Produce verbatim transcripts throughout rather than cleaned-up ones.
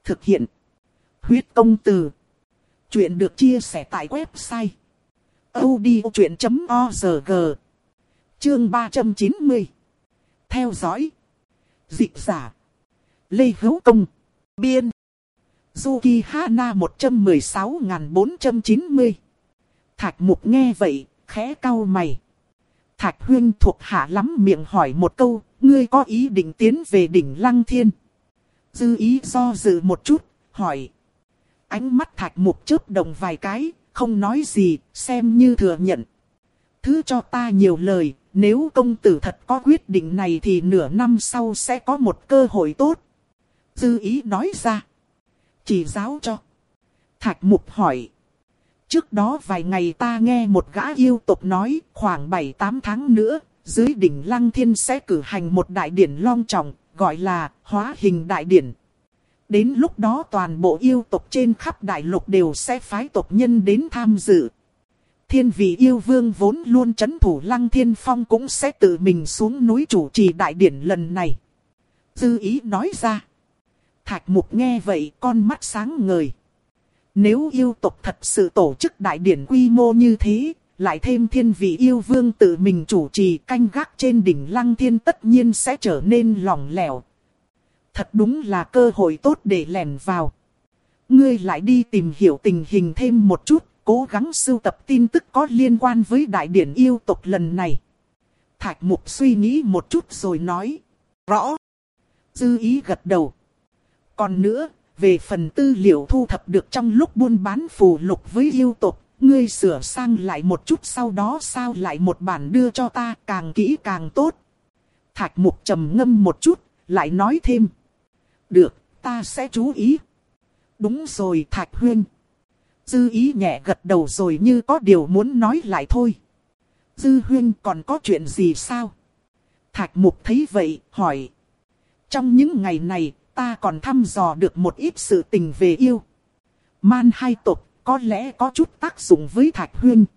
Thực hiện. Huyết công từ. Chuyện được chia sẻ tại website audiochuyện chấm org. Chương ba trăm chín mươi. Theo dõi. Dịch giả. Lê Hữu Công. Biên. Yuki Hana một trăm mười sáu nghìn bốn trăm chín mươi. Thạch Mục nghe vậy, khẽ cau mày. Thạch Huynh thuộc hạ lắm miệng hỏi một câu, ngươi có ý định tiến về đỉnh Lăng Thiên? Dư Ý do dự một chút, hỏi. Ánh mắt Thạch Mục chớp động vài cái, không nói gì, xem như thừa nhận. Thứ cho ta nhiều lời, nếu công tử thật có quyết định này thì nửa năm sau sẽ có một cơ hội tốt. Dư Ý nói ra. Chỉ giáo cho. Thạch Mục hỏi. Trước đó vài ngày ta nghe một gã yêu tộc nói khoảng bảy tám tháng nữa, dưới đỉnh Lăng Thiên sẽ cử hành một đại điển long trọng, gọi là hóa hình đại điển. Đến lúc đó toàn bộ yêu tộc trên khắp đại lục đều sẽ phái tộc nhân đến tham dự. Thiên vị yêu vương vốn luôn trấn thủ Lăng Thiên Phong cũng sẽ tự mình xuống núi chủ trì đại điển lần này. Dư Ý nói ra. Thạch Mục nghe vậy con mắt sáng ngời. Nếu yêu tộc thật sự tổ chức đại điển quy mô như thế, lại thêm thiên vị yêu vương tự mình chủ trì canh gác trên đỉnh Lăng Thiên tất nhiên sẽ trở nên lỏng lẻo. Thật đúng là cơ hội tốt để lẻn vào. Ngươi lại đi tìm hiểu tình hình thêm một chút, cố gắng sưu tập tin tức có liên quan với đại điển yêu tộc lần này. Thạch Mục suy nghĩ một chút rồi nói. Rõ. Dư Ý gật đầu. Còn nữa, về phần tư liệu thu thập được trong lúc buôn bán phù lục với yêu tộc, ngươi sửa sang lại một chút sau đó sao lại một bản đưa cho ta, càng kỹ càng tốt. Thạch Mục trầm ngâm một chút, lại nói thêm. Được, ta sẽ chú ý. Đúng rồi Thạch Huynh. Dư Ý nhẹ gật đầu rồi như có điều muốn nói lại thôi. Dư Huynh còn có chuyện gì sao? Thạch Mục thấy vậy, hỏi. Trong những ngày này, ta còn thăm dò được một ít sự tình về yêu. Man hai tộc có lẽ có chút tác dụng với Thạch Huynh.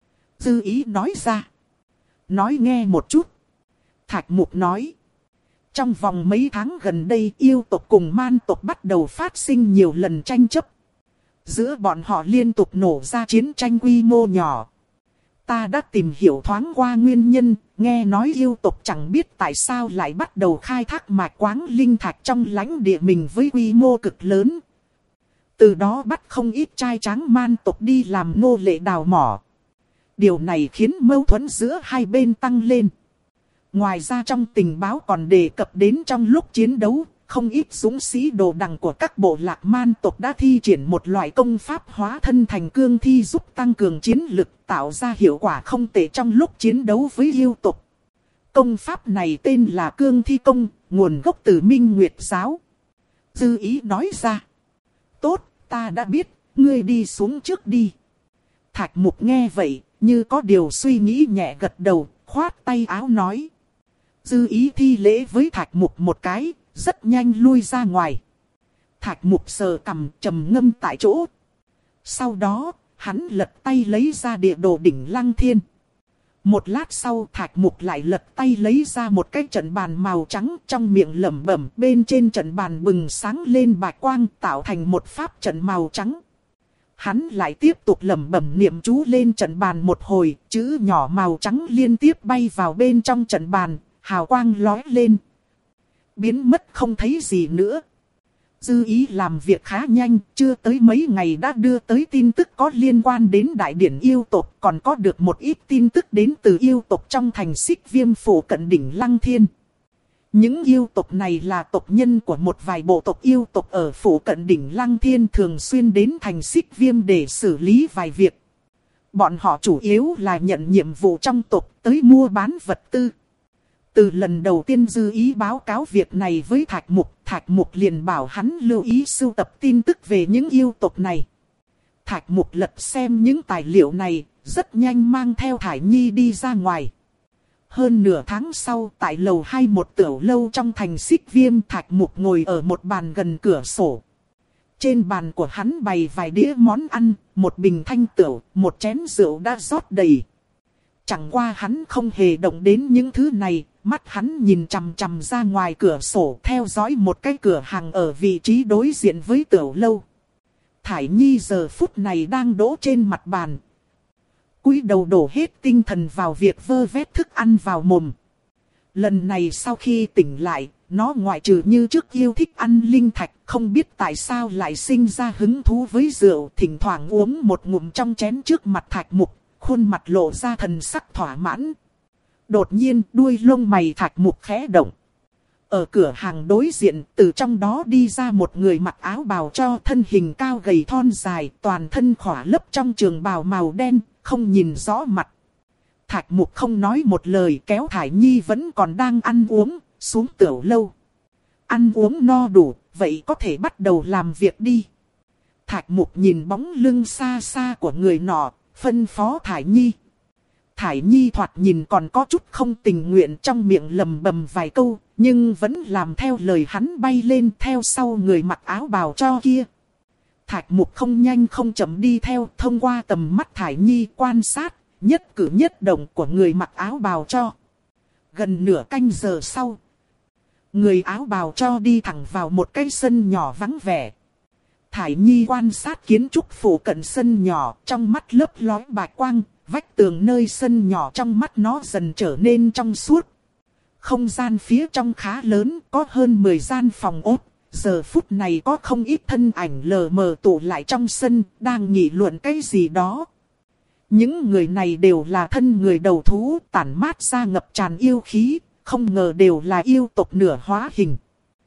Dư Ý nói ra. Nói nghe một chút. Thạch Mục nói. Trong vòng mấy tháng gần đây yêu tộc cùng man tộc bắt đầu phát sinh nhiều lần tranh chấp. Giữa bọn họ liên tục nổ ra chiến tranh quy mô nhỏ. Ta đã tìm hiểu thoáng qua nguyên nhân, nghe nói yêu tộc chẳng biết tại sao lại bắt đầu khai thác mạch quáng linh thạch trong lãnh địa mình với quy mô cực lớn. Từ đó bắt không ít trai tráng man tộc đi làm nô lệ đào mỏ. Điều này khiến mâu thuẫn giữa hai bên tăng lên. Ngoài ra trong tình báo còn đề cập đến trong lúc chiến đấu, không ít dũng sĩ đồ đằng của các bộ lạc man tộc đã thi triển một loại công pháp hóa thân thành cương thi giúp tăng cường chiến lực, tạo ra hiệu quả không tệ trong lúc chiến đấu với yêu tộc. Công pháp này tên là cương thi công, nguồn gốc từ Minh Nguyệt giáo. Dư Ý nói ra. Tốt, ta đã biết, ngươi đi xuống trước đi. Thạch Mục nghe vậy, như có điều suy nghĩ nhẹ gật đầu, khoát tay áo nói. Dư Ý thi lễ với Thạch Mục một cái, rất nhanh lui ra ngoài. Thạch Mục sờ cằm trầm ngâm tại chỗ. Sau đó, hắn lật tay lấy ra địa đồ đỉnh Lăng Thiên. Một lát sau Thạch Mục lại lật tay lấy ra một cái trận bàn màu trắng, trong miệng lẩm bẩm, bên trên trận bàn bừng sáng lên bạch quang tạo thành một pháp trận màu trắng. Hắn lại tiếp tục lẩm bẩm niệm chú lên trận bàn một hồi, chữ nhỏ màu trắng liên tiếp bay vào bên trong trận bàn, hào quang lóe lên. Biến mất không thấy gì nữa. Dư Ý làm việc khá nhanh, chưa tới mấy ngày đã đưa tới tin tức có liên quan đến đại điển yêu tộc, còn có được một ít tin tức đến từ yêu tộc trong thành Xích Viêm phủ cận đỉnh Lăng Thiên. Những yêu tộc này là tộc nhân của một vài bộ tộc yêu tộc ở phủ cận đỉnh Lăng Thiên, thường xuyên đến thành Xích Viêm để xử lý vài việc. Bọn họ chủ yếu là nhận nhiệm vụ trong tộc, tới mua bán vật tư. Từ lần đầu tiên Dư Ý báo cáo việc này với Thạch Mục, Thạch Mục liền bảo hắn lưu ý sưu tập tin tức về những yêu tộc này. Thạch Mục lật xem những tài liệu này, rất nhanh mang theo Thải Nhi đi ra ngoài. Hơn nửa tháng sau, tại lầu hai một tiểu lâu trong thành Xích Viêm, Thạch Mục ngồi ở một bàn gần cửa sổ. Trên bàn của hắn bày vài đĩa món ăn, một bình thanh tửu, một chén rượu đã rót đầy. Chẳng qua hắn không hề động đến những thứ này, mắt hắn nhìn chằm chằm ra ngoài cửa sổ theo dõi một cái cửa hàng ở vị trí đối diện với tiểu lâu. Thải Nhi giờ phút này đang đỗ trên mặt bàn. Cúi đầu đổ hết tinh thần vào việc vơ vét thức ăn vào mồm. Lần này sau khi tỉnh lại, nó ngoại trừ như trước yêu thích ăn linh thạch, không biết tại sao lại sinh ra hứng thú với rượu, thỉnh thoảng uống một ngụm trong chén trước mặt Thạch Mục, khuôn mặt lộ ra thần sắc thỏa mãn. Đột nhiên đuôi lông mày Thạch Mục khẽ động. Ở cửa hàng đối diện, từ trong đó đi ra một người mặc áo bào cho, thân hình cao gầy thon dài, toàn thân khỏa lấp trong trường bào màu đen, không nhìn rõ mặt. Thạch Mục không nói một lời, kéo Thải Nhi vẫn còn đang ăn uống, xuống tiểu lâu. Ăn uống no đủ, vậy có thể bắt đầu làm việc đi. Thạch Mục nhìn bóng lưng xa xa của người nọ, phân phó Thải Nhi. Thải Nhi thoạt nhìn còn có chút không tình nguyện, trong miệng lầm bầm vài câu, nhưng vẫn làm theo lời hắn, bay lên theo sau người mặc áo bào cho kia. Thạch Mục không nhanh không chậm đi theo, thông qua tầm mắt Thải Nhi quan sát nhất cử nhất động của người mặc áo bào cho. Gần nửa canh giờ sau, người áo bào cho đi thẳng vào một cái sân nhỏ vắng vẻ. Thải Nhi quan sát kiến trúc phủ cận sân nhỏ, trong mắt lấp lóe bạch quang, vách tường nơi sân nhỏ trong mắt nó dần trở nên trong suốt. Không gian phía trong khá lớn, có hơn mười gian phòng ốt. Giờ phút này có không ít thân ảnh lờ mờ tụ lại trong sân, đang nghị luận cái gì đó. Những người này đều là thân người đầu thú, tản mát ra ngập tràn yêu khí, không ngờ đều là yêu tộc nửa hóa hình.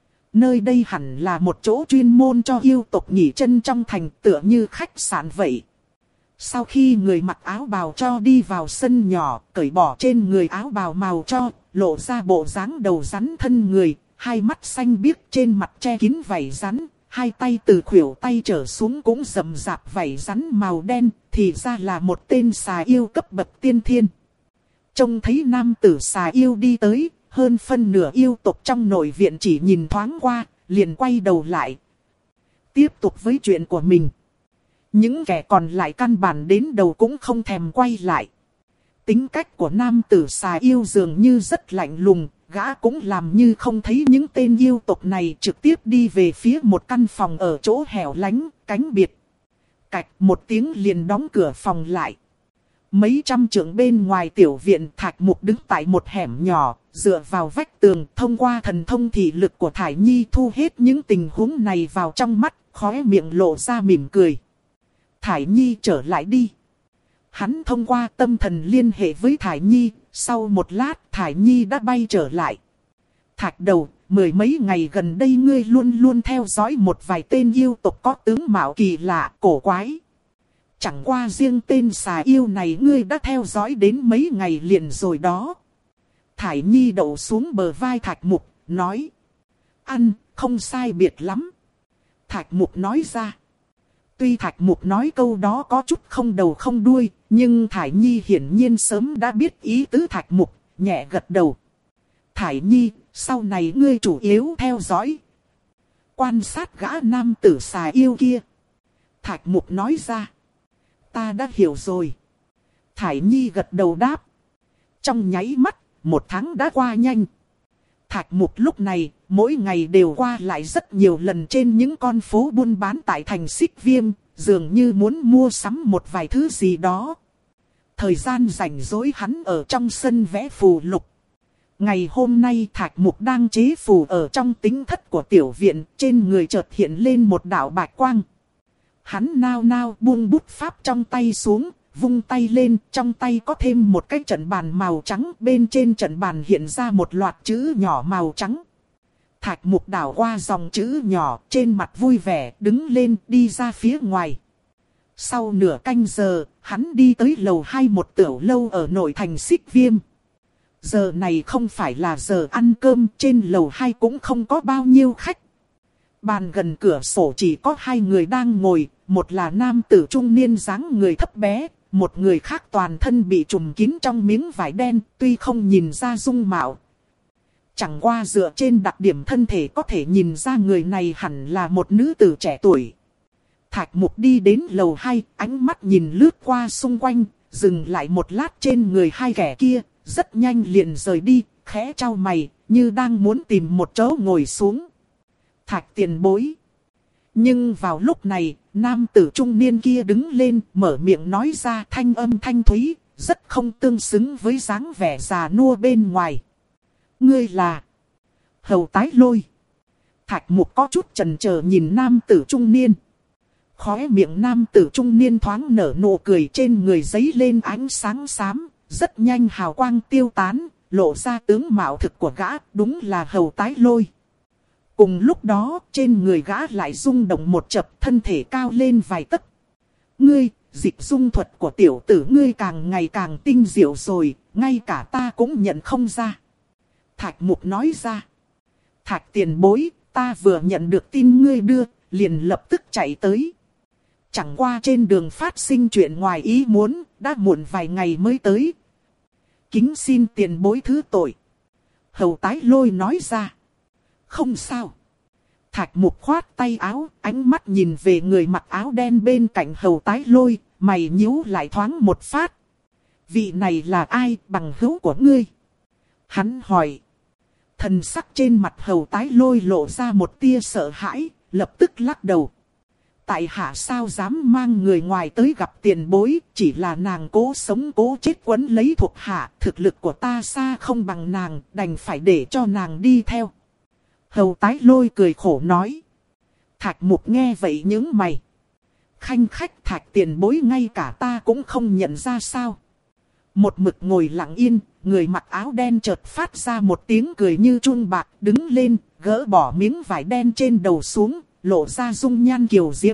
Nơi đây hẳn là một chỗ chuyên môn cho yêu tộc nghỉ chân trong thành, tựa như khách sạn vậy. Sau khi người mặc áo bào cho đi vào sân nhỏ, cởi bỏ trên người áo bào màu cho, lộ ra bộ dáng đầu rắn thân người, hai mắt xanh biếc trên mặt che kín vảy rắn, hai tay từ khuỷu tay trở xuống cũng rậm rạp vảy rắn màu đen, thì ra là một tên xà yêu cấp bậc tiên thiên. Trông thấy nam tử xà yêu đi tới, hơn phân nửa yêu tộc trong nội viện chỉ nhìn thoáng qua, liền quay đầu lại. Tiếp tục với chuyện của mình. Những kẻ còn lại căn bản đến đầu cũng không thèm quay lại. Tính cách của nam tử xà yêu dường như rất lạnh lùng, gã cũng làm như không thấy những tên yêu tộc này, trực tiếp đi về phía một căn phòng ở chỗ hẻo lánh, cánh biệt. Cạch một tiếng liền đóng cửa phòng lại. Mấy trăm trượng bên ngoài tiểu viện, Thạch Mục đứng tại một hẻm nhỏ, dựa vào vách tường, thông qua thần thông thị lực của Thải Nhi thu hết những tình huống này vào trong mắt, khóe miệng lộ ra mỉm cười. Thải Nhi trở lại đi. Hắn thông qua tâm thần liên hệ với Thải Nhi, sau một lát Thải Nhi đã bay trở lại. Thạch đầu, mười mấy ngày gần đây ngươi luôn luôn theo dõi một vài tên yêu tộc có tướng mạo kỳ lạ, cổ quái. Chẳng qua riêng tên xà yêu này ngươi đã theo dõi đến mấy ngày liền rồi đó. Thải Nhi đậu xuống bờ vai Thạch Mục, nói. Ăn, không sai biệt lắm. Thạch Mục nói ra. Tuy Thạch Mục nói câu đó có chút không đầu không đuôi, nhưng Thải Nhi hiển nhiên sớm đã biết ý tứ Thạch Mục, nhẹ gật đầu. Thải Nhi, sau này ngươi chủ yếu theo dõi, quan sát gã nam tử xà yêu kia. Thạch Mục nói ra. Ta đã hiểu rồi. Thải Nhi gật đầu đáp. Trong nháy mắt, một tháng đã qua nhanh. Thạch Mục lúc này, mỗi ngày đều qua lại rất nhiều lần trên những con phố buôn bán tại thành Xích Viêm, dường như muốn mua sắm một vài thứ gì đó. Thời gian rảnh rỗi hắn ở trong sân vẽ phù lục. Ngày hôm nay Thạch Mục đang chế phù ở trong tính thất của tiểu viện, trên người chợt hiện lên một đạo bạch quang. Hắn nao nao buông bút pháp trong tay xuống, vung tay lên, trong tay có thêm một cái trận bàn màu trắng, bên trên trận bàn hiện ra một loạt chữ nhỏ màu trắng. Thạch Mục đảo qua dòng chữ nhỏ, trên mặt vui vẻ, đứng lên đi ra phía ngoài. Sau nửa canh giờ, hắn đi tới lầu hai một tiểu lâu ở nội thành Xích Viêm. Giờ này không phải là giờ ăn cơm, trên lầu hai cũng không có bao nhiêu khách. Bàn gần cửa sổ chỉ có hai người đang ngồi, một là nam tử trung niên dáng người thấp bé, một người khác toàn thân bị trùm kín trong miếng vải đen, tuy không nhìn ra dung mạo. Chẳng qua dựa trên đặc điểm thân thể có thể nhìn ra người này hẳn là một nữ tử trẻ tuổi. Thạch Mục đi đến lầu hai, ánh mắt nhìn lướt qua xung quanh, dừng lại một lát trên người hai kẻ kia, rất nhanh liền rời đi, khẽ chau mày, như đang muốn tìm một chỗ ngồi xuống. Thạch tiền bối. Nhưng vào lúc này, nam tử trung niên kia đứng lên, mở miệng nói ra thanh âm thanh thúy, rất không tương xứng với dáng vẻ già nua bên ngoài. Ngươi là Hầu Tái Lôi. Thạch Mục có chút chần chờ nhìn nam tử trung niên. Khóe miệng nam tử trung niên thoáng nở nụ cười, trên người giấy lên ánh sáng xám, rất nhanh hào quang tiêu tán, lộ ra tướng mạo thực của gã, đúng là Hầu Tái Lôi. Cùng lúc đó, trên người gã lại rung động một chập, thân thể cao lên vài tấc. Ngươi, dịch dung thuật của tiểu tử ngươi càng ngày càng tinh diệu rồi, ngay cả ta cũng nhận không ra. Thạch Mục nói ra. Thạch tiền bối, ta vừa nhận được tin ngươi đưa, liền lập tức chạy tới. Chẳng qua trên đường phát sinh chuyện ngoài ý muốn, đã muộn vài ngày mới tới. Kính xin tiền bối thứ tội. Hầu Tái Lôi nói ra. Không sao. Thạch Mục khoát tay áo, ánh mắt nhìn về người mặc áo đen bên cạnh Hầu Tái Lôi, mày nhíu lại thoáng một phát. Vị này là ai, bằng hữu của ngươi? Hắn hỏi. Thần sắc trên mặt Hầu Tái Lôi lộ ra một tia sợ hãi, lập tức lắc đầu. Tại hạ sao dám mang người ngoài tới gặp tiền bối, chỉ là nàng cố sống cố chết quấn lấy thuộc hạ, thực lực của ta xa không bằng nàng, đành phải để cho nàng đi theo. Hầu Tái Lôi cười khổ nói. Thạch Mục nghe vậy những mày. Khanh khách Thạch tiền bối ngay cả ta cũng không nhận ra sao. Một mực ngồi lặng yên, người mặc áo đen chợt phát ra một tiếng cười như chuông bạc, đứng lên, gỡ bỏ miếng vải đen trên đầu xuống, lộ ra dung nhan kiều diễm.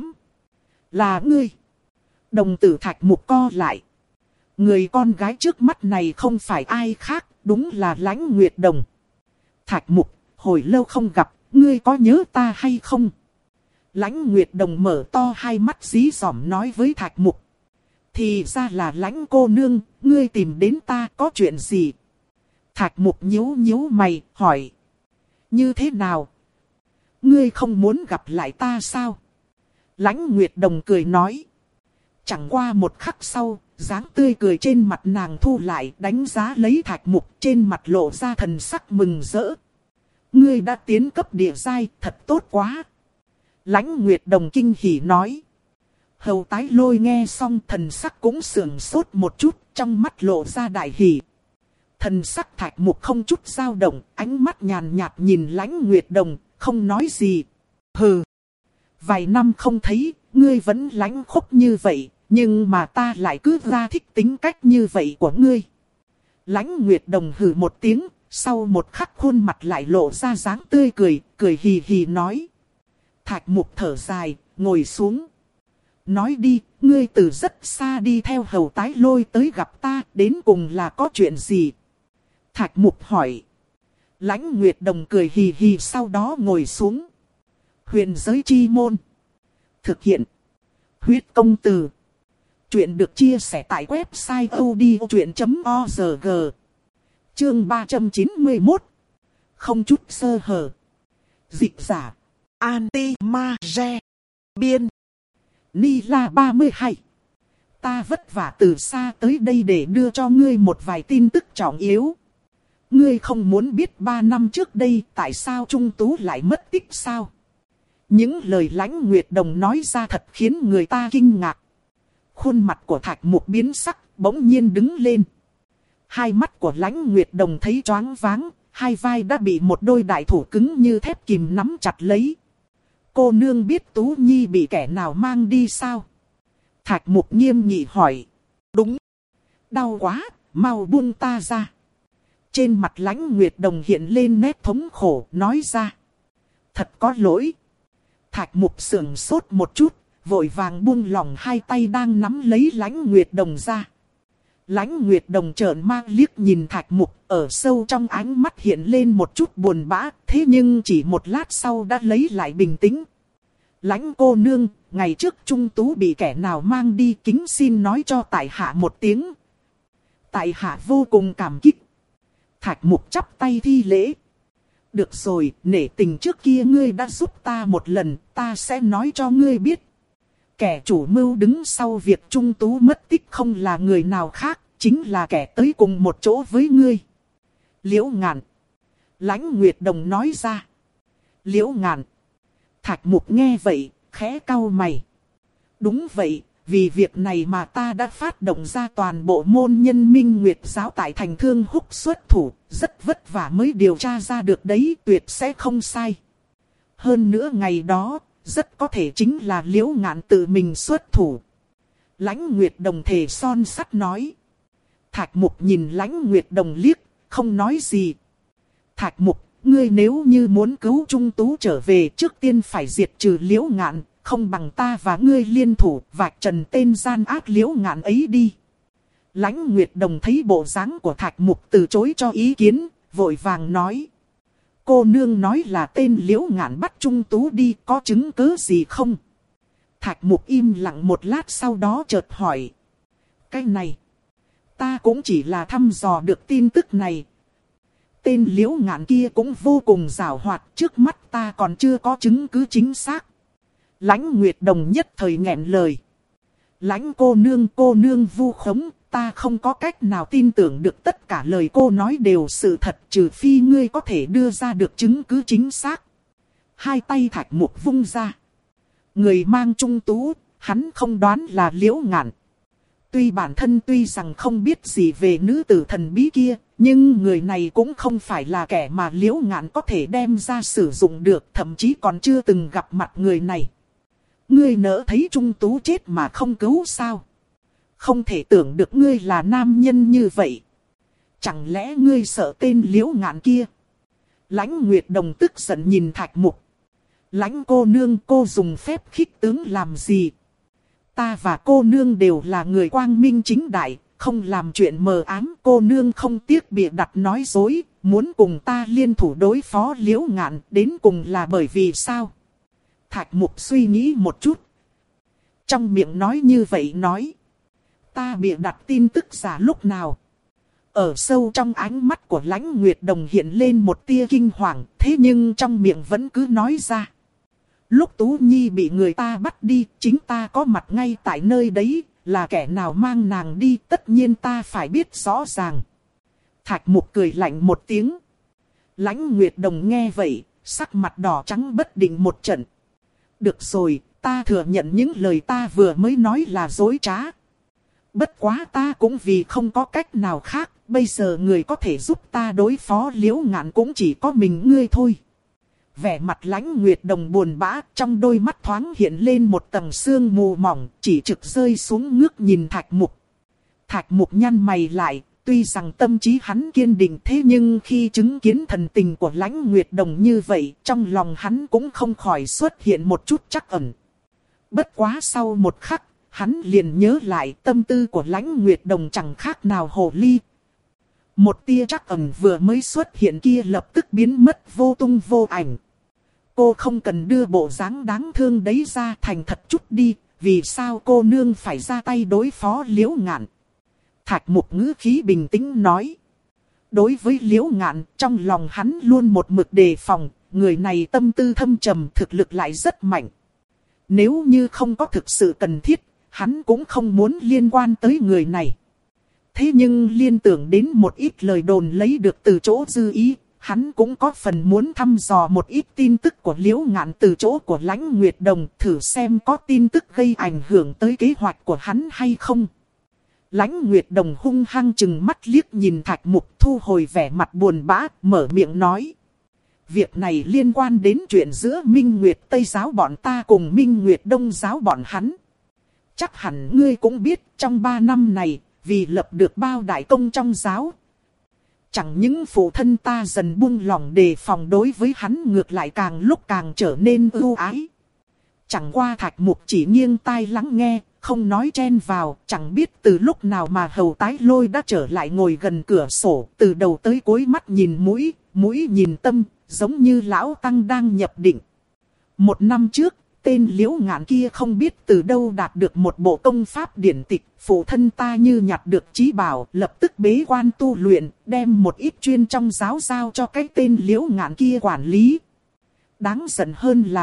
Là ngươi. Đồng tử Thạch Mục co lại. Người con gái trước mắt này không phải ai khác, đúng là Lãnh Nguyệt Đồng. Thạch Mục, hồi lâu không gặp, ngươi có nhớ ta hay không? Lãnh Nguyệt Đồng mở to hai mắt dí dỏm nói với Thạch Mục. Thì ra là Lãnh cô nương, ngươi tìm đến ta có chuyện gì? Thạch Mục nhíu nhíu mày, hỏi. Như thế nào? Ngươi không muốn gặp lại ta sao? Lãnh Nguyệt Đồng cười nói. Chẳng qua một khắc sau, dáng tươi cười trên mặt nàng thu lại, đánh giá lấy Thạch Mục, trên mặt lộ ra thần sắc mừng rỡ. Ngươi đã tiến cấp địa giai, thật tốt quá. Lãnh Nguyệt Đồng kinh hỉ nói. Hầu Tái Lôi nghe xong thần sắc cũng sườn sốt một chút, trong mắt lộ ra đại hỉ. Thần sắc Thạch Mục không chút dao động, ánh mắt nhàn nhạt nhìn Lãnh Nguyệt Đồng, không nói gì. Hừ. Vài năm không thấy, ngươi vẫn lãnh khốc như vậy, nhưng mà ta lại cứ ra thích tính cách như vậy của ngươi. Lãnh Nguyệt Đồng hừ một tiếng, sau một khắc khuôn mặt lại lộ ra dáng tươi cười, cười hì hì nói. Thạch Mục thở dài, ngồi xuống. Nói đi, ngươi từ rất xa đi theo Hầu Tái Lôi tới gặp ta, đến cùng là có chuyện gì? Thạch Mục hỏi. Lãnh Nguyệt Đồng cười hì hì sau đó ngồi xuống. Huyền giới chi môn. Thực hiện. Huyết công từ. Chuyện được chia sẻ tại website odchuyện chấm org. Chương ba trăm chín mươi mốt. Không chút sơ hở. Dịch giả. Anti-ma-re. Biên. Ni-la ba mươi hai. Ta vất vả từ xa tới đây để đưa cho ngươi một vài tin tức trọng yếu. Ngươi không muốn biết ba năm trước đây tại sao Trung Tú lại mất tích sao? Những lời Lãnh Nguyệt Đồng nói ra thật khiến người ta kinh ngạc. Khuôn mặt của Thạch Mục biến sắc, bỗng nhiên đứng lên. Hai mắt của Lãnh Nguyệt Đồng thấy choáng váng, hai vai đã bị một đôi đại thủ cứng như thép kìm nắm chặt lấy. Cô nương biết Tú Nhi bị kẻ nào mang đi sao? Thạch Mục nghiêm nghị hỏi. Đúng. Đau quá, mau buông ta ra. Trên mặt Lãnh Nguyệt Đồng hiện lên nét thống khổ, nói ra. Thật có lỗi. Thạch Mục sườn sốt một chút, vội vàng buông lỏng hai tay đang nắm lấy Lãnh Nguyệt Đồng ra. Lãnh Nguyệt Đồng trợn mang liếc nhìn Thạch Mục, ở sâu trong ánh mắt hiện lên một chút buồn bã, thế nhưng chỉ một lát sau đã lấy lại bình tĩnh. Lãnh cô nương, ngày trước Trung Tú bị kẻ nào mang đi, kính xin nói cho tại hạ một tiếng. Tại hạ vô cùng cảm kích. Thạch Mục chắp tay thi lễ. Được rồi, nể tình trước kia ngươi đã giúp ta một lần, ta sẽ nói cho ngươi biết. Kẻ chủ mưu đứng sau việc Trung Tú mất tích không là người nào khác, chính là kẻ tới cùng một chỗ với ngươi. Liễu Ngạn. Lãnh Nguyệt Đồng nói ra. Liễu Ngạn. Thạch Mục nghe vậy, khẽ cau mày. Đúng vậy, vì việc này mà ta đã phát động ra toàn bộ môn nhân Minh Nguyệt giáo tại thành Thương Húc xuất thủ, rất vất vả mới điều tra ra được đấy, tuyệt sẽ không sai. Hơn nữa ngày đó, rất có thể chính là Liễu Ngạn tự mình xuất thủ. Lãnh Nguyệt Đồng thề son sắt nói. Thạch Mục nhìn Lãnh Nguyệt Đồng liếc, không nói gì. Thạch Mục, ngươi nếu như muốn cứu Trung Tú trở về, trước tiên phải diệt trừ Liễu Ngạn, không bằng ta và ngươi liên thủ vạch trần tên gian ác Liễu Ngạn ấy đi. Lãnh Nguyệt Đồng thấy bộ dáng của Thạch Mục từ chối cho ý kiến, vội vàng nói. Cô nương nói là tên Liễu Ngạn bắt Trung Tú đi, có chứng cứ gì không? Thạch Mục im lặng một lát, sau đó chợt hỏi. Cái này, ta cũng chỉ là thăm dò được tin tức này. Tên Liễu Ngạn kia cũng vô cùng giàu hoạt, trước mắt ta còn chưa có chứng cứ chính xác. Lãnh Nguyệt Đồng nhất thời nghẹn lời. Lãnh cô nương, cô nương vu khống, ta không có cách nào tin tưởng được tất cả lời cô nói đều sự thật, trừ phi ngươi có thể đưa ra được chứng cứ chính xác. Hai tay Thạch Mục vung ra. Người mang Trung Tú, hắn không đoán là Liễu Ngạn. Tuy bản thân tuy rằng không biết gì về nữ tử thần bí kia, nhưng người này cũng không phải là kẻ mà Liễu Ngạn có thể đem ra sử dụng được, thậm chí còn chưa từng gặp mặt người này. Ngươi nỡ thấy Trung Tú chết mà không cứu sao? Không thể tưởng được ngươi là nam nhân như vậy. Chẳng lẽ ngươi sợ tên Liễu Ngạn kia? Lãnh Nguyệt Đồng tức giận nhìn Thạch Mục. Lãnh cô nương, cô dùng phép khích tướng làm gì? Ta và cô nương đều là người quang minh chính đại, không làm chuyện mờ ám. Cô nương không tiếc bịa đặt nói dối, muốn cùng ta liên thủ đối phó Liễu Ngạn, đến cùng là bởi vì sao? Thạch Mục suy nghĩ một chút. Trong miệng nói như vậy nói. Ta bịa đặt tin tức giả lúc nào? Ở sâu trong ánh mắt của Lãnh Nguyệt Đồng hiện lên một tia kinh hoàng, thế nhưng trong miệng vẫn cứ nói ra. Lúc Tú Nhi bị người ta bắt đi, chính ta có mặt ngay tại nơi đấy, là kẻ nào mang nàng đi, tất nhiên ta phải biết rõ ràng. Thạch Mục cười lạnh một tiếng. Lãnh Nguyệt Đồng nghe vậy, sắc mặt đỏ trắng bất định một trận. Được rồi, ta thừa nhận những lời ta vừa mới nói là dối trá. Bất quá ta cũng vì không có cách nào khác, bây giờ người có thể giúp ta đối phó Liễu Ngạn cũng chỉ có mình ngươi thôi. Vẻ mặt Lãnh Nguyệt Đồng buồn bã, trong đôi mắt thoáng hiện lên một tầng sương mù mỏng, chỉ trực rơi xuống ngước nhìn Thạch Mục. Thạch Mục nhăn mày lại, tuy rằng tâm trí hắn kiên định, thế nhưng khi chứng kiến thần tình của Lãnh Nguyệt Đồng như vậy, trong lòng hắn cũng không khỏi xuất hiện một chút trắc ẩn. Bất quá sau một khắc, hắn liền nhớ lại tâm tư của Lãnh Nguyệt Đồng chẳng khác nào hồ ly. Một tia trắc ẩn vừa mới xuất hiện kia lập tức biến mất vô tung vô ảnh. Cô không cần đưa bộ dáng đáng thương đấy ra, thành thật chút đi, vì sao cô nương phải ra tay đối phó Liễu Ngạn? Thạch Mục ngữ khí bình tĩnh nói. Đối với Liễu Ngạn, trong lòng hắn luôn một mực đề phòng, người này tâm tư thâm trầm, thực lực lại rất mạnh. Nếu như không có thực sự cần thiết, hắn cũng không muốn liên quan tới người này. Thế nhưng liên tưởng đến một ít lời đồn lấy được từ chỗ Dư Ý, hắn cũng có phần muốn thăm dò một ít tin tức của Liễu Ngạn từ chỗ của Lãnh Nguyệt Đồng, thử xem có tin tức gây ảnh hưởng tới kế hoạch của hắn hay không. Lãnh Nguyệt Đồng hung hăng chừng mắt liếc nhìn Thạch Mục, thu hồi vẻ mặt buồn bã, mở miệng nói. Việc này liên quan đến chuyện giữa Minh Nguyệt Tây giáo bọn ta cùng Minh Nguyệt Đông giáo bọn hắn. Chắc hẳn ngươi cũng biết, trong ba năm này, vì lập được bao đại công trong giáo, chẳng những phụ thân ta dần buông lỏng đề phòng đối với hắn, ngược lại càng lúc càng trở nên ưu ái. Chẳng qua Thạch Mục chỉ nghiêng tai lắng nghe, không nói chen vào, chẳng biết từ lúc nào mà Hầu Tái Lôi đã trở lại ngồi gần cửa sổ, từ đầu tới cuối mắt nhìn mũi, mũi nhìn tâm, giống như lão tăng đang nhập định. Một năm trước, tên Liễu Ngạn kia không biết từ đâu đạt được một bộ công pháp điển tịch, phụ thân ta như nhặt được chí bảo, lập tức bế quan tu luyện, đem một ít chuyên trong giáo giao cho cái tên Liễu Ngạn kia quản lý. Đáng giận hơn là,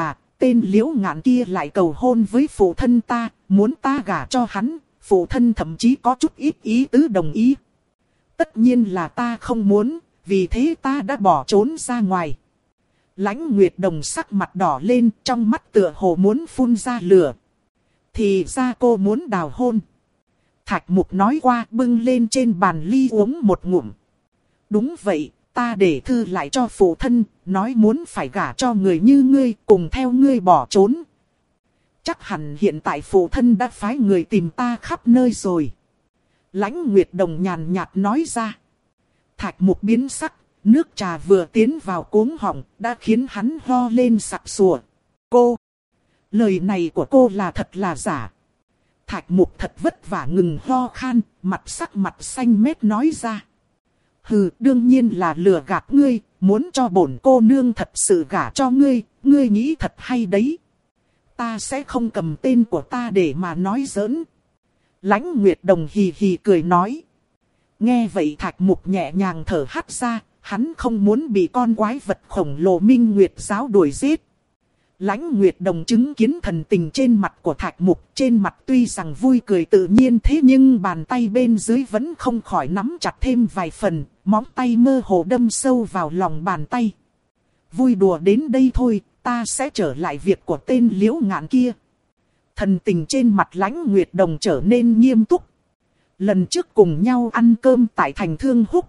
tên Liễu Ngạn kia lại cầu hôn với phụ thân ta, muốn ta gả cho hắn, phụ thân thậm chí có chút ít ý tứ đồng ý. Tất nhiên là ta không muốn, vì thế ta đã bỏ trốn ra ngoài. Lãnh Nguyệt Đồng sắc mặt đỏ lên, trong mắt tựa hồ muốn phun ra lửa. Thì ra cô muốn đào hôn. Thạch Mục nói qua, bưng lên trên bàn ly uống một ngụm. Đúng vậy, ta để thư lại cho phụ thân, nói muốn phải gả cho người như ngươi, cùng theo ngươi bỏ trốn. Chắc hẳn hiện tại phụ thân đã phái người tìm ta khắp nơi rồi. Lãnh Nguyệt Đồng nhàn nhạt nói ra. Thạch Mục biến sắc, nước trà vừa tiến vào cuống họng, đã khiến hắn ho lên sặc sụa. Cô, lời này của cô là thật là giả. Thạch Mục thật vất vả ngừng ho khan, mặt sắc mặt xanh mét nói ra. Hừ, đương nhiên là lừa gạt ngươi, muốn cho bổn cô nương thật sự gả cho ngươi, ngươi nghĩ thật hay đấy. Ta sẽ không cầm tên của ta để mà nói giỡn. Lãnh Nguyệt Đồng hì hì cười nói. Nghe vậy Thạch Mục nhẹ nhàng thở hắt ra, hắn không muốn bị con quái vật khổng lồ Minh Nguyệt giáo đuổi giết. Lãnh Nguyệt Đồng chứng kiến thần tình trên mặt của Thạch Mục, trên mặt tuy rằng vui cười tự nhiên thế nhưng bàn tay bên dưới vẫn không khỏi nắm chặt thêm vài phần, móng tay mơ hồ đâm sâu vào lòng bàn tay. Vui đùa đến đây thôi, ta sẽ trở lại việc của tên Liễu Ngạn kia. Thần tình trên mặt Lãnh Nguyệt Đồng trở nên nghiêm túc. Lần trước cùng nhau ăn cơm tại thành Thương Húc,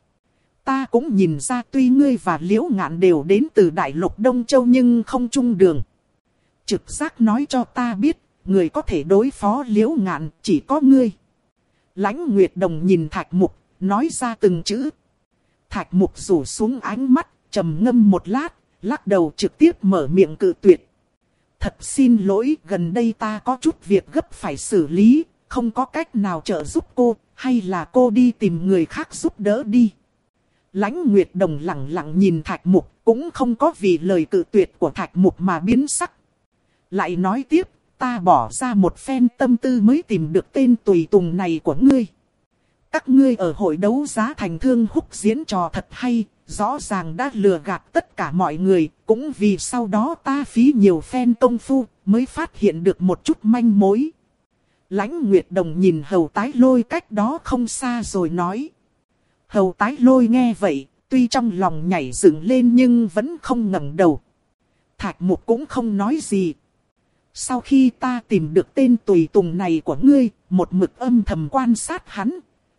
ta cũng nhìn ra tuy ngươi và Liễu Ngạn đều đến từ Đại Lục Đông Châu nhưng không chung đường. Trực giác nói cho ta biết, người có thể đối phó Liễu Ngạn chỉ có ngươi. Lãnh Nguyệt Đồng nhìn Thạch Mục, nói ra từng chữ. Thạch Mục rủ xuống ánh mắt, trầm ngâm một lát, lắc đầu trực tiếp mở miệng cự tuyệt. Thật xin lỗi, gần đây ta có chút việc gấp phải xử lý, không có cách nào trợ giúp cô, hay là cô đi tìm người khác giúp đỡ đi. Lãnh Nguyệt Đồng lặng lặng nhìn Thạch Mục, cũng không có vì lời cự tuyệt của Thạch Mục mà biến sắc. Lại nói tiếp, ta bỏ ra một phen tâm tư mới tìm được tên tùy tùng này của ngươi. Các ngươi ở hội đấu giá thành Thương Húc diễn trò thật hay, rõ ràng đã lừa gạt tất cả mọi người, cũng vì sau đó ta phí nhiều phen công phu, mới phát hiện được một chút manh mối. Lãnh Nguyệt Đồng nhìn Hầu Tái Lôi cách đó không xa rồi nói. Hầu Tái Lôi nghe vậy, tuy trong lòng nhảy dựng lên nhưng vẫn không ngẩng đầu. Thạch Mục cũng không nói gì. Sau khi ta tìm được tên tùy tùng này của ngươi, một mực âm thầm quan sát hắn.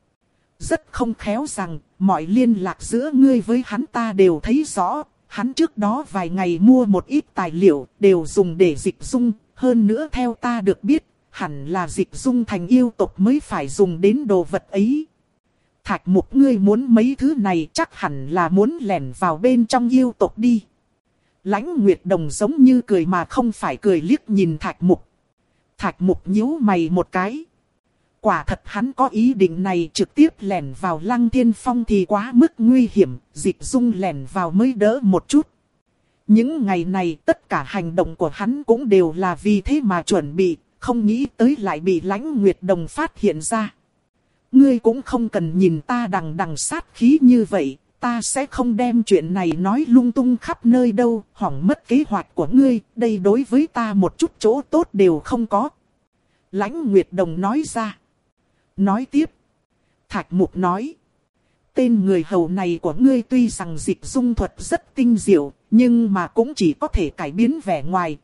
Rất không khéo rằng, mọi liên lạc giữa ngươi với hắn ta đều thấy rõ. Hắn trước đó vài ngày mua một ít tài liệu, đều dùng để dịch dung. Hơn nữa theo ta được biết, hẳn là dịch dung thành yêu tộc mới phải dùng đến đồ vật ấy. Thạch Mục, ngươi muốn mấy thứ này chắc hẳn là muốn lẻn vào bên trong yêu tộc đi. Lãnh Nguyệt Đồng giống như cười mà không phải cười liếc nhìn Thạch Mục. Thạch Mục nhíu mày một cái. Quả thật hắn có ý định này, trực tiếp lẻn vào Lăng Thiên Phong thì quá mức nguy hiểm, dịch dung lẻn vào mới đỡ một chút. Những ngày này tất cả hành động của hắn cũng đều là vì thế mà chuẩn bị, không nghĩ tới lại bị Lãnh Nguyệt Đồng phát hiện ra. Ngươi cũng không cần nhìn ta đằng đằng sát khí như vậy, ta sẽ không đem chuyện này nói lung tung khắp nơi đâu, hỏng mất kế hoạch của ngươi, đây đối với ta một chút chỗ tốt đều không có. Lãnh Nguyệt Đồng nói ra. Nói tiếp. Thạch Mục nói. Tên người hầu này của ngươi tuy rằng dịch dung thuật rất tinh diệu, nhưng mà cũng chỉ có thể cải biến vẻ ngoài.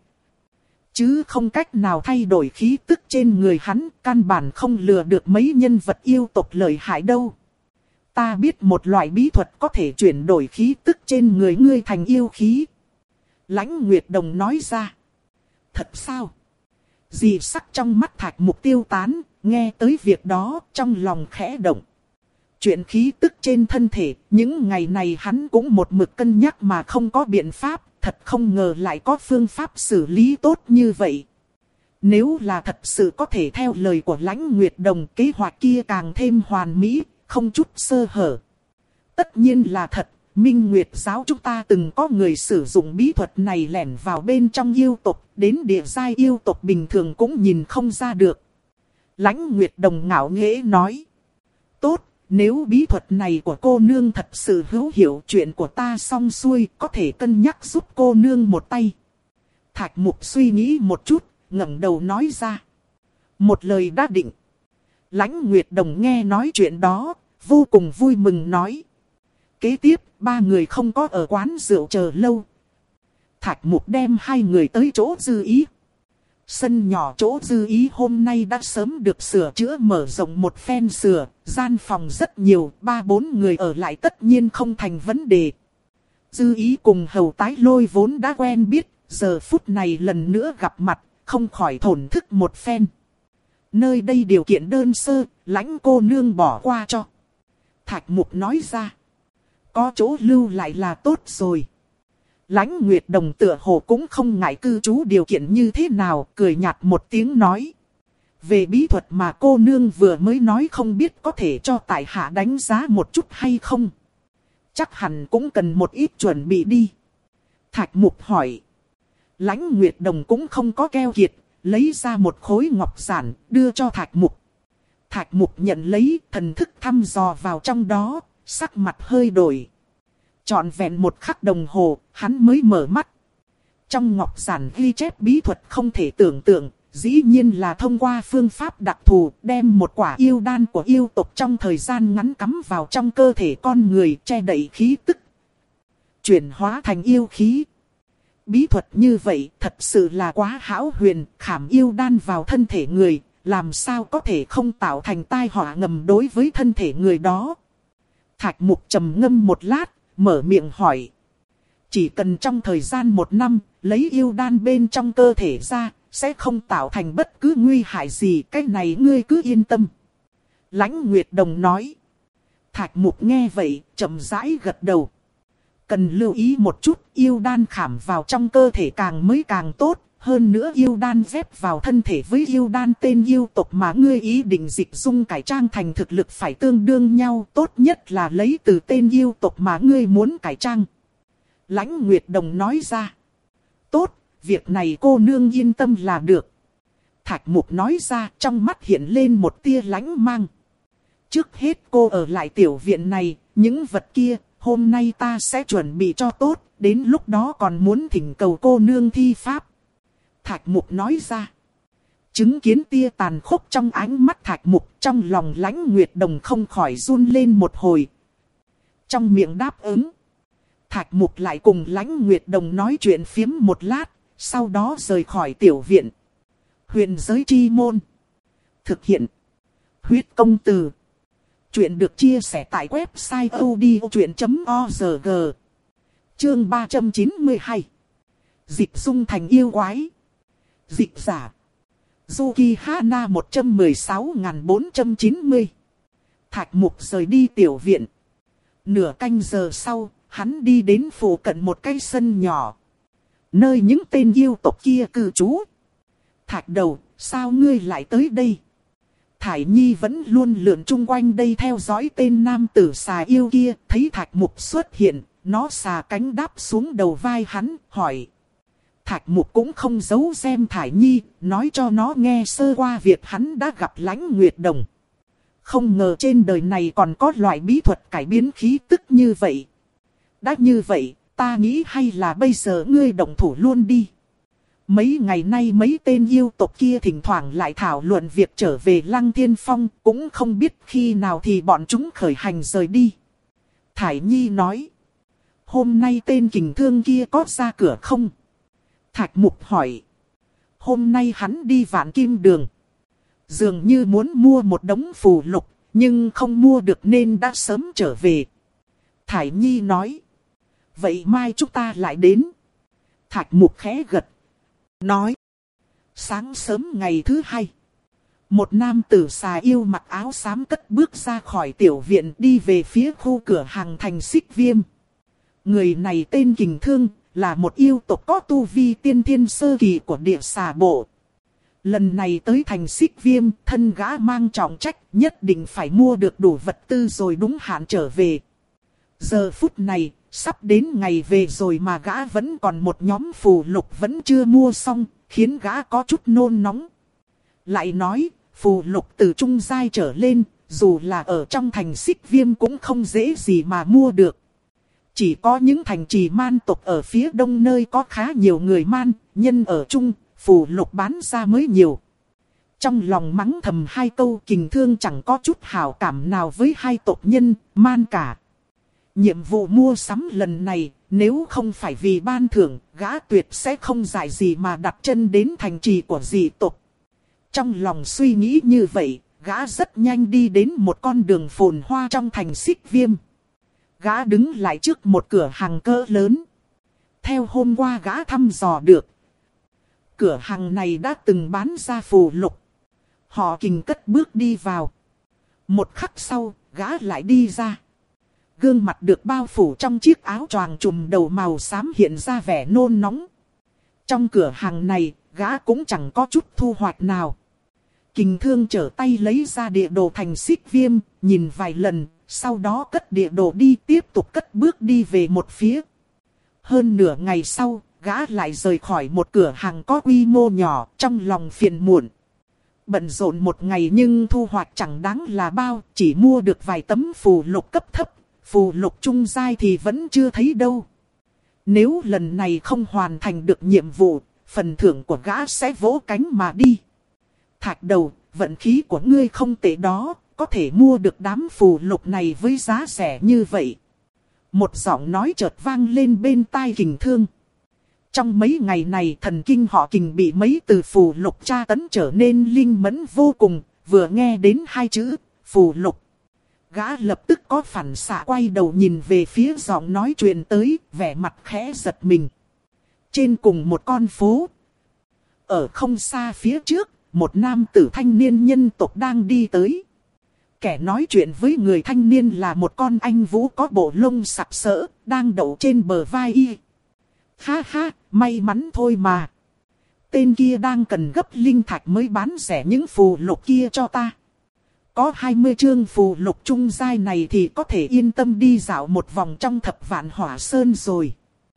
Chứ không cách nào thay đổi khí tức trên người hắn, căn bản không lừa được mấy nhân vật yêu tộc lợi hại đâu. Ta biết một loại bí thuật có thể chuyển đổi khí tức trên người ngươi thành yêu khí. Lãnh Nguyệt Đồng nói ra. Thật sao? Dị sắc trong mắt Thạch Mục tiêu tán, nghe tới việc đó trong lòng khẽ động. Chuyện khí tức trên thân thể, những ngày này hắn cũng một mực cân nhắc mà không có biện pháp, thật không ngờ lại có phương pháp xử lý tốt như vậy. Nếu là thật sự có thể theo lời của Lãnh Nguyệt Đồng, kế hoạch kia càng thêm hoàn mỹ, không chút sơ hở. Tất nhiên là thật, Minh Nguyệt giáo chúng ta từng có người sử dụng bí thuật này lẻn vào bên trong yêu tộc, đến địa giai yêu tộc bình thường cũng nhìn không ra được. Lãnh Nguyệt Đồng ngạo nghễ nói. Tốt, nếu bí thuật này của cô nương thật sự hữu hiệu, chuyện của ta xong xuôi, có thể cân nhắc giúp cô nương một tay. Thạch Mục suy nghĩ một chút, ngẩng đầu nói ra. Một lời đã định. Lãnh Nguyệt Đồng nghe nói chuyện đó, vô cùng vui mừng nói. Kế tiếp, ba người không có ở quán rượu chờ lâu. Thạch Mục đem hai người tới chỗ Dư Ý. Sân nhỏ chỗ Dư Ý hôm nay đã sớm được sửa chữa mở rộng một phen sửa, gian phòng rất nhiều, ba bốn người ở lại tất nhiên không thành vấn đề. Dư Ý cùng Hầu Tái Lôi vốn đã quen biết, giờ phút này lần nữa gặp mặt, không khỏi thổn thức một phen. Nơi đây điều kiện đơn sơ, lãnh cô nương bỏ qua cho. Thạch Mục nói ra. Có chỗ lưu lại là tốt rồi. Lãnh Nguyệt Đồng tựa hồ cũng không ngại cư trú điều kiện như thế nào, cười nhạt một tiếng nói. Về bí thuật mà cô nương vừa mới nói không biết có thể cho tại hạ đánh giá một chút hay không. Chắc hẳn cũng cần một ít chuẩn bị đi. Thạch Mục hỏi. Lãnh Nguyệt Đồng cũng không có keo kiệt, lấy ra một khối ngọc giản, đưa cho Thạch Mục. Thạch Mục nhận lấy, thần thức thăm dò vào trong đó, sắc mặt hơi đổi. Trọn vẹn một khắc đồng hồ, hắn mới mở mắt. Trong ngọc giản ghi chép bí thuật không thể tưởng tượng, dĩ nhiên là thông qua phương pháp đặc thù, đem một quả yêu đan của yêu tộc trong thời gian ngắn cắm vào trong cơ thể con người, che đậy khí tức, chuyển hóa thành yêu khí. Bí thuật như vậy thật sự là quá hão huyền, khảm yêu đan vào thân thể người, làm sao có thể không tạo thành tai họa ngầm đối với thân thể người đó. Thạch Mục trầm ngâm một lát, mở miệng hỏi. Chỉ cần trong thời gian một năm, lấy yêu đan bên trong cơ thể ra, sẽ không tạo thành bất cứ nguy hại gì, cái này ngươi cứ yên tâm. Lãnh Nguyệt Đồng nói. Thạch Mục nghe vậy, chậm rãi gật đầu. Cần lưu ý một chút, yêu đan khảm vào trong cơ thể càng mới càng tốt. Hơn nữa yêu đan ghép vào thân thể với yêu đan tên yêu tộc mà ngươi ý định dịch dung cải trang thành thực lực phải tương đương nhau. Tốt nhất là lấy từ tên yêu tộc mà ngươi muốn cải trang. Lãnh Nguyệt Đồng nói ra. Tốt, việc này cô nương yên tâm là được. Thạch Mục nói ra, trong mắt hiện lên một tia lãnh mang. Trước hết cô ở lại tiểu viện này, những vật kia, hôm nay ta sẽ chuẩn bị cho tốt, đến lúc đó còn muốn thỉnh cầu cô nương thi pháp. Thạch Mục nói ra. Chứng kiến tia tàn khốc trong ánh mắt Thạch Mục, trong lòng Lãnh Nguyệt Đồng không khỏi run lên một hồi. Trong miệng đáp ứng. Thạch Mục lại cùng Lãnh Nguyệt Đồng nói chuyện phiếm một lát, sau đó rời khỏi tiểu viện. Huyền giới chi môn. Thực hiện. Huyết công từ. Chuyện được chia sẻ tại website odchuyện chấm org. Chương ba trăm chín mươi hai. Dịch dung thành yêu quái. Dịch giả. Yuki Hana một trăm mười sáu nghìn bốn trăm chín mươi. Thạch Mục rời đi tiểu viện. Nửa canh giờ sau, hắn đi đến phụ cận một cái sân nhỏ. Nơi những tên yêu tộc kia cư trú. Thạch Đầu, sao ngươi lại tới đây? Thải Nhi vẫn luôn lượn chung quanh đây theo dõi tên nam tử xà yêu kia. Thấy Thạch Mục xuất hiện, nó xà cánh đáp xuống đầu vai hắn, hỏi. Thạch Mục cũng không giấu xem Thải Nhi, nói cho nó nghe sơ qua việc hắn đã gặp Lãnh Nguyệt Đồng. Không ngờ trên đời này còn có loại bí thuật cải biến khí tức như vậy. Đã như vậy, ta nghĩ hay là bây giờ ngươi động thủ luôn đi. Mấy ngày nay mấy tên yêu tộc kia thỉnh thoảng lại thảo luận việc trở về Lăng Thiên Phong, cũng không biết khi nào thì bọn chúng khởi hành rời đi. Thải Nhi nói. Hôm nay tên kình thương kia có ra cửa không? Thạch Mục hỏi. Hôm nay hắn đi Vạn Kim Đường. Dường như muốn mua một đống phù lục, nhưng không mua được nên đã sớm trở về. Thải Nhi nói. Vậy mai chúng ta lại đến. Thạch Mục khẽ gật. Nói. Sáng sớm ngày thứ hai. Một nam tử xà yêu mặc áo xám cất bước ra khỏi tiểu viện đi về phía khu cửa hàng thành Xích Viêm. Người này tên Kình Thương, là một yêu tộc có tu vi tiên thiên sơ kỳ của địa xà bộ. Lần này tới thành Xích Viêm, thân gã mang trọng trách, nhất định phải mua được đủ vật tư rồi đúng hạn trở về. Giờ phút này, sắp đến ngày về rồi mà gã vẫn còn một nhóm phù lục vẫn chưa mua xong, khiến gã có chút nôn nóng. Lại nói, phù lục từ trung giai trở lên, dù là ở trong thành Xích Viêm cũng không dễ gì mà mua được. Chỉ có những thành trì man tộc ở phía đông nơi có khá nhiều người man, nhân ở chung, phù lục bán ra mới nhiều. Trong lòng mắng thầm hai câu, Kình Thương chẳng có chút hảo cảm nào với hai tộc nhân, man cả. Nhiệm vụ mua sắm lần này, nếu không phải vì ban thưởng, gã tuyệt sẽ không dại gì mà đặt chân đến thành trì của dị tộc. Trong lòng suy nghĩ như vậy, gã rất nhanh đi đến một con đường phồn hoa trong thành Xích Viêm. Gã đứng lại trước một cửa hàng cỡ lớn. Theo hôm qua gã thăm dò được, cửa hàng này đã từng bán ra phù lục. Họ Kình cất bước đi vào. Một khắc sau, gã lại đi ra. Gương mặt được bao phủ trong chiếc áo choàng trùm đầu màu xám hiện ra vẻ nôn nóng. Trong cửa hàng này, gã cũng chẳng có chút thu hoạch nào. Kình Thương trở tay lấy ra địa đồ thành Xích Viêm, nhìn vài lần, sau đó cất địa đồ đi, tiếp tục cất bước đi về một phía. Hơn nửa ngày sau, gã lại rời khỏi một cửa hàng có quy mô nhỏ, trong lòng phiền muộn. Bận rộn một ngày nhưng thu hoạch chẳng đáng là bao, chỉ mua được vài tấm phù lục cấp thấp, phù lục trung giai thì vẫn chưa thấy đâu. Nếu lần này không hoàn thành được nhiệm vụ, phần thưởng của gã sẽ vỗ cánh mà đi. Thạch Đầu, vận khí của ngươi không tệ đó, có thể mua được đám phù lục này với giá rẻ như vậy. Một giọng nói chợt vang lên bên tai Kình Thương. Trong mấy ngày này thần kinh họ Kình bị mấy từ phù lục tra tấn trở nên linh mẫn vô cùng, vừa nghe đến hai chữ, phù lục. Gã lập tức có phản xạ quay đầu nhìn về phía giọng nói chuyện tới, vẻ mặt khẽ giật mình. Trên cùng một con phố, ở không xa phía trước, một nam tử thanh niên nhân tộc đang đi tới. Kẻ nói chuyện với người thanh niên là một con anh vũ có bộ lông sặc sỡ, đang đậu trên bờ vai y. Ha ha, may mắn thôi mà. Tên kia đang cần gấp linh thạch mới bán rẻ những phù lục kia cho ta. Có hai mươi chương phù lục trung giai này thì có thể yên tâm đi dạo một vòng trong thập vạn hỏa sơn rồi.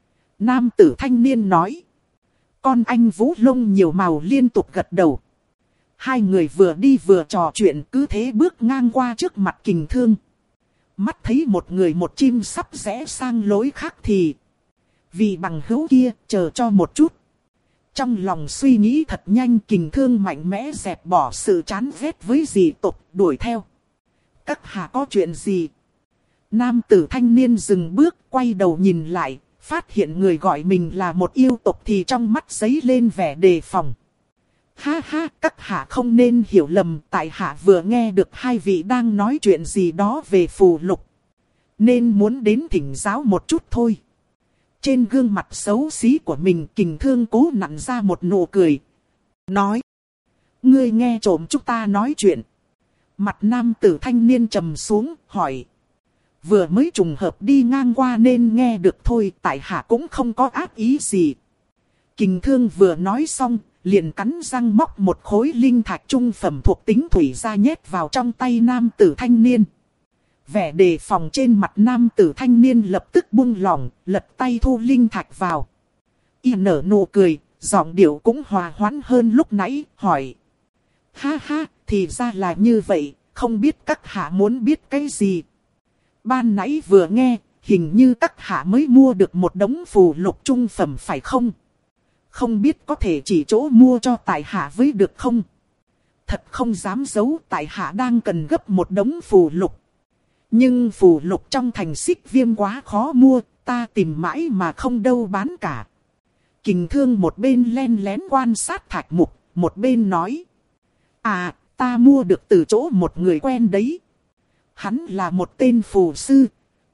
Nam tử thanh niên nói. Con anh vũ lông nhiều màu liên tục gật đầu. Hai người vừa đi vừa trò chuyện, cứ thế bước ngang qua trước mặt Kình Thương. Mắt thấy một người một chim sắp rẽ sang lối khác thì vì bằng hữu kia, chờ cho một chút. Trong lòng suy nghĩ thật nhanh, Kình Thương mạnh mẽ dẹp bỏ sự chán ghét với dị tộc, đuổi theo. Các hạ có chuyện gì? Nam tử thanh niên dừng bước, quay đầu nhìn lại, phát hiện người gọi mình là một yêu tộc thì trong mắt giấy lên vẻ đề phòng. Ha ha, các hạ không nên hiểu lầm, tại hạ vừa nghe được hai vị đang nói chuyện gì đó về phù lục, nên muốn đến thỉnh giáo một chút thôi. Trên gương mặt xấu xí của mình, Kình Thương cố nặn ra một nụ cười. Nói, ngươi nghe trộm chúng ta nói chuyện. Mặt nam tử thanh niên trầm xuống, hỏi. Vừa mới trùng hợp đi ngang qua nên nghe được thôi, tại hạ cũng không có ác ý gì. Kình Thương vừa nói xong, liền cắn răng móc một khối linh thạch trung phẩm thuộc tính thủy ra nhét vào trong tay nam tử thanh niên. Vẻ đề phòng trên mặt nam tử thanh niên lập tức buông lỏng, lật tay thu linh thạch vào. Y nở nụ cười, giọng điệu cũng hòa hoãn hơn lúc nãy, hỏi. Ha ha, thì ra là như vậy, không biết các hạ muốn biết cái gì. Ban nãy vừa nghe, hình như các hạ mới mua được một đống phù lục trung phẩm phải không? Không biết có thể chỉ chỗ mua cho tại hạ với được không? Thật không dám giấu, tại hạ đang cần gấp một đống phù lục. Nhưng phù lục trong thành Xích Viêm quá khó mua, ta tìm mãi mà không đâu bán cả. Kình Thương một bên len lén quan sát Thạch Mục, một bên nói. À, ta mua được từ chỗ một người quen đấy. Hắn là một tên phù sư,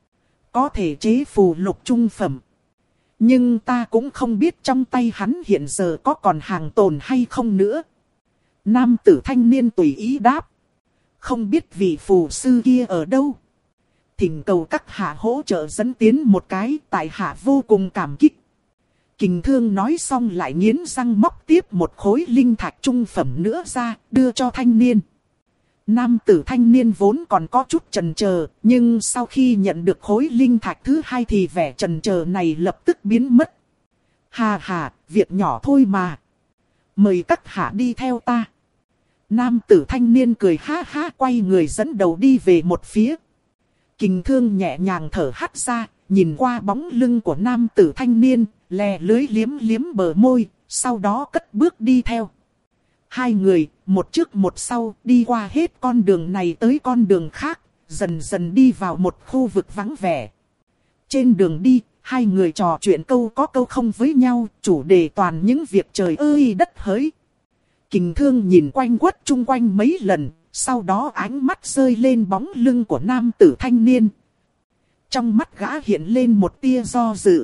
có thể chế phù lục trung phẩm. Nhưng ta cũng không biết trong tay hắn hiện giờ có còn hàng tồn hay không nữa. Nam tử thanh niên tùy ý đáp. Không biết vị phù sư kia ở đâu. Thỉnh cầu các hạ hỗ trợ dẫn tiến một cái, tại hạ vô cùng cảm kích. Kình Thương nói xong lại nghiến răng móc tiếp một khối linh thạch trung phẩm nữa ra, đưa cho thanh niên. Nam tử thanh niên vốn còn có chút chần chờ, nhưng sau khi nhận được khối linh thạch thứ hai thì vẻ chần chờ này lập tức biến mất. Hà hà, việc nhỏ thôi mà. Mời các hạ đi theo ta. Nam tử thanh niên cười ha ha, quay người dẫn đầu đi về một phía. Kình Thương nhẹ nhàng thở hắt ra, nhìn qua bóng lưng của nam tử thanh niên, lè lưới liếm liếm bờ môi, sau đó cất bước đi theo. Hai người, một trước một sau, đi qua hết con đường này tới con đường khác, dần dần đi vào một khu vực vắng vẻ. Trên đường đi, hai người trò chuyện câu có câu không với nhau, chủ đề toàn những việc trời ơi đất hỡi. Kình Thương nhìn quanh quất chung quanh mấy lần, sau đó ánh mắt rơi lên bóng lưng của nam tử thanh niên. Trong mắt gã hiện lên một tia do dự.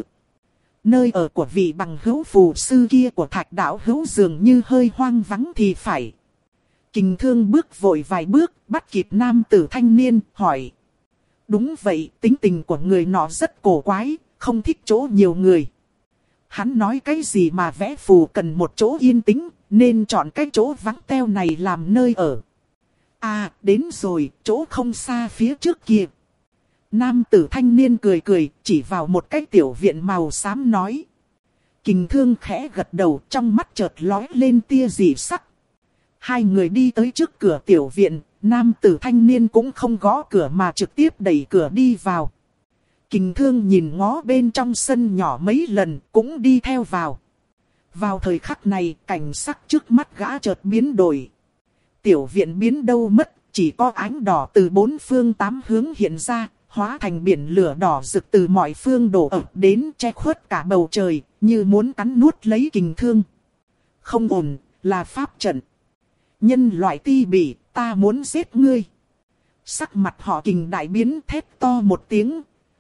Nơi ở của vị bằng hữu phù sư kia của Thạch đạo hữu dường như hơi hoang vắng thì phải. Kình Thương bước vội vài bước, bắt kịp nam tử thanh niên, hỏi. Đúng vậy, tính tình của người nọ rất cổ quái, không thích chỗ nhiều người. Hắn nói cái gì mà vẽ phù cần một chỗ yên tĩnh, nên chọn cái chỗ vắng teo này làm nơi ở. À, đến rồi, chỗ không xa phía trước kia. Nam tử thanh niên cười cười, chỉ vào một cái tiểu viện màu xám nói. Kình Thương khẽ gật đầu, trong mắt chợt lóe lên tia dị sắc. Hai người đi tới trước cửa tiểu viện, nam tử thanh niên cũng không gõ cửa mà trực tiếp đẩy cửa đi vào. Kình Thương nhìn ngó bên trong sân nhỏ mấy lần, cũng đi theo vào. Vào thời khắc này, cảnh sắc trước mắt gã chợt biến đổi. Tiểu viện biến đâu mất, chỉ có ánh đỏ từ bốn phương tám hướng hiện ra, hóa thành biển lửa đỏ rực từ mọi phương đổ ập đến che khuất cả bầu trời, như muốn cắn nuốt lấy Kình Thương. Không ổn, là pháp trận. Nhân loại ti bỉ, ta muốn giết ngươi. Sắc mặt họ Kình đại biến, thét to một tiếng.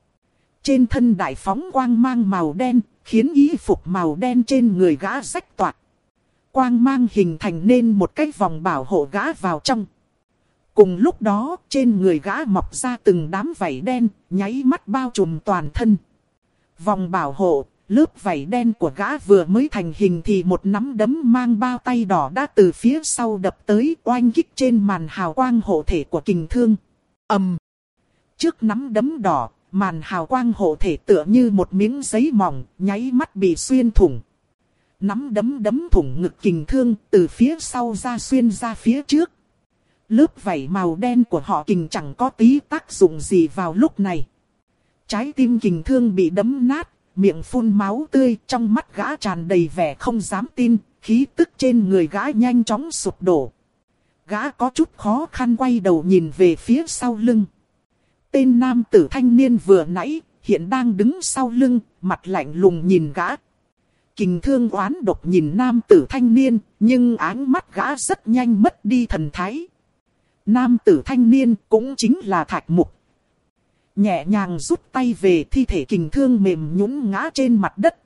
Trên thân đại phóng quang mang màu đen, khiến y phục màu đen trên người gã rách toạc. Quang mang hình thành nên một cái vòng bảo hộ gã vào trong. Cùng lúc đó, trên người gã mọc ra từng đám vảy đen, nháy mắt bao trùm toàn thân. Vòng bảo hộ, lớp vảy đen của gã vừa mới thành hình thì một nắm đấm mang bao tay đỏ đã từ phía sau đập tới, oanh kích trên màn hào quang hộ thể của Kình Thương. Ầm! Trước nắm đấm đỏ, màn hào quang hộ thể tựa như một miếng giấy mỏng, nháy mắt bị xuyên thủng. Nắm đấm đấm thủng ngực Kình Thương, từ phía sau ra xuyên ra phía trước. Lớp vảy màu đen của họ Kình chẳng có tí tác dụng gì vào lúc này. Trái tim Kình Thương bị đấm nát, miệng phun máu tươi, trong mắt gã tràn đầy vẻ không dám tin, khí tức trên người gã nhanh chóng sụp đổ. Gã có chút khó khăn quay đầu nhìn về phía sau lưng. Tên nam tử thanh niên vừa nãy, hiện đang đứng sau lưng, mặt lạnh lùng nhìn gã. Kình Thương oán độc nhìn nam tử thanh niên, nhưng áng mắt gã rất nhanh mất đi thần thái. Nam tử thanh niên cũng chính là Thạch Mục. Nhẹ nhàng rút tay về, thi thể Kình Thương mềm nhũn ngã trên mặt đất.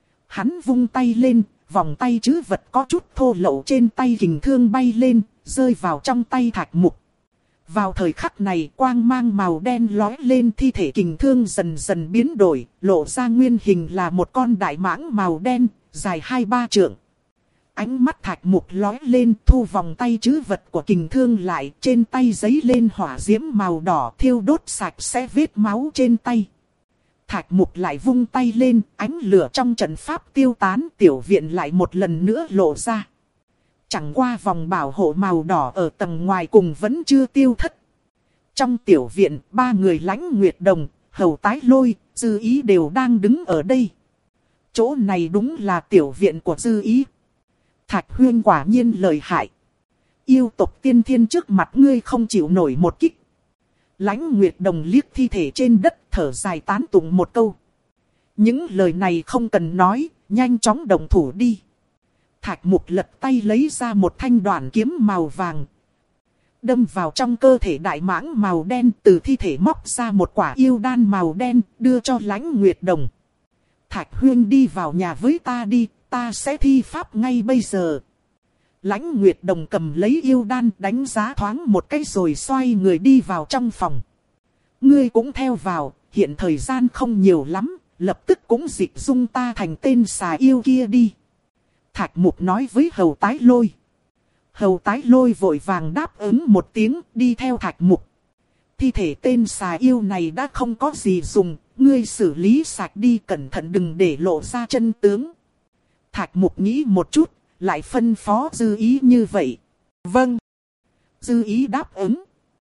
Hắn vung tay lên, vòng tay trữ vật có chút thô lậu trên tay Kình Thương bay lên, rơi vào trong tay Thạch Mục. Vào thời khắc này, quang mang màu đen lói lên, thi thể Kình Thương dần dần biến đổi, lộ ra nguyên hình là một con đại mãng màu đen, dài hai ba trượng. Ánh mắt Thạch Mục lói lên, thu vòng tay trữ vật của Kình Thương lại, trên tay giấy lên hỏa diễm màu đỏ thiêu đốt sạch sẽ vết máu trên tay. Thạch Mục lại vung tay lên, ánh lửa trong trận pháp tiêu tán, tiểu viện lại một lần nữa lộ ra. Chẳng qua vòng bảo hộ màu đỏ ở tầng ngoài cùng vẫn chưa tiêu thất. Trong tiểu viện, ba người Lãnh Nguyệt Đồng, Hầu Tái Lôi, Dư Ý đều đang đứng ở đây. Chỗ này đúng là tiểu viện của Dư Ý. Thạch Huyên quả nhiên lợi hại. Yêu tộc tiên thiên trước mặt ngươi không chịu nổi một kích. Lãnh Nguyệt Đồng liếc thi thể trên đất, thở dài tán tụng một câu. Những lời này không cần nói, nhanh chóng động thủ đi. Thạch Mục lật tay lấy ra một thanh đoạn kiếm màu vàng. Đâm vào trong cơ thể đại mãng màu đen, từ thi thể móc ra một quả yêu đan màu đen, đưa cho Lãnh Nguyệt Đồng. Thạch Huyên đi vào nhà với ta đi, ta sẽ thi pháp ngay bây giờ. Lãnh Nguyệt Đồng cầm lấy yêu đan, đánh giá thoáng một cái rồi xoay người đi vào trong phòng. Ngươi cũng theo vào, hiện thời gian không nhiều lắm, lập tức cũng dịch dung ta thành tên xà yêu kia đi. Thạch Mục nói với Hầu Tái Lôi. Hầu Tái Lôi vội vàng đáp ứng một tiếng, đi theo Thạch Mục. Thi thể tên xà yêu này đã không có gì dùng, ngươi xử lý sạch đi, cẩn thận đừng để lộ ra chân tướng. Thạch Mục nghĩ một chút, lại phân phó Dư Ý như vậy. Vâng. Dư Ý đáp ứng.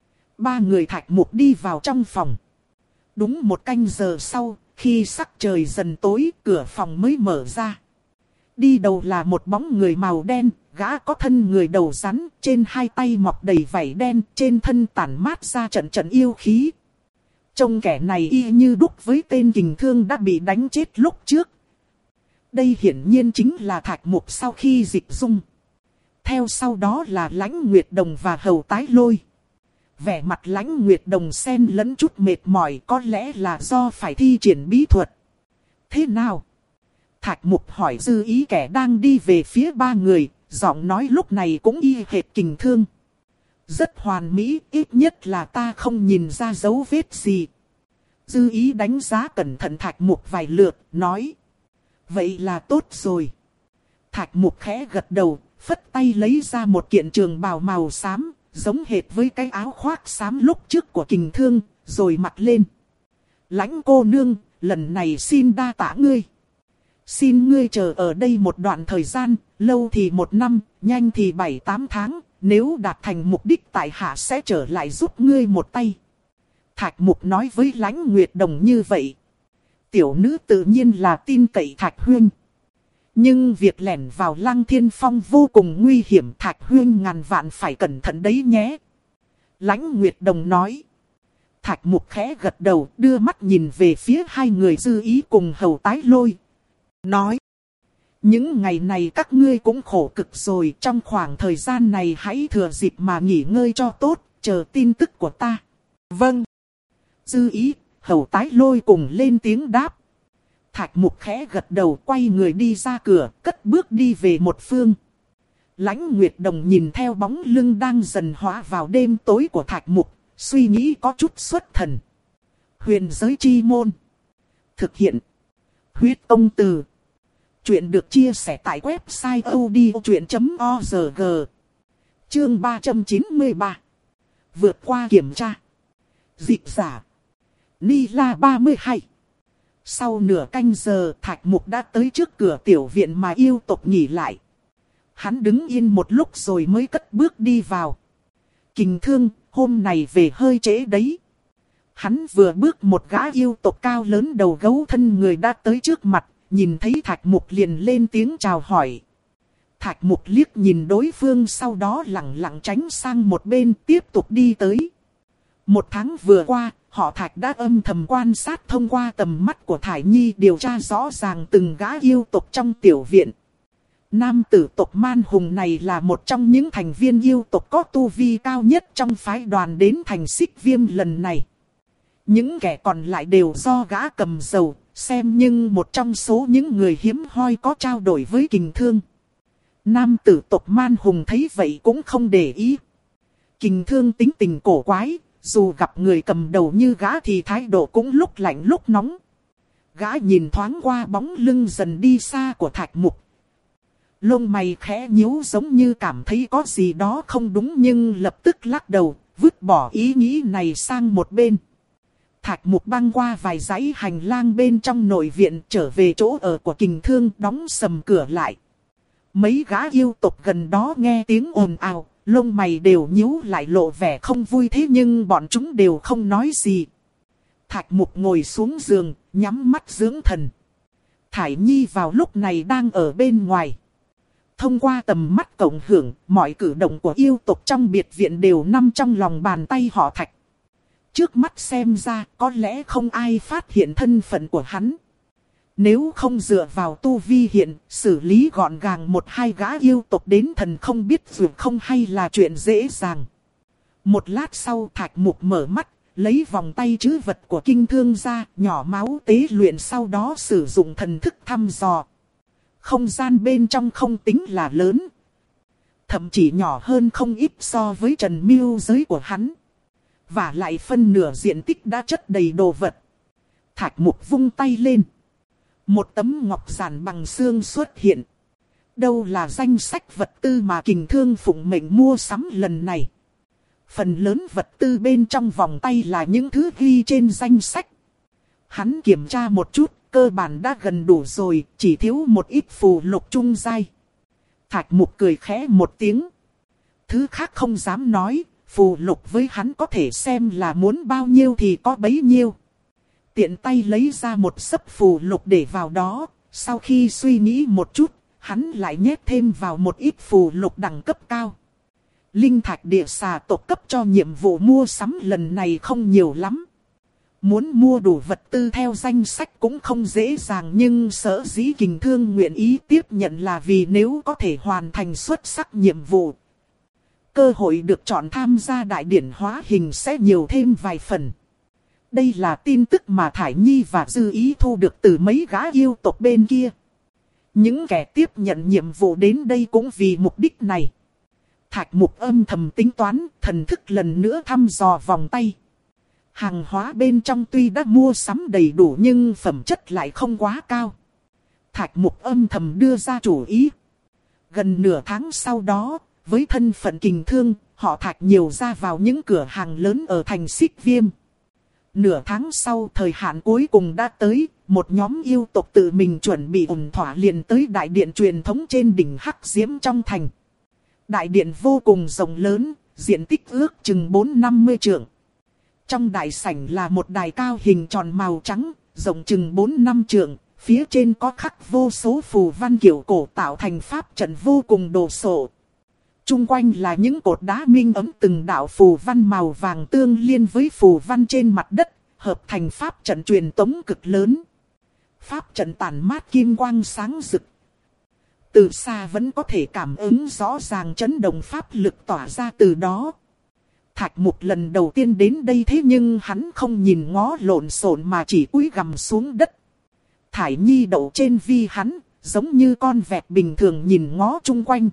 Ba người Thạch Mục đi vào trong phòng. Đúng một canh giờ sau, khi sắc trời dần tối, cửa phòng mới mở ra. Đi đầu là một bóng người màu đen, gã có thân người đầu rắn, trên hai tay mọc đầy vảy đen, trên thân tản mát ra trận trận yêu khí. Trông kẻ này y như đúc với tên kình thương đã bị đánh chết lúc trước. Đây hiển nhiên chính là Thạch Mục sau khi dịch dung. Theo sau đó là Lãnh Nguyệt Đồng và Hầu Tái Lôi. Vẻ mặt Lãnh Nguyệt Đồng xen lẫn chút mệt mỏi, có lẽ là do phải thi triển bí thuật. Thế nào? Thạch Mục hỏi Dư Ý kẻ đang đi về phía ba người, giọng nói lúc này cũng y hệt kình thương. Rất hoàn mỹ, ít nhất là ta không nhìn ra dấu vết gì. Dư Ý đánh giá cẩn thận Thạch Mục vài lượt, nói. Vậy là tốt rồi. Thạch Mục khẽ gật đầu, phất tay lấy ra một kiện trường bào màu xám, giống hệt với cái áo khoác xám lúc trước của kình thương, rồi mặc lên. Lãnh cô nương, lần này xin đa tạ ngươi. Xin ngươi chờ ở đây một đoạn thời gian, lâu thì một năm, nhanh thì bảy tám tháng, nếu đạt thành mục đích tại hạ sẽ trở lại giúp ngươi một tay. Thạch Mục nói với Lãnh Nguyệt Đồng như vậy. Tiểu nữ tự nhiên là tin cậy Thạch Huynh. Nhưng việc lẻn vào Lăng Thiên Phong vô cùng nguy hiểm, Thạch Huynh ngàn vạn phải cẩn thận đấy nhé. Lãnh Nguyệt Đồng nói. Thạch Mục khẽ gật đầu, đưa mắt nhìn về phía hai người Dư Ý cùng Hầu Tái Lôi. Nói. Những ngày này các ngươi cũng khổ cực rồi, trong khoảng thời gian này hãy thừa dịp mà nghỉ ngơi cho tốt, chờ tin tức của ta. Vâng. Dư Ý, Hầu Tái Lôi cùng lên tiếng đáp. Thạch Mục khẽ gật đầu, quay người đi ra cửa, cất bước đi về một phương. Lãnh Nguyệt Đồng nhìn theo bóng lưng đang dần hóa vào đêm tối của Thạch Mục, suy nghĩ có chút xuất thần. Huyền giới chi môn. Thực hiện. Huyết Công Từ. Chuyện được chia sẻ tại website odchuyện chấm org. Chương ba trăm chín mươi ba. Vượt qua kiểm tra. Dịch giả. Ni La ba mươi hai. Sau nửa canh giờ, Thạch Mục đã tới trước cửa tiểu viện mà yêu tộc nghỉ lại. Hắn đứng yên một lúc rồi mới cất bước đi vào. Kình thương, hôm này về hơi trễ đấy. Hắn vừa bước một gã yêu tộc cao lớn đầu gấu thân người đã tới trước mặt, nhìn thấy Thạch Mục liền lên tiếng chào hỏi. Thạch Mục liếc nhìn đối phương, sau đó lặng lặng tránh sang một bên, tiếp tục đi tới. Một tháng vừa qua, họ Thạch đã âm thầm quan sát thông qua tầm mắt của Thải Nhi, điều tra rõ ràng từng gã yêu tộc trong tiểu viện. Nam tử tộc Man Hùng này là một trong những thành viên yêu tộc có tu vi cao nhất trong phái đoàn đến thành Xích Viêm lần này. Những kẻ còn lại đều do gã cầm dầu, xem như một trong số những người hiếm hoi có trao đổi với kình thương. Nam tử tộc Man Hùng thấy vậy cũng không để ý. Kình thương tính tình cổ quái, dù gặp người cầm đầu như gã thì thái độ cũng lúc lạnh lúc nóng. Gã nhìn thoáng qua bóng lưng dần đi xa của Thạch Mục. Lông mày khẽ nhíu giống như cảm thấy có gì đó không đúng, nhưng lập tức lắc đầu, vứt bỏ ý nghĩ này sang một bên. Thạch Mục băng qua vài dãy hành lang bên trong nội viện, trở về chỗ ở của kình thương, đóng sầm cửa lại. Mấy gã yêu tộc gần đó nghe tiếng ồn ào, lông mày đều nhíu lại lộ vẻ không vui, thế nhưng bọn chúng đều không nói gì. Thạch Mục ngồi xuống giường, nhắm mắt dưỡng thần. Thải Nhi vào lúc này đang ở bên ngoài. Thông qua tầm mắt cộng hưởng, mọi cử động của yêu tộc trong biệt viện đều nằm trong lòng bàn tay họ Thạch. Trước mắt xem ra, có lẽ không ai phát hiện thân phận của hắn. Nếu không dựa vào tu vi hiện, xử lý gọn gàng một hai gã yêu tộc đến thần không biết dù không hay là chuyện dễ dàng. Một lát sau, Thạch Mục mở mắt, lấy vòng tay trữ vật của kinh thương ra, nhỏ máu tế luyện, sau đó sử dụng thần thức thăm dò. Không gian bên trong không tính là lớn, thậm chí nhỏ hơn không ít so với trần miêu giới của hắn. Và lại phân nửa diện tích đã chất đầy đồ vật. Thạch Mục vung tay lên. Một tấm ngọc giản bằng xương xuất hiện. Đâu là danh sách vật tư mà kình thương phụng mệnh mua sắm lần này. Phần lớn vật tư bên trong vòng tay là những thứ ghi trên danh sách. Hắn kiểm tra một chút, cơ bản đã gần đủ rồi, chỉ thiếu một ít phù lục trung giai. Thạch Mục cười khẽ một tiếng. Thứ khác không dám nói, phù lục với hắn có thể xem là muốn bao nhiêu thì có bấy nhiêu. Tiện tay lấy ra một xấp phù lục để vào đó, sau khi suy nghĩ một chút, hắn lại nhét thêm vào một ít phù lục đẳng cấp cao. Linh thạch địa xà tộc cấp cho nhiệm vụ mua sắm lần này không nhiều lắm. Muốn mua đủ vật tư theo danh sách cũng không dễ dàng, nhưng sở dĩ Kình Thương nguyện ý tiếp nhận là vì nếu có thể hoàn thành xuất sắc nhiệm vụ, cơ hội được chọn tham gia đại điển hóa hình sẽ nhiều thêm vài phần. Đây là tin tức mà Thải Nhi và Dư Ý thu được từ mấy gã yêu tộc bên kia. Những kẻ tiếp nhận nhiệm vụ đến đây cũng vì mục đích này. Thạch Mục âm thầm tính toán, thần thức lần nữa thăm dò vòng tay. Hàng hóa bên trong tuy đã mua sắm đầy đủ nhưng phẩm chất lại không quá cao. Thạch Mục âm thầm đưa ra chủ ý. Gần nửa tháng sau đó, với thân phận Kình Thương, họ Thạch nhiều ra vào những cửa hàng lớn ở thành Xích Viêm. Nửa tháng sau thời hạn cuối cùng đã tới, một nhóm yêu tộc tự mình chuẩn bị ổn thỏa liền tới đại điện truyền thống trên đỉnh Hắc Diễm trong thành. Đại điện vô cùng rộng lớn, diện tích ước chừng bốn trăm năm mươi trượng. Trong đại sảnh là một đài cao hình tròn màu trắng, rộng chừng bốn đến năm trượng, phía trên có khắc vô số phù văn kiểu cổ tạo thành pháp trận vô cùng đồ sộ. Trung quanh là những cột đá minh ấm từng đạo phù văn màu vàng tương liên với phù văn trên mặt đất, hợp thành pháp trận truyền tống cực lớn. Pháp trận tản mát kim quang sáng rực. Từ xa vẫn có thể cảm ứng rõ ràng chấn động pháp lực tỏa ra từ đó. Thạch Mục lần đầu tiên đến đây thế nhưng hắn không nhìn ngó lộn xộn mà chỉ cúi gằm xuống đất. Thải Nhi đậu trên vi hắn, giống như con vẹt bình thường nhìn ngó chung quanh.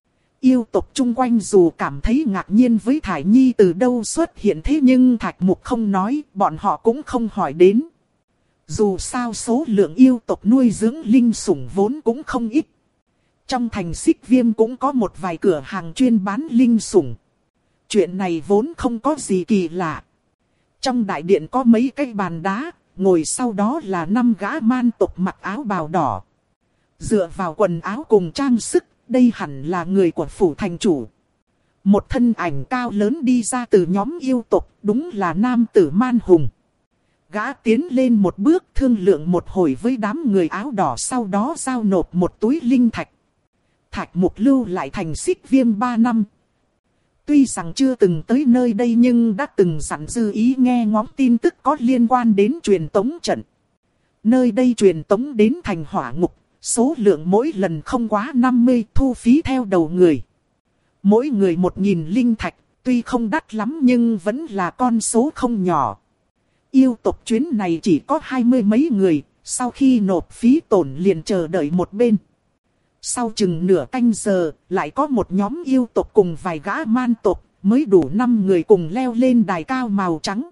Yêu tộc chung quanh dù cảm thấy ngạc nhiên với Thải Nhi từ đâu xuất hiện thế nhưng Thạch Mục không nói, bọn họ cũng không hỏi đến. Dù sao số lượng yêu tộc nuôi dưỡng linh sủng vốn cũng không ít. Trong thành Xích Viêm cũng có một vài cửa hàng chuyên bán linh sủng. Chuyện này vốn không có gì kỳ lạ. Trong đại điện có mấy cái bàn đá, ngồi sau đó là năm gã man tộc mặc áo bào đỏ. Dựa vào quần áo cùng trang sức, đây hẳn là người của phủ thành chủ. Một thân ảnh cao lớn đi ra từ nhóm yêu tộc, đúng là nam tử Man Hùng. Gã tiến lên một bước thương lượng một hồi với đám người áo đỏ, sau đó giao nộp một túi linh thạch. Thạch Mục lưu lại thành Xích Viêm ba năm. Tuy rằng chưa từng tới nơi đây nhưng đã từng dặn Dư Ý nghe ngóng tin tức có liên quan đến truyền tống trận. Nơi đây truyền tống đến thành Hỏa Ngục, số lượng mỗi lần không quá năm mươi, thu phí theo đầu người. Mỗi người một nghìn linh thạch, tuy không đắt lắm nhưng vẫn là con số không nhỏ. Yêu tộc chuyến này chỉ có hai mươi mấy người, sau khi nộp phí tổn liền chờ đợi một bên. Sau chừng nửa canh giờ, lại có một nhóm yêu tộc cùng vài gã man tộc, mới đủ năm người cùng leo lên đài cao màu trắng.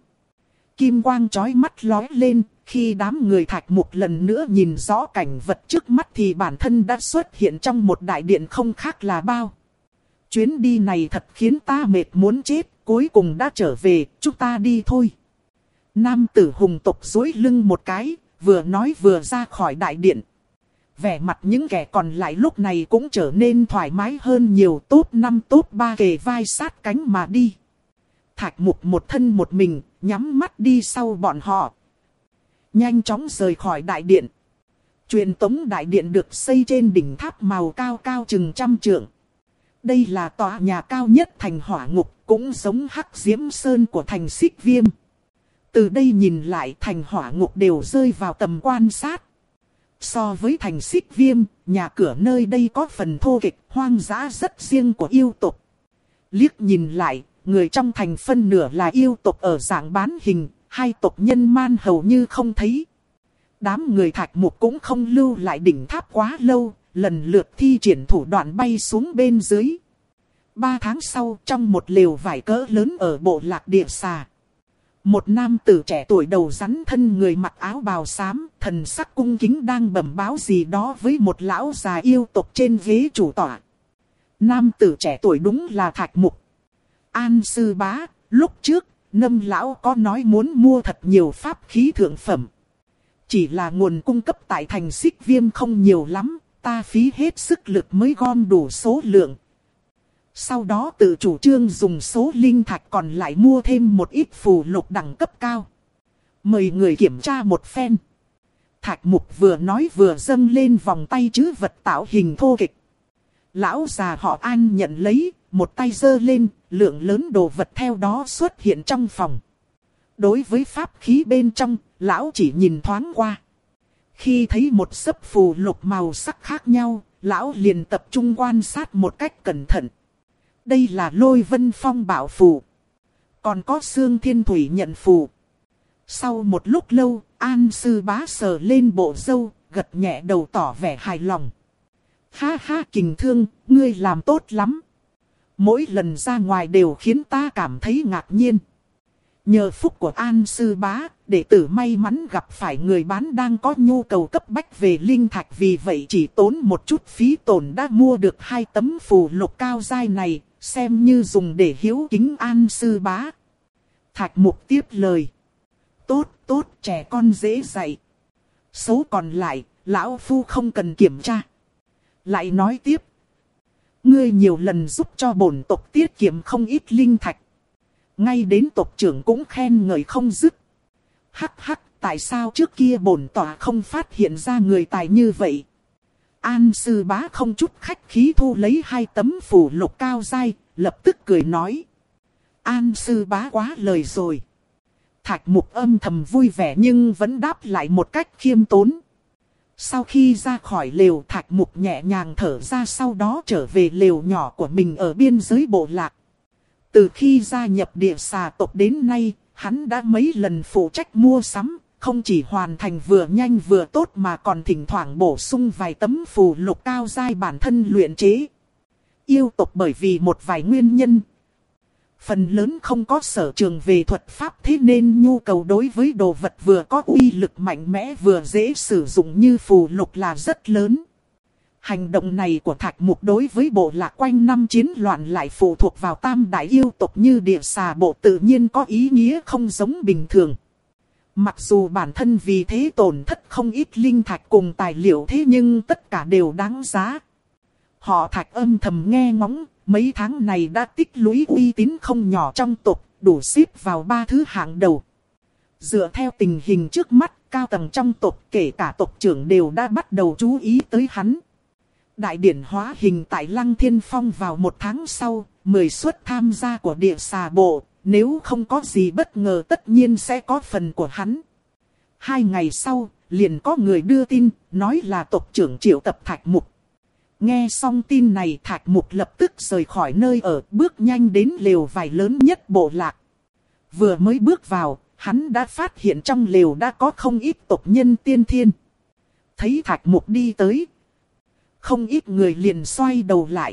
Kim quang chói mắt lóe lên, khi đám người Thạch Mục lần nữa nhìn rõ cảnh vật trước mắt thì bản thân đã xuất hiện trong một đại điện không khác là bao. Chuyến đi này thật khiến ta mệt muốn chết, cuối cùng đã trở về, chúng ta đi thôi. Nam tử hùng tộc duỗi lưng một cái, vừa nói vừa ra khỏi đại điện. Vẻ mặt những kẻ còn lại lúc này cũng trở nên thoải mái hơn nhiều, tốt năm tốt ba kề vai sát cánh mà đi. Thạch Mục một thân một mình, nhắm mắt đi sau bọn họ. Nhanh chóng rời khỏi đại điện. Truyền tống đại điện được xây trên đỉnh tháp màu cao cao chừng trăm trượng. Đây là tòa nhà cao nhất thành Hỏa Ngục, cũng giống Hắc Diễm Sơn của thành Xích Viêm. Từ đây nhìn lại thành Hỏa Ngục đều rơi vào tầm quan sát. So với thành Xích Viêm, nhà cửa nơi đây có phần thô kệch, hoang dã rất riêng của yêu tộc. Liếc nhìn lại, người trong thành phân nửa là yêu tộc ở dạng bán hình, hai tộc nhân man hầu như không thấy. Đám người Thạch Mục cũng không lưu lại đỉnh tháp quá lâu, lần lượt thi triển thủ đoạn bay xuống bên dưới. Ba tháng sau, trong một lều vải cỡ lớn ở bộ lạc địa xà, một nam tử trẻ tuổi đầu rắn thân người mặc áo bào xám, thần sắc cung kính đang bẩm báo gì đó với một lão già yêu tộc trên ghế chủ tọa. Nam tử trẻ tuổi đúng là Thạch Mục. An sư bá, lúc trước, Nâm lão có nói muốn mua thật nhiều pháp khí thượng phẩm. Chỉ là nguồn cung cấp tại thành Xích Viêm không nhiều lắm, ta phí hết sức lực mới gom đủ số lượng. Sau đó tự chủ trương dùng số linh thạch còn lại mua thêm một ít phù lục đẳng cấp cao. Mời người kiểm tra một phen. Thạch Mục vừa nói vừa dâng lên vòng tay trữ vật tạo hình thô kịch. Lão già họ An nhận lấy, một tay giơ lên, lượng lớn đồ vật theo đó xuất hiện trong phòng. Đối với pháp khí bên trong, lão chỉ nhìn thoáng qua. Khi thấy một xấp phù lục màu sắc khác nhau, lão liền tập trung quan sát một cách cẩn thận. Đây là Lôi Vân Phong bảo phù. Còn có Xương Thiên Thủy nhận phù. Sau một lúc lâu, An sư bá sờ lên bộ râu, gật nhẹ đầu tỏ vẻ hài lòng. Ha ha, Kình Thương, ngươi làm tốt lắm. Mỗi lần ra ngoài đều khiến ta cảm thấy ngạc nhiên. Nhờ phúc của An sư bá, đệ tử may mắn gặp phải người bán đang có nhu cầu cấp bách về linh thạch, vì vậy chỉ tốn một chút phí tổn đã mua được hai tấm phù lục cao giai này, xem như dùng để hiếu kính An sư bá. Thạch Mục tiếp lời. Tốt, tốt, trẻ con dễ dạy. Số còn lại, lão phu không cần kiểm tra. Lại nói tiếp. Ngươi nhiều lần giúp cho bổn tộc tiết kiệm không ít linh thạch. Ngay đến tộc trưởng cũng khen ngợi không dứt. Hắc hắc, tại sao trước kia bổn tọa không phát hiện ra người tài như vậy? An sư bá không chút khách khí thu lấy hai tấm phù lục cao dai, lập tức cười nói. An sư bá quá lời rồi. Thạch Mục âm thầm vui vẻ nhưng vẫn đáp lại một cách khiêm tốn. Sau khi ra khỏi lều, Thạch Mục nhẹ nhàng thở ra, sau đó trở về lều nhỏ của mình ở biên giới bộ lạc. Từ khi gia nhập địa xà tộc đến nay, hắn đã mấy lần phụ trách mua sắm, không chỉ hoàn thành vừa nhanh vừa tốt mà còn thỉnh thoảng bổ sung vài tấm phù lục cao giai bản thân luyện chế. Yêu tộc bởi vì một vài nguyên nhân, phần lớn không có sở trường về thuật pháp, thế nên nhu cầu đối với đồ vật vừa có uy lực mạnh mẽ vừa dễ sử dụng như phù lục là rất lớn. Hành động này của Thạch Mục đối với bộ lạc quanh năm chiến loạn lại phụ thuộc vào tam đại yêu tộc như địa xà bộ tự nhiên có ý nghĩa không giống bình thường. Mặc dù bản thân vì thế tổn thất không ít linh thạch cùng tài liệu, thế nhưng tất cả đều đáng giá. Họ Thạch âm thầm nghe ngóng, mấy tháng này đã tích lũy uy tín không nhỏ trong tộc, đủ xếp vào ba thứ hạng đầu. Dựa theo tình hình trước mắt, cao tầng trong tộc kể cả tộc trưởng đều đã bắt đầu chú ý tới hắn. Đại điển hóa hình tại Lăng Thiên Phong vào một tháng sau, mười suất tham gia của địa xà bộ, nếu không có gì bất ngờ tất nhiên sẽ có phần của hắn. Hai ngày sau, liền có người đưa tin, nói là tộc trưởng triệu tập Thạch Mục. Nghe xong tin này, Thạch Mục lập tức rời khỏi nơi ở, bước nhanh đến lều vải lớn nhất bộ lạc. Vừa mới bước vào, hắn đã phát hiện trong lều đã có không ít tộc nhân tiên thiên. Thấy Thạch Mục đi tới, không ít người liền xoay đầu lại.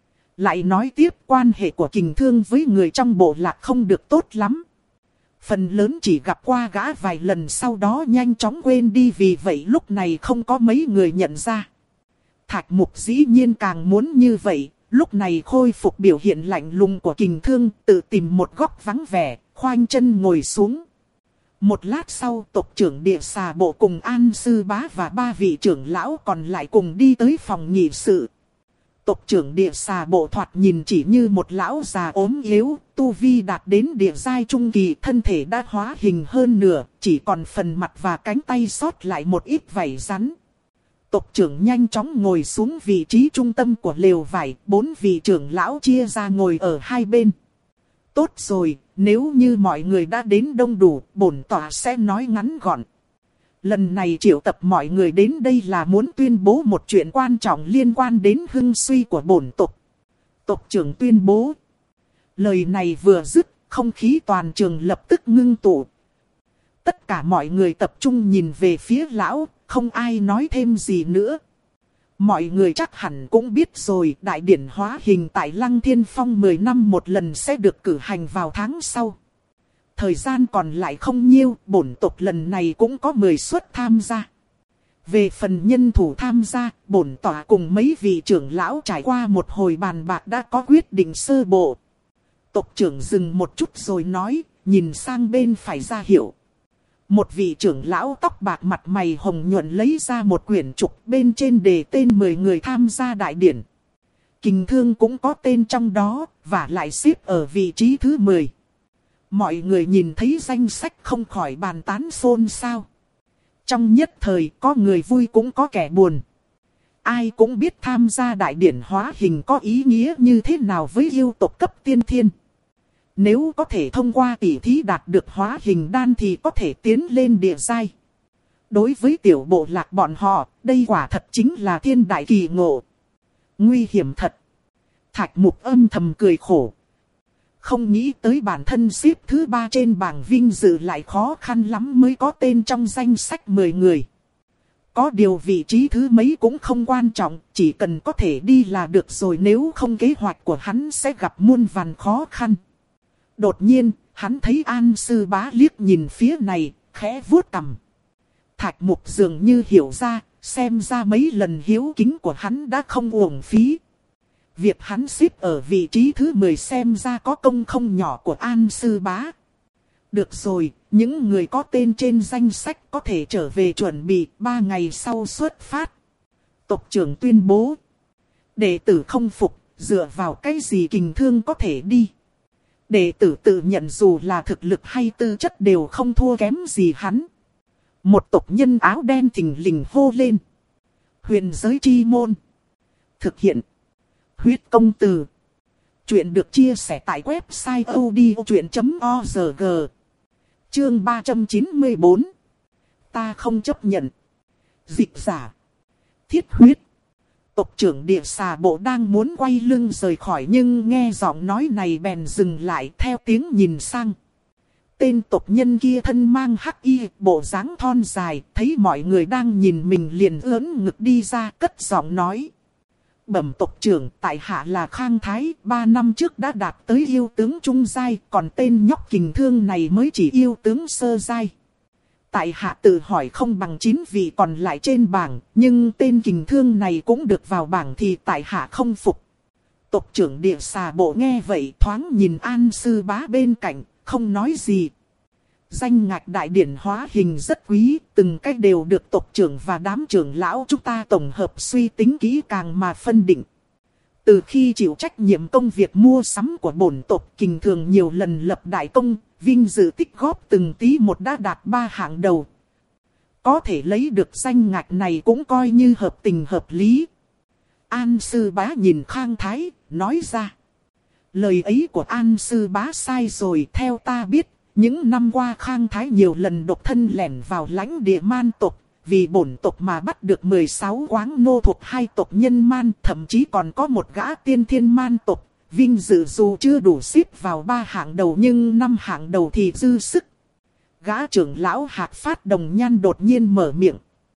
Lại nói tiếp, quan hệ của Kình Thương với người trong bộ lạc không được tốt lắm. Phần lớn chỉ gặp qua gã vài lần sau đó nhanh chóng quên đi, vì vậy lúc này không có mấy người nhận ra. Thạch Mục dĩ nhiên càng muốn như vậy, lúc này khôi phục biểu hiện lạnh lùng của Kình Thương, tự tìm một góc vắng vẻ, khoanh chân ngồi xuống. Một lát sau, tộc trưởng địa xà bộ cùng An sư bá và ba vị trưởng lão còn lại cùng đi tới phòng nghị sự. Tộc trưởng địa xà bộ thoạt nhìn chỉ như một lão già ốm yếu, tu vi đạt đến địa giai trung kỳ, thân thể đã hóa hình hơn nửa, chỉ còn phần mặt và cánh tay sót lại một ít vảy rắn. Tộc trưởng nhanh chóng ngồi xuống vị trí trung tâm của lều vải, bốn vị trưởng lão chia ra ngồi ở hai bên. Tốt rồi, nếu như mọi người đã đến đông đủ, bổn tọa sẽ nói ngắn gọn. Lần này triệu tập mọi người đến đây là muốn tuyên bố một chuyện quan trọng liên quan đến hưng suy của bổn tộc. Tộc trưởng tuyên bố. Lời này vừa dứt, không khí toàn trường lập tức ngưng tụ. Tất cả mọi người tập trung nhìn về phía lão, không ai nói thêm gì nữa. Mọi người chắc hẳn cũng biết rồi, đại điển hóa hình tại Lăng Thiên Phong mười năm một lần sẽ được cử hành vào tháng sau. Thời gian còn lại không nhiêu, bổn tộc lần này cũng có mười suất tham gia. Về phần nhân thủ tham gia, bổn tọa cùng mấy vị trưởng lão trải qua một hồi bàn bạc đã có quyết định sơ bộ. Tộc trưởng dừng một chút rồi nói, nhìn sang bên phải ra hiệu. Một vị trưởng lão tóc bạc mặt mày hồng nhuận lấy ra một quyển trục, bên trên đề tên mười người tham gia đại điển. Kình Thương cũng có tên trong đó, và lại xếp ở vị trí thứ mười. Mọi người nhìn thấy danh sách không khỏi bàn tán xôn xao. Trong nhất thời có người vui cũng có kẻ buồn. Ai cũng biết tham gia đại điển hóa hình có ý nghĩa như thế nào với yêu tộc cấp tiên thiên. Nếu có thể thông qua tỉ thí đạt được hóa hình đan thì có thể tiến lên địa giai. Đối với tiểu bộ lạc bọn họ, đây quả thật chính là thiên đại kỳ ngộ. Nguy hiểm thật. Thạch Mục âm thầm cười khổ. Không nghĩ tới bản thân xếp thứ ba trên bảng vinh dự lại khó khăn lắm mới có tên trong danh sách mười người. Có điều vị trí thứ mấy cũng không quan trọng, chỉ cần có thể đi là được rồi, nếu không kế hoạch của hắn sẽ gặp muôn vàn khó khăn. Đột nhiên, hắn thấy An Sư Bá liếc nhìn phía này, khẽ vuốt cằm. Thạch Mục dường như hiểu ra, xem ra mấy lần hiếu kính của hắn đã không uổng phí. Việc hắn xếp ở vị trí thứ mười xem ra có công không nhỏ của An Sư Bá. Được rồi, những người có tên trên danh sách có thể trở về chuẩn bị ba ngày sau xuất phát. Tộc trưởng tuyên bố. Đệ tử không phục, dựa vào cái gì Kình Thương có thể đi. Đệ tử tự nhận dù là thực lực hay tư chất đều không thua kém gì hắn. Một tộc nhân áo đen thình lình hô lên. Huyền giới chi môn. Thực hiện. Huyết công từ. Chuyện được chia sẻ tại website odchuyện chấm org. Chương ba trăm chín mươi tư. Ta không chấp nhận. Dịch giả. Thiết huyết. Tộc trưởng địa xà bộ đang muốn quay lưng rời khỏi nhưng nghe giọng nói này bèn dừng lại theo tiếng nhìn sang. Tên tộc nhân kia thân mang hắc y, bộ dáng thon dài, thấy mọi người đang nhìn mình liền ưỡn ngực đi ra cất giọng nói. Bẩm tộc trưởng, tại hạ là Khang Thái, ba năm trước đã đạt tới yêu tướng trung giai, còn tên nhóc Kình Thương này mới chỉ yêu tướng sơ giai. Tại hạ tự hỏi không bằng chín vị còn lại trên bảng, nhưng tên Kình Thương này cũng được vào bảng thì tại hạ không phục. Tộc trưởng địa xà bộ nghe vậy thoáng nhìn An Sư Bá bên cạnh, không nói gì. Danh ngạch đại điển hóa hình rất quý, từng cách đều được tộc trưởng và đám trưởng lão chúng ta tổng hợp suy tính kỹ càng mà phân định. Từ khi chịu trách nhiệm công việc mua sắm của bổn tộc, Kình Thường nhiều lần lập đại công, vinh dự tích góp từng tí một đã đạt ba hạng đầu. Có thể lấy được danh ngạch này cũng coi như hợp tình hợp lý. An Sư Bá nhìn Khang Thái, nói ra. Lời ấy của An Sư Bá sai rồi, theo ta biết. Những năm qua Khang Thái nhiều lần độc thân lẻn vào lãnh địa man tộc, vì bổn tộc mà bắt được mười sáu quáng nô thuộc hai tộc nhân man, thậm chí còn có một gã tiên thiên man tộc, vinh dự dù chưa đủ xếp vào ba hạng đầu nhưng năm hạng đầu thì dư sức. Gã trưởng lão Hạc Phát Đồng Nhan đột nhiên mở miệng.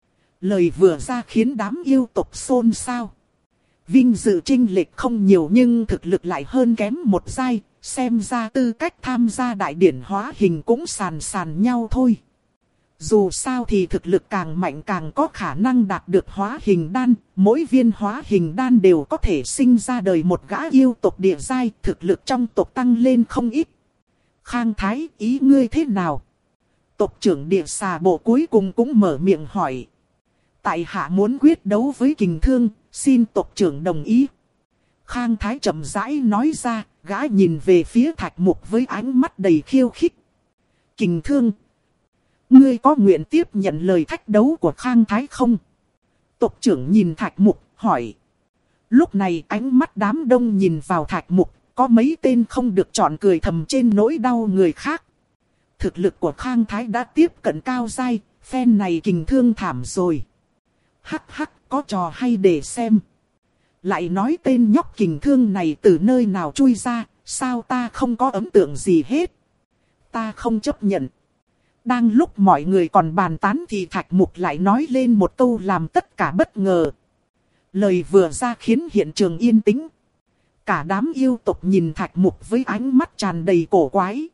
Lời vừa ra khiến đám yêu tộc xôn xao. Vinh dự chênh lệch không nhiều nhưng thực lực lại hơn kém một giai. Xem ra tư cách tham gia đại điển hóa hình cũng sàn sàn nhau thôi. Dù sao thì thực lực càng mạnh càng có khả năng đạt được hóa hình đan. Mỗi viên hóa hình đan đều có thể sinh ra đời một gã yêu tộc địa giai. Thực lực trong tộc tăng lên không ít. Khang Thái, ý ngươi thế nào? Tộc trưởng địa xà bộ cuối cùng cũng mở miệng hỏi. Tại hạ muốn quyết đấu với Kình Thương, xin tộc trưởng đồng ý. Khang Thái chậm rãi nói ra, gã nhìn về phía Thạch Mục với ánh mắt đầy khiêu khích. Kình Thương, ngươi có nguyện tiếp nhận lời thách đấu của Khang Thái không? Tộc trưởng nhìn Thạch Mục, hỏi. Lúc này ánh mắt đám đông nhìn vào Thạch Mục, có mấy tên không được chọn cười thầm trên nỗi đau người khác. Thực lực của Khang Thái đã tiếp cận cao giai, phen này Kình Thương thảm rồi. Hắc hắc, có trò hay để xem. Lại nói tên nhóc Kình Thương này từ nơi nào chui ra, sao ta không có ấn tượng gì hết. Ta không chấp nhận. Đang lúc mọi người còn bàn tán thì Thạch Mục lại nói lên một câu làm tất cả bất ngờ. Lời vừa ra khiến hiện trường yên tĩnh. Cả đám yêu tộc nhìn Thạch Mục với ánh mắt tràn đầy cổ quái.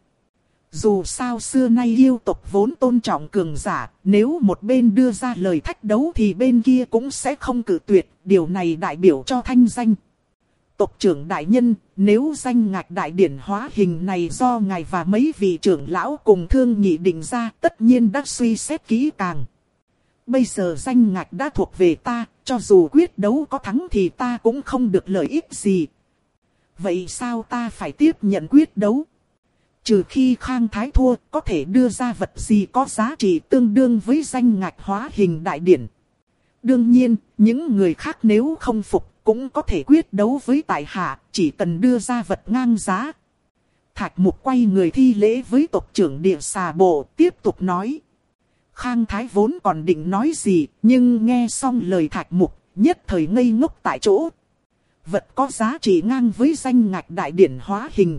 Dù sao xưa nay yêu tộc vốn tôn trọng cường giả, nếu một bên đưa ra lời thách đấu thì bên kia cũng sẽ không cự tuyệt, điều này đại biểu cho thanh danh. Tộc trưởng đại nhân, nếu danh ngạch đại điển hóa hình này do ngài và mấy vị trưởng lão cùng thương nghị định ra, tất nhiên đã suy xét kỹ càng. Bây giờ danh ngạch đã thuộc về ta, cho dù quyết đấu có thắng thì ta cũng không được lợi ích gì. Vậy sao ta phải tiếp nhận quyết đấu? trừ khi Khang Thái thua, có thể đưa ra vật gì có giá trị tương đương với danh ngạch hóa hình đại điển. Đương nhiên, những người khác nếu không phục, cũng có thể quyết đấu với tại hạ, chỉ cần đưa ra vật ngang giá. Thạch Mục quay người thi lễ với tộc trưởng Địa Xà Bộ, tiếp tục nói. Khang Thái vốn còn định nói gì, nhưng nghe xong lời Thạch Mục, nhất thời ngây ngốc tại chỗ. Vật có giá trị ngang với danh ngạch đại điển hóa hình.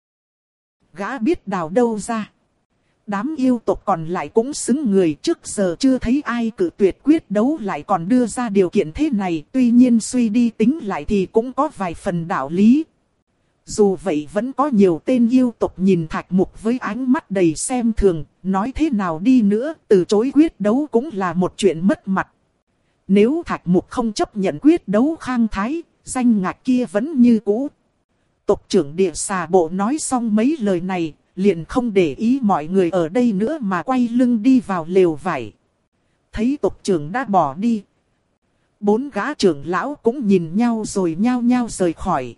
Gã biết đào đâu ra. Đám yêu tộc còn lại cũng xứng người, trước giờ chưa thấy ai cự tuyệt quyết đấu lại còn đưa ra điều kiện thế này. Tuy nhiên suy đi tính lại thì cũng có vài phần đạo lý. Dù vậy vẫn có nhiều tên yêu tộc nhìn Thạch Mục với ánh mắt đầy xem thường, nói thế nào đi nữa, từ chối quyết đấu cũng là một chuyện mất mặt. Nếu Thạch Mục không chấp nhận quyết đấu Khang Thái, danh ngạch kia vẫn như cũ. Tộc trưởng Địa Xà Bộ nói xong mấy lời này, liền không để ý mọi người ở đây nữa mà quay lưng đi vào lều vải. Thấy tộc trưởng đã bỏ đi, bốn gã trưởng lão cũng nhìn nhau rồi nhao nhao rời khỏi.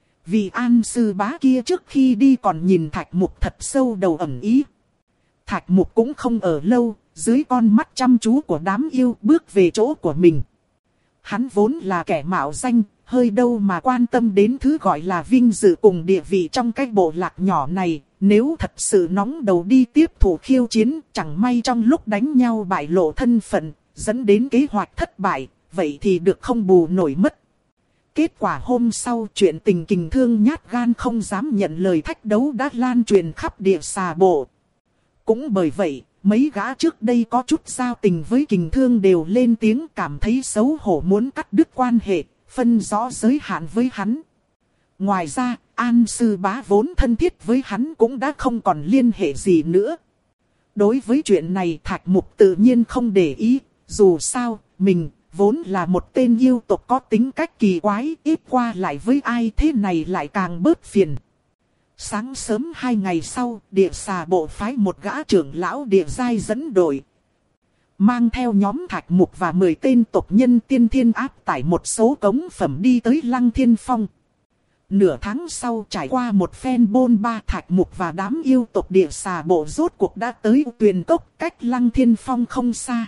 Vị An sư bá kia trước khi đi còn nhìn Thạch Mục thật sâu đầu ẩn ý. Thạch Mục cũng không ở lâu, dưới con mắt chăm chú của đám yêu bước về chỗ của mình. Hắn vốn là kẻ mạo danh, hơi đâu mà quan tâm đến thứ gọi là vinh dự cùng địa vị trong cái bộ lạc nhỏ này. Nếu thật sự nóng đầu đi tiếp thủ khiêu chiến, chẳng may trong lúc đánh nhau bại lộ thân phận, dẫn đến kế hoạch thất bại, vậy thì được không bù nổi mất. Kết quả hôm sau chuyện tình Kình Thương nhát gan không dám nhận lời thách đấu đã lan truyền khắp Địa Xà Bộ. Cũng bởi vậy, mấy gã trước đây có chút giao tình với Kình Thương đều lên tiếng cảm thấy xấu hổ muốn cắt đứt quan hệ, phân rõ giới hạn với hắn. Ngoài ra, An sư bá vốn thân thiết với hắn cũng đã không còn liên hệ gì nữa. Đối với chuyện này Thạch Mục tự nhiên không để ý, dù sao, mình vốn là một tên yêu tộc có tính cách kỳ quái, ít qua lại với ai thế này lại càng bớt phiền. Sáng sớm hai ngày sau, Địa Xà Bộ phái một gã trưởng lão địa giai dẫn đội. Mang theo nhóm Thạch Mục và mười tên tộc nhân tiên thiên áp tải một số cống phẩm đi tới Lăng Thiên Phong. Nửa tháng sau trải qua một phen bôn ba, Thạch Mục và đám yêu tộc Địa Xà Bộ rốt cuộc đã tới Tuyền Cốc cách Lăng Thiên Phong không xa.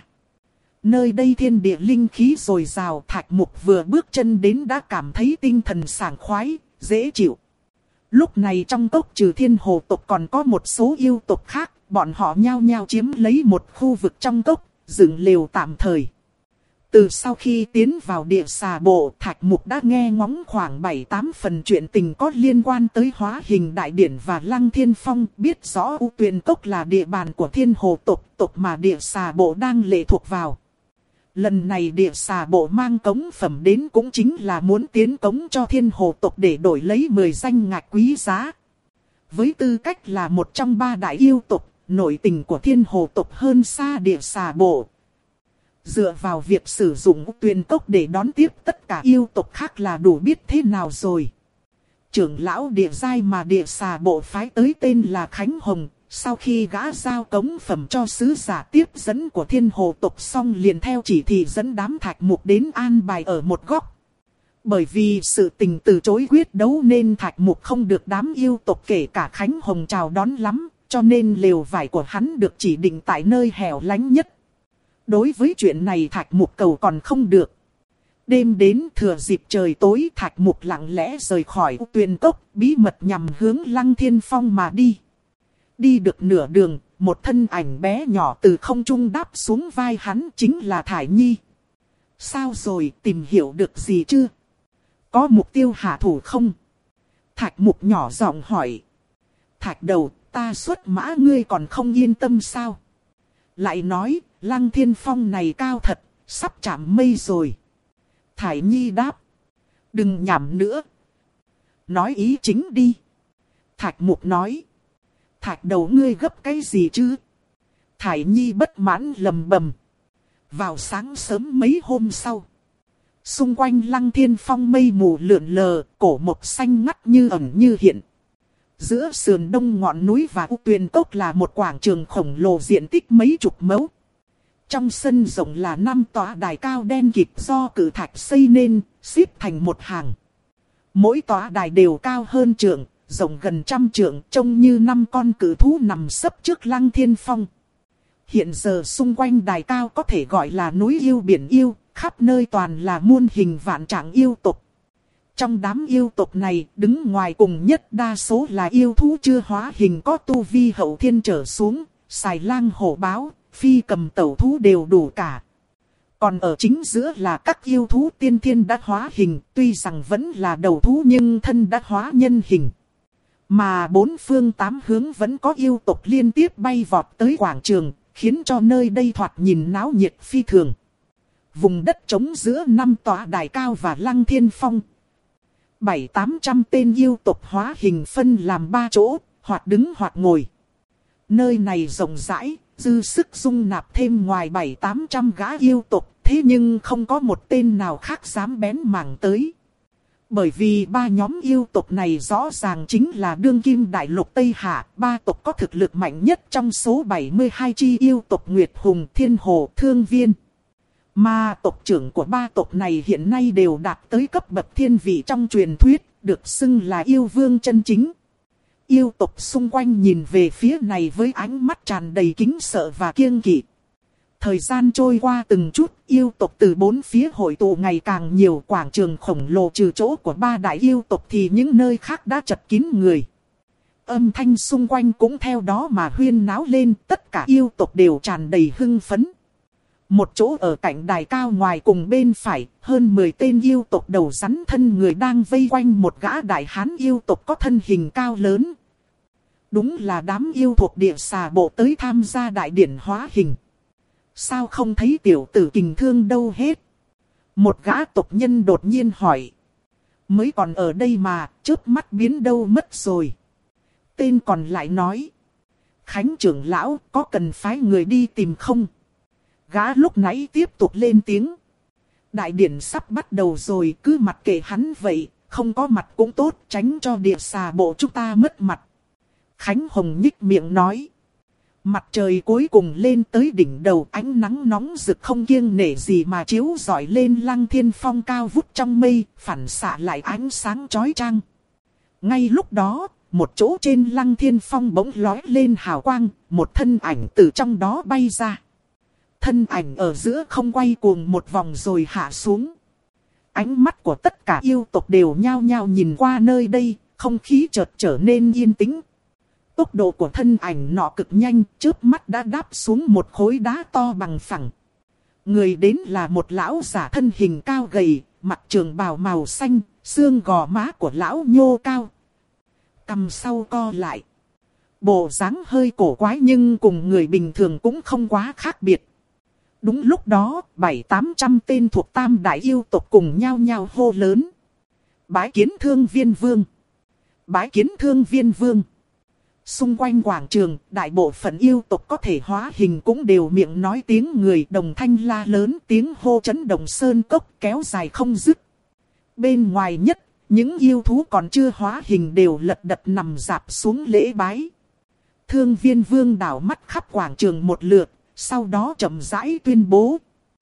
Nơi đây thiên địa linh khí dồi dào, Thạch Mục vừa bước chân đến đã cảm thấy tinh thần sảng khoái, dễ chịu. Lúc này trong cốc trừ Thiên Hồ tộc còn có một số yêu tộc khác, bọn họ nhao nhao chiếm lấy một khu vực trong cốc, dựng lều tạm thời. Từ sau khi tiến vào Địa Xà Bộ, Thạch Mục đã nghe ngóng khoảng bảy tám phần chuyện tình có liên quan tới hóa hình đại điển và Lăng Thiên Phong, biết rõ U Tuyền Cốc là địa bàn của Thiên Hồ tộc, tộc mà Địa Xà Bộ đang lệ thuộc vào. Lần này Địa Xà Bộ mang cống phẩm đến cũng chính là muốn tiến cống cho Thiên Hồ tộc để đổi lấy mười danh ngạch quý giá. Với tư cách là một trong ba đại yêu tộc, nội tình của Thiên Hồ tộc hơn xa Địa Xà Bộ. Dựa vào việc sử dụng Tuyền Cốc để đón tiếp tất cả yêu tộc khác là đủ biết thế nào rồi. Trưởng lão địa giai mà Địa Xà Bộ phái tới tên là Khánh Hồng. Sau khi gã giao cống phẩm cho sứ giả tiếp dẫn của Thiên Hồ tộc xong liền theo chỉ thị dẫn đám Thạch Mục đến an bài ở một góc. Bởi vì sự tình từ chối quyết đấu nên Thạch Mục không được đám yêu tộc kể cả Khánh Hồng chào đón lắm, cho nên lều vải của hắn được chỉ định tại nơi hẻo lánh nhất. Đối với chuyện này Thạch Mục cầu còn không được. Đêm đến thừa dịp trời tối, Thạch Mục lặng lẽ rời khỏi Tuyền Cốc, bí mật nhằm hướng Lăng Thiên Phong mà đi. Đi được nửa đường, một thân ảnh bé nhỏ từ không trung đáp xuống vai hắn, chính là Thải Nhi. Sao rồi, tìm hiểu được gì chưa? Có mục tiêu hạ thủ không? Thạch Mục nhỏ giọng hỏi. Thạch đầu, ta xuất mã ngươi còn không yên tâm sao? Lại nói, Lăng Thiên Phong này cao thật, sắp chạm mây rồi. Thải Nhi đáp. Đừng nhảm nữa. Nói ý chính đi. Thạch Mục nói. Thạch đầu ngươi gấp cái gì chứ? Thải Nhi bất mãn lầm bầm. Vào sáng sớm mấy hôm sau, xung quanh Lăng Thiên Phong mây mù lượn lờ, cổ mộc xanh ngắt như ẩn như hiện. Giữa sườn đông ngọn núi và U Tuyền Cốc là một quảng trường khổng lồ diện tích mấy chục mẫu. Trong sân rộng là năm tòa đài cao đen kịt do cự thạch xây nên, xếp thành một hàng. Mỗi tòa đài đều cao hơn trượng, rộng gần trăm trượng, trông như năm con cự thú nằm sấp trước Lăng Thiên Phong. Hiện giờ xung quanh đài cao có thể gọi là núi yêu biển yêu, khắp nơi toàn là muôn hình vạn trạng yêu tộc. Trong đám yêu tộc này, đứng ngoài cùng nhất đa số là yêu thú chưa hóa hình có tu vi hậu thiên trở xuống, xài lang hổ báo, phi cầm tẩu thú đều đủ cả. Còn ở chính giữa là các yêu thú tiên thiên đã hóa hình, tuy rằng vẫn là đầu thú nhưng thân đã hóa nhân hình. Mà bốn phương tám hướng vẫn có yêu tộc liên tiếp bay vọt tới quảng trường, khiến cho nơi đây thoạt nhìn náo nhiệt phi thường. Vùng đất trống giữa năm tòa đài cao và Lăng Thiên Phong. Bảy tám trăm tên yêu tộc hóa hình phân làm ba chỗ, hoặc đứng hoặc ngồi. Nơi này rộng rãi, dư sức dung nạp thêm ngoài bảy tám trăm gã yêu tộc, thế nhưng không có một tên nào khác dám bén mảng tới. Bởi vì ba nhóm yêu tộc này rõ ràng chính là đương kim đại lục Tây Hạ, ba tộc có thực lực mạnh nhất trong số bảy mươi hai chi yêu tộc Nguyệt Hùng, Thiên Hồ, Thương Viên. Mà tộc trưởng của ba tộc này hiện nay đều đạt tới cấp bậc thiên vị trong truyền thuyết, được xưng là yêu vương chân chính. Yêu tộc xung quanh nhìn về phía này với ánh mắt tràn đầy kính sợ và kiêng kỵ. Thời gian trôi qua từng chút, yêu tộc từ bốn phía hội tụ ngày càng nhiều, quảng trường khổng lồ trừ chỗ của ba đại yêu tộc thì những nơi khác đã chật kín người. Âm thanh xung quanh cũng theo đó mà huyên náo lên, tất cả yêu tộc đều tràn đầy hưng phấn. Một chỗ ở cạnh đài cao ngoài cùng bên phải, hơn mười tên yêu tộc đầu rắn thân người đang vây quanh một gã đại hán yêu tộc có thân hình cao lớn. Đúng là đám yêu thuộc địa xà bộ tới tham gia đại điển hóa hình. Sao không thấy tiểu tử Kình Thương đâu hết? Một gã tộc nhân đột nhiên hỏi. Mới còn ở đây mà, chớp mắt biến đâu mất rồi. Tên còn lại nói. Khánh trưởng lão, có cần phái người đi tìm không? Gã lúc nãy tiếp tục lên tiếng. Đại điển sắp bắt đầu rồi, cứ mặc kệ hắn vậy, không có mặt cũng tốt, tránh cho địa xà bộ chúng ta mất mặt. Khánh Hồng nhích miệng nói. Mặt trời cuối cùng lên tới đỉnh đầu, ánh nắng nóng rực không kiêng nể gì mà chiếu rọi lên Lăng Thiên Phong cao vút trong mây, phản xạ lại ánh sáng chói chang. Ngay lúc đó, một chỗ trên Lăng Thiên Phong bỗng lói lên hào quang, một thân ảnh từ trong đó bay ra. Thân ảnh ở giữa không quay cuồng một vòng rồi hạ xuống. Ánh mắt của tất cả yêu tộc đều nhao nhao nhìn qua nơi đây, không khí chợt trở nên yên tĩnh. Tốc độ của thân ảnh nọ cực nhanh, chớp mắt đã đáp xuống một khối đá to bằng phẳng. Người đến là một lão giả thân hình cao gầy, mặc trường bào màu xanh, xương gò má của lão nhô cao. Cằm sau co lại. Bộ dáng hơi cổ quái nhưng cùng người bình thường cũng không quá khác biệt. Đúng lúc đó, bảy tám trăm tên thuộc tam đại yêu tộc cùng nhau nhau hô lớn. Bái kiến Thương Viên Vương. Bái kiến Thương Viên Vương. Xung quanh quảng trường, đại bộ phận yêu tộc có thể hóa hình cũng đều miệng nói tiếng người, đồng thanh la lớn, tiếng hô chấn động sơn cốc kéo dài không dứt. Bên ngoài nhất, những yêu thú còn chưa hóa hình đều lật đật nằm rạp xuống lễ bái. Thương Viên Vương đảo mắt khắp quảng trường một lượt, sau đó chậm rãi tuyên bố.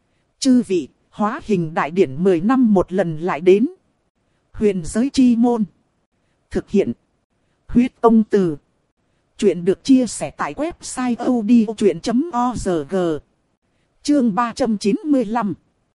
Chư vị, hóa hình đại điển mười năm một lần lại đến. Huyền giới chi môn. Thực hiện. Huyết Công Từ. Chuyện được chia sẻ tại website odchuyện chấm org. Chương ba trăm chín mươi lăm.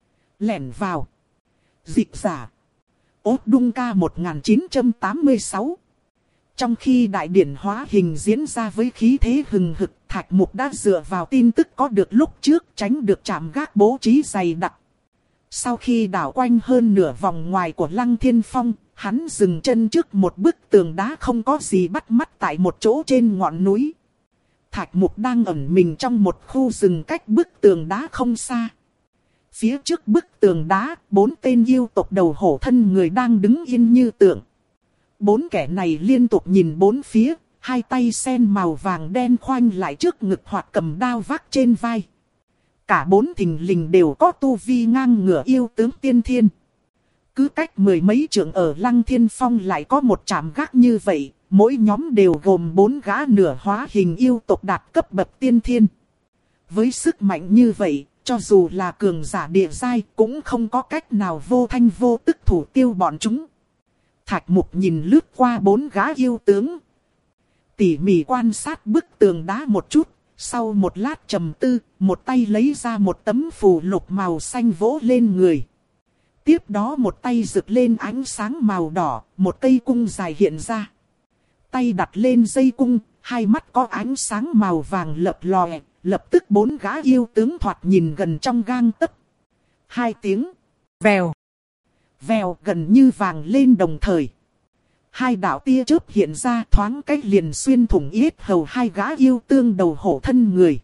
Lẻn vào. Dịch giả. Ốt Đung Ca một nghìn chín trăm tám mươi sáu. Trong khi đại điển hóa hình diễn ra với khí thế hừng hực, Thạch Mục đã dựa vào tin tức có được lúc trước tránh được trạm gác bố trí dày đặc. Sau khi đảo quanh hơn nửa vòng ngoài của Lăng Thiên Phong, hắn dừng chân trước một bức tường đá không có gì bắt mắt tại một chỗ trên ngọn núi. Thạch Mục đang ẩn mình trong một khu rừng cách bức tường đá không xa. Phía trước bức tường đá, bốn tên yêu tộc đầu hổ thân người đang đứng yên như tượng. Bốn kẻ này liên tục nhìn bốn phía, hai tay sen màu vàng đen khoanh lại trước ngực hoặc cầm đao vác trên vai. Cả bốn thình lình đều có tu vi ngang ngửa yêu tướng tiên thiên. Cứ cách mười mấy trượng ở Lăng Thiên Phong lại có một trạm gác như vậy, mỗi nhóm đều gồm bốn gã nửa hóa hình yêu tộc đạt cấp bậc tiên thiên. Với sức mạnh như vậy, cho dù là cường giả địa giai cũng không có cách nào vô thanh vô tức thủ tiêu bọn chúng. Thạch Mục nhìn lướt qua bốn gã yêu tướng. Tỉ mỉ quan sát bức tường đá một chút. Sau một lát trầm tư, một tay lấy ra một tấm phù lục màu xanh vỗ lên người. Tiếp đó một tay rực lên ánh sáng màu đỏ, một cây cung dài hiện ra. Tay đặt lên dây cung, hai mắt có ánh sáng màu vàng lập lòe, lập tức bốn gã yêu tướng thoạt nhìn gần trong gang tấc. Hai tiếng, vèo, vèo gần như vàng lên đồng thời. Hai đạo tia chớp hiện ra thoáng cách liền xuyên thủng yết hầu hai gã yêu tương đầu hổ thân người.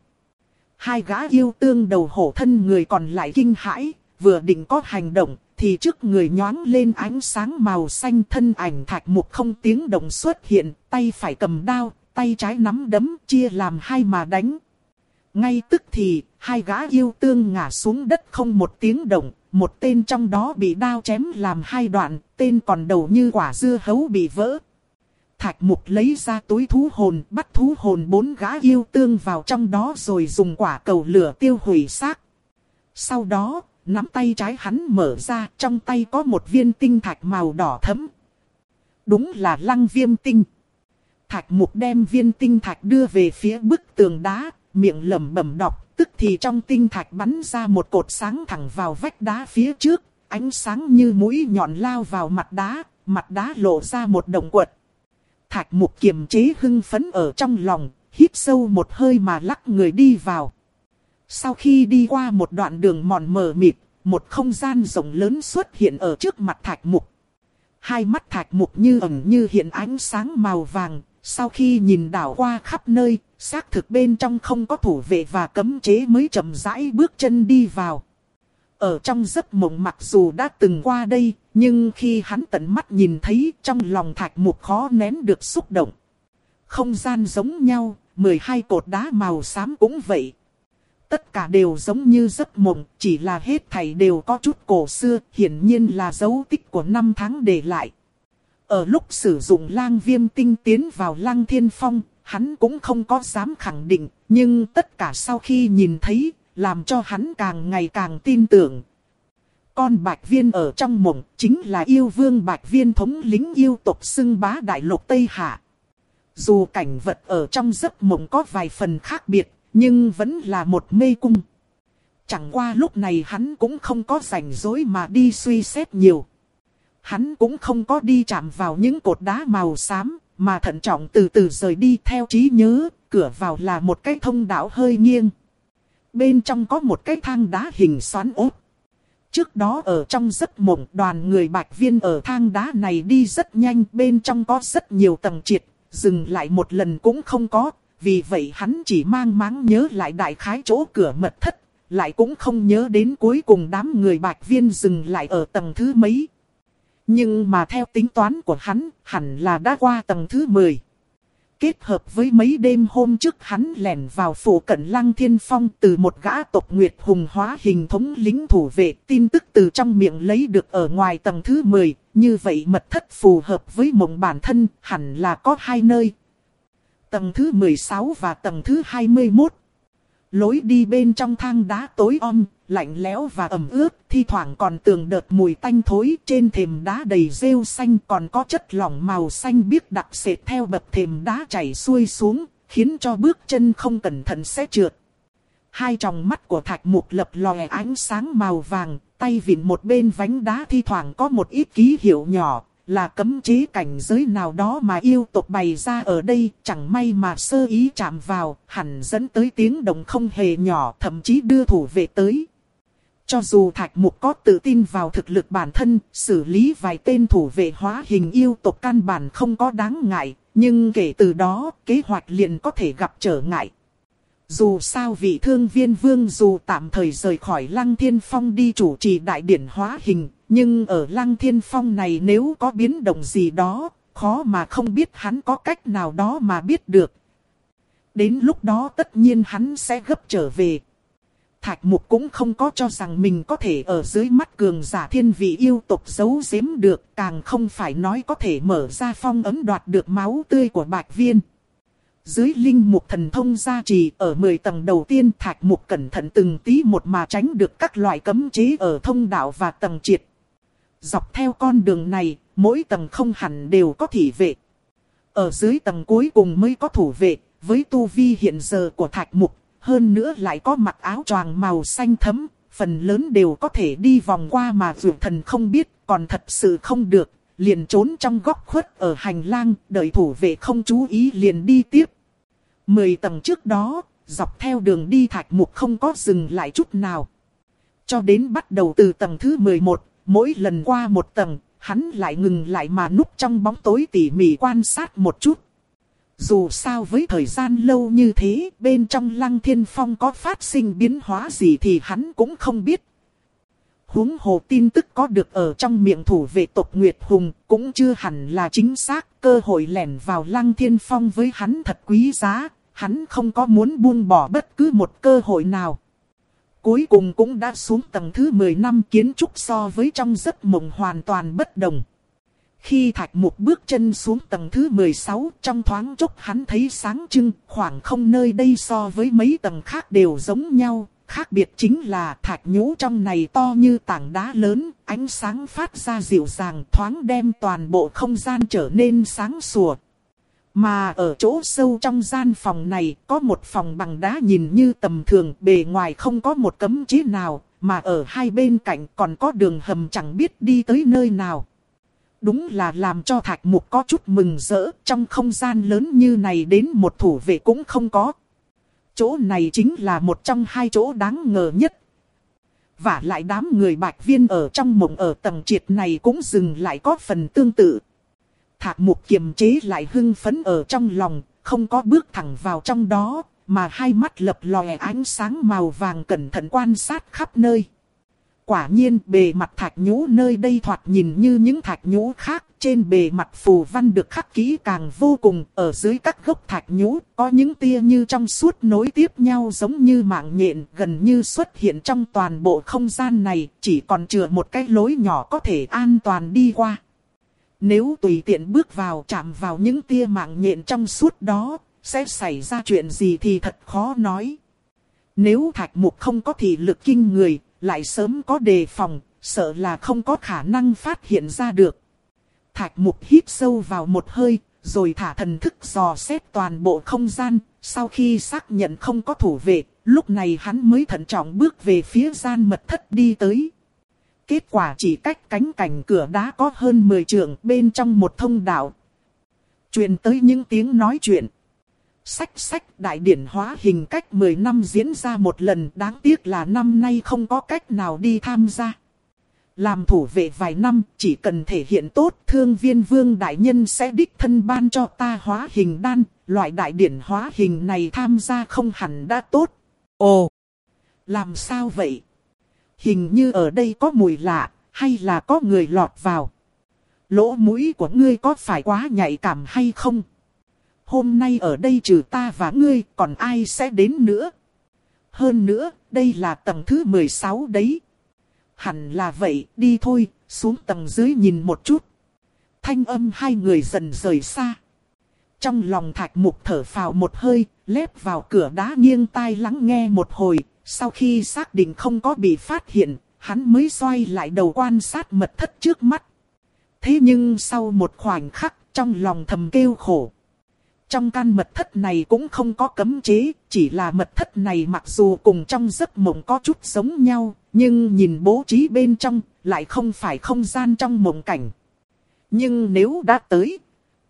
Hai gã yêu tương đầu hổ thân người còn lại kinh hãi, vừa định có hành động, thì trước người nhoáng lên ánh sáng màu xanh, thân ảnh Thạch Mục không tiếng động xuất hiện, tay phải cầm đao, tay trái nắm đấm chia làm hai mà đánh. Ngay tức thì, hai gã yêu tương ngã xuống đất không một tiếng động, một tên trong đó bị đao chém làm hai đoạn, tên còn đầu như quả dưa hấu bị vỡ. Thạch Mục lấy ra túi thú hồn, bắt thú hồn bốn gã yêu tương vào trong đó rồi dùng quả cầu lửa tiêu hủy xác. Sau đó, nắm tay trái hắn mở ra, trong tay có một viên tinh thạch màu đỏ thẫm. Đúng là Lăng Viêm tinh. Thạch Mục đem viên tinh thạch đưa về phía bức tường đá, miệng lẩm bẩm đọc, tức thì trong tinh thạch bắn ra một cột sáng thẳng vào vách đá phía trước, ánh sáng như mũi nhọn lao vào mặt đá, mặt đá lộ ra một động quật. Thạch Mục kiềm chế hưng phấn ở trong lòng, hít sâu một hơi mà lắc người đi vào. Sau khi đi qua một đoạn đường mòn mờ mịt, một không gian rộng lớn xuất hiện ở trước mặt Thạch Mục. Hai mắt Thạch Mục như ẩn như hiện ánh sáng màu vàng, sau khi nhìn đảo qua khắp nơi, xác thực bên trong không có thủ vệ và cấm chế mới chậm rãi bước chân đi vào. Ở trong giấc mộng mặc dù đã từng qua đây, nhưng khi hắn tận mắt nhìn thấy, trong lòng Thạch Mục khó nén được xúc động. Không gian giống nhau, mười hai cột đá màu xám cũng vậy. Tất cả đều giống như giấc mộng, chỉ là hết thảy đều có chút cổ xưa, hiển nhiên là dấu tích của năm tháng để lại. Ở lúc sử dụng Lang Viêm tinh tiến vào Lăng Thiên Phong, hắn cũng không có dám khẳng định, nhưng tất cả sau khi nhìn thấy, làm cho hắn càng ngày càng tin tưởng. Con Bạch Viên ở trong mộng chính là yêu vương Bạch Viên thống lĩnh yêu tộc xưng bá đại lục Tây Hạ. Dù cảnh vật ở trong giấc mộng có vài phần khác biệt, nhưng vẫn là một mê cung. Chẳng qua lúc này hắn cũng không có rảnh rỗi mà đi suy xét nhiều. Hắn cũng không có đi chạm vào những cột đá màu xám, mà thận trọng từ từ rời đi theo trí nhớ, cửa vào là một cái thông đạo hơi nghiêng. Bên trong có một cái thang đá hình xoắn ốc. Trước đó ở trong giấc mộng, đoàn người Bạch Viên ở thang đá này đi rất nhanh, bên trong có rất nhiều tầng triệt, dừng lại một lần cũng không có, vì vậy hắn chỉ mang máng nhớ lại đại khái chỗ cửa mật thất, lại cũng không nhớ đến cuối cùng đám người Bạch Viên dừng lại ở tầng thứ mấy. Nhưng mà theo tính toán của hắn, hẳn là đã qua tầng thứ mười. Kết hợp với mấy đêm hôm trước hắn lẻn vào phủ cận Lăng Thiên Phong từ một gã tộc Nguyệt Hùng hóa hình thống lĩnh thủ vệ, tin tức từ trong miệng lấy được ở ngoài tầng thứ mười, như vậy mật thất phù hợp với mộng bản thân, hẳn là có hai nơi. Tầng thứ mười sáu và tầng thứ hai mươi mốt. Lối đi bên trong thang đá tối om, lạnh lẽo và ẩm ướt, thi thoảng còn tường đợt mùi tanh thối, trên thềm đá đầy rêu xanh còn có chất lỏng màu xanh biếc đặc sệt theo bậc thềm đá chảy xuôi xuống, khiến cho bước chân không cẩn thận sẽ trượt. Hai tròng mắt của Thạch Mục lập lòe ánh sáng màu vàng, tay vịn một bên vánh đá thi thoảng có một ít ký hiệu nhỏ, là cấm chế cảnh giới nào đó mà yêu tộc bày ra ở đây, chẳng may mà sơ ý chạm vào, hẳn dẫn tới tiếng động không hề nhỏ, thậm chí đưa thủ vệ tới. Cho dù Thạch Mục có tự tin vào thực lực bản thân, xử lý vài tên thủ vệ hóa hình yêu tộc căn bản không có đáng ngại, nhưng kể từ đó, kế hoạch liền có thể gặp trở ngại. Dù sao vị Thương Viên Vương dù tạm thời rời khỏi Lăng Thiên Phong đi chủ trì đại điển hóa hình, nhưng ở Lăng Thiên Phong này nếu có biến động gì đó, khó mà không biết hắn có cách nào đó mà biết được. Đến lúc đó tất nhiên hắn sẽ gấp trở về. Thạch Mục cũng không có cho rằng mình có thể ở dưới mắt cường giả thiên vị yêu tộc giấu giếm được, càng không phải nói có thể mở ra phong ấn đoạt được máu tươi của Bạch Viên. Dưới linh mục thần thông gia trì ở mười tầng đầu tiên, Thạch Mục cẩn thận từng tí một mà tránh được các loại cấm chế ở thông đạo và tầng triệt. Dọc theo con đường này, mỗi tầng không hẳn đều có thị vệ. Ở dưới tầng cuối cùng mới có thủ vệ, với tu vi hiện giờ của Thạch Mục, hơn nữa lại có mặc áo choàng màu xanh thẫm, phần lớn đều có thể đi vòng qua mà Dụ Thần không biết, còn thật sự không được, liền trốn trong góc khuất ở hành lang, đợi thủ vệ không chú ý liền đi tiếp. Mười tầng trước đó, dọc theo đường đi Thạch Mục không có dừng lại chút nào. Cho đến bắt đầu từ tầng thứ mười một, mỗi lần qua một tầng, hắn lại ngừng lại mà núp trong bóng tối tỉ mỉ quan sát một chút. Dù sao với thời gian lâu như thế, bên trong Lăng Thiên Phong có phát sinh biến hóa gì thì hắn cũng không biết. Huống hồ tin tức có được ở trong miệng thủ vệ tộc Nguyệt Hùng cũng chưa hẳn là chính xác. Cơ hội lẻn vào Lăng Thiên Phong với hắn thật quý giá, hắn không có muốn buông bỏ bất cứ một cơ hội nào. Cuối cùng cũng đã xuống tầng thứ mười năm, kiến trúc so với trong giấc mộng hoàn toàn bất đồng. Khi Thạch Mục bước chân xuống tầng thứ mười sáu, trong thoáng chốc hắn thấy sáng trưng, khoảng không nơi đây so với mấy tầng khác đều giống nhau. Khác biệt chính là thạch nhũ trong này to như tảng đá lớn, ánh sáng phát ra dịu dàng thoáng đem toàn bộ không gian trở nên sáng sủa. Mà ở chỗ sâu trong gian phòng này có một phòng bằng đá nhìn như tầm thường, bề ngoài không có một cấm chế nào, mà ở hai bên cạnh còn có đường hầm chẳng biết đi tới nơi nào. Đúng là làm cho Thạch Mục có chút mừng rỡ, trong không gian lớn như này đến một thủ vệ cũng không có. Chỗ này chính là một trong hai chỗ đáng ngờ nhất. Và lại đám người Bạch Viên ở trong mộng ở tầng triệt này cũng dừng lại có phần tương tự. Thạch Mục kiềm chế lại hưng phấn ở trong lòng, không có bước thẳng vào trong đó, mà hai mắt lập lòe ánh sáng màu vàng cẩn thận quan sát khắp nơi. Quả nhiên bề mặt thạch nhũ nơi đây thoạt nhìn như những thạch nhũ khác, trên bề mặt phù văn được khắc kỹ càng vô cùng, ở dưới các gốc thạch nhũ có những tia như trong suốt nối tiếp nhau giống như mạng nhện, gần như xuất hiện trong toàn bộ không gian này, chỉ còn chừa một cái lối nhỏ có thể an toàn đi qua. Nếu tùy tiện bước vào chạm vào những tia mạng nhện trong suốt đó, sẽ xảy ra chuyện gì thì thật khó nói. Nếu Thạch Mục không có thị lực kinh người, lại sớm có đề phòng, sợ là không có khả năng phát hiện ra được. Thạch Mục hít sâu vào một hơi, rồi thả thần thức dò xét toàn bộ không gian, sau khi xác nhận không có thủ vệ, lúc này hắn mới thận trọng bước về phía gian mật thất đi tới. Kết quả chỉ cách cánh cảnh cửa đá có hơn mười trượng, bên trong một thông đạo truyền tới những tiếng nói chuyện. Sách sách đại điển hóa hình cách mười năm diễn ra một lần, đáng tiếc là năm nay không có cách nào đi tham gia. Làm thủ vệ vài năm, chỉ cần thể hiện tốt, Thương Viên Vương đại nhân sẽ đích thân ban cho ta hóa hình đan, loại đại điển hóa hình này tham gia không hẳn đã tốt. Ồ, làm sao vậy? Hình như ở đây có mùi lạ, hay là có người lọt vào? Lỗ mũi của ngươi có phải quá nhạy cảm hay không? Hôm nay ở đây trừ ta và ngươi, còn ai sẽ đến nữa? Hơn nữa, đây là tầng thứ mười sáu đấy. Hẳn là vậy, đi thôi, xuống tầng dưới nhìn một chút. Thanh âm hai người dần rời xa. Trong lòng Thạch Mục thở phào một hơi, lép vào cửa đá nghiêng tai lắng nghe một hồi. Sau khi xác định không có bị phát hiện, hắn mới xoay lại đầu quan sát mật thất trước mắt. Thế nhưng sau một khoảnh khắc, trong lòng thầm kêu khổ. Trong căn mật thất này cũng không có cấm chế, chỉ là mật thất này mặc dù cùng trong giấc mộng có chút giống nhau, nhưng nhìn bố trí bên trong, lại không phải không gian trong mộng cảnh. Nhưng nếu đã tới,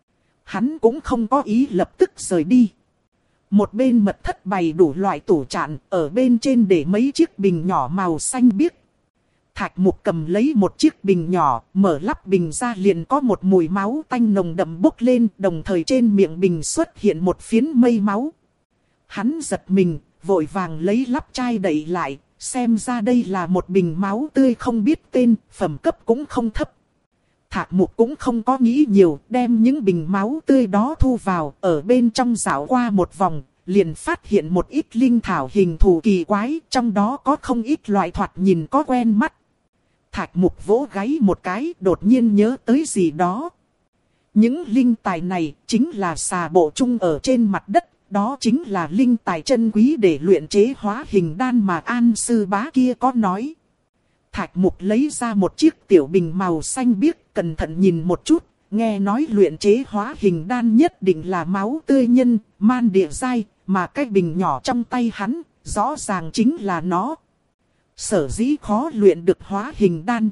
hắn cũng không có ý lập tức rời đi. Một bên mật thất bày đủ loại tủ tràn, ở bên trên để mấy chiếc bình nhỏ màu xanh biếc. Thạch Mục cầm lấy một chiếc bình nhỏ, mở lắp bình ra liền có một mùi máu tanh nồng đậm bốc lên, đồng thời trên miệng bình xuất hiện một phiến mây máu. Hắn giật mình, vội vàng lấy lắp chai đậy lại, xem ra đây là một bình máu tươi không biết tên, phẩm cấp cũng không thấp. Thạch Mục cũng không có nghĩ nhiều, đem những bình máu tươi đó thu vào, ở bên trong dạo qua một vòng, liền phát hiện một ít linh thảo hình thù kỳ quái, trong đó có không ít loại thoạt nhìn có quen mắt. Thạch Mục vỗ gáy một cái, đột nhiên nhớ tới gì đó. Những linh tài này chính là xà bộ chung ở trên mặt đất, đó chính là linh tài chân quý để luyện chế hóa hình đan mà An sư bá kia có nói. Thạch Mục lấy ra một chiếc tiểu bình màu xanh biếc, cẩn thận nhìn một chút, nghe nói luyện chế hóa hình đan nhất định là máu tươi nhân, man địa giai, mà cái bình nhỏ trong tay hắn, rõ ràng chính là nó. Sở dĩ khó luyện được hóa hình đan,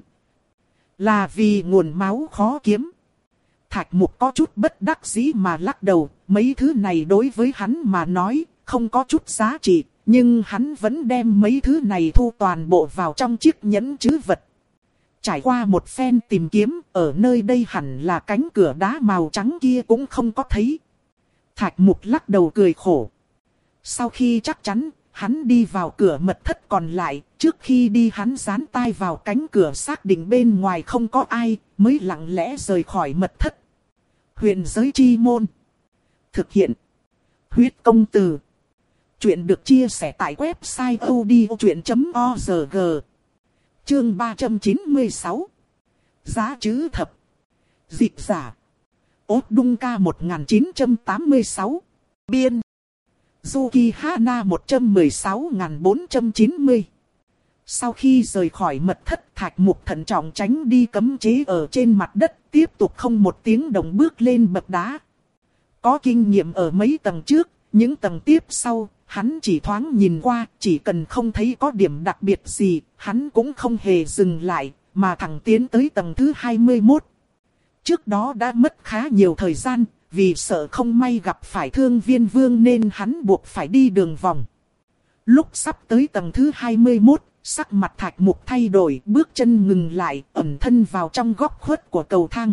là vì nguồn máu khó kiếm. Thạch Mục có chút bất đắc dĩ mà lắc đầu, mấy thứ này đối với hắn mà nói, không có chút giá trị, nhưng hắn vẫn đem mấy thứ này thu toàn bộ vào trong chiếc nhẫn trữ vật. Trải qua một phen tìm kiếm, ở nơi đây hẳn là cánh cửa đá màu trắng kia cũng không có thấy. Thạch Mục lắc đầu cười khổ. Sau khi chắc chắn, hắn đi vào cửa mật thất còn lại, trước khi đi hắn dán tai vào cánh cửa xác định bên ngoài không có ai, mới lặng lẽ rời khỏi mật thất. Huyền giới chi môn. Thực hiện. Huyết công từ. Chuyện được chia sẻ tại website odchuyện chấm org. Chương ba trăm chín mươi sáu. Giá chữ thập. Dịch giả. Ốt Đung Ca một nghìn chín trăm tám mươi sáu. Biên. Zuki Hana một trăm mười sáu nghìn bốn trăm chín mươi. Sau khi rời khỏi mật thất, Thạch Mục thận trọng tránh đi cấm chế ở trên mặt đất, tiếp tục không một tiếng động bước lên bậc đá. Có kinh nghiệm ở mấy tầng trước, những tầng tiếp sau, hắn chỉ thoáng nhìn qua, chỉ cần không thấy có điểm đặc biệt gì, hắn cũng không hề dừng lại, mà thẳng tiến tới tầng thứ hai mươi mốt. Trước đó đã mất khá nhiều thời gian, vì sợ không may gặp phải Thương Viên Vương nên hắn buộc phải đi đường vòng. Lúc sắp tới tầng thứ hai mươi mốt, sắc mặt Thạch Mục thay đổi, bước chân ngừng lại, ẩn thân vào trong góc khuất của cầu thang.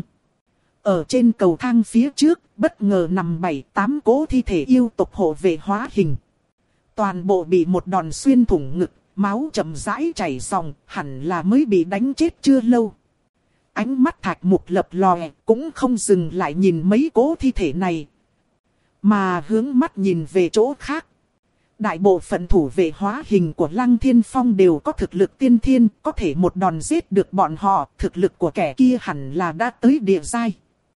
Ở trên cầu thang phía trước, bất ngờ nằm bảy tám cỗ thi thể yêu tộc hộ vệ hóa hình. Toàn bộ bị một đòn xuyên thủng ngực, máu chậm rãi chảy ròng, hẳn là mới bị đánh chết chưa lâu. Ánh mắt Thạch Mục lập lòe, cũng không dừng lại nhìn mấy cỗ thi thể này, mà hướng mắt nhìn về chỗ khác. Đại bộ phận thủ vệ hóa hình của Lăng Thiên Phong đều có thực lực tiên thiên, có thể một đòn giết được bọn họ, thực lực của kẻ kia hẳn là đã tới địa giai.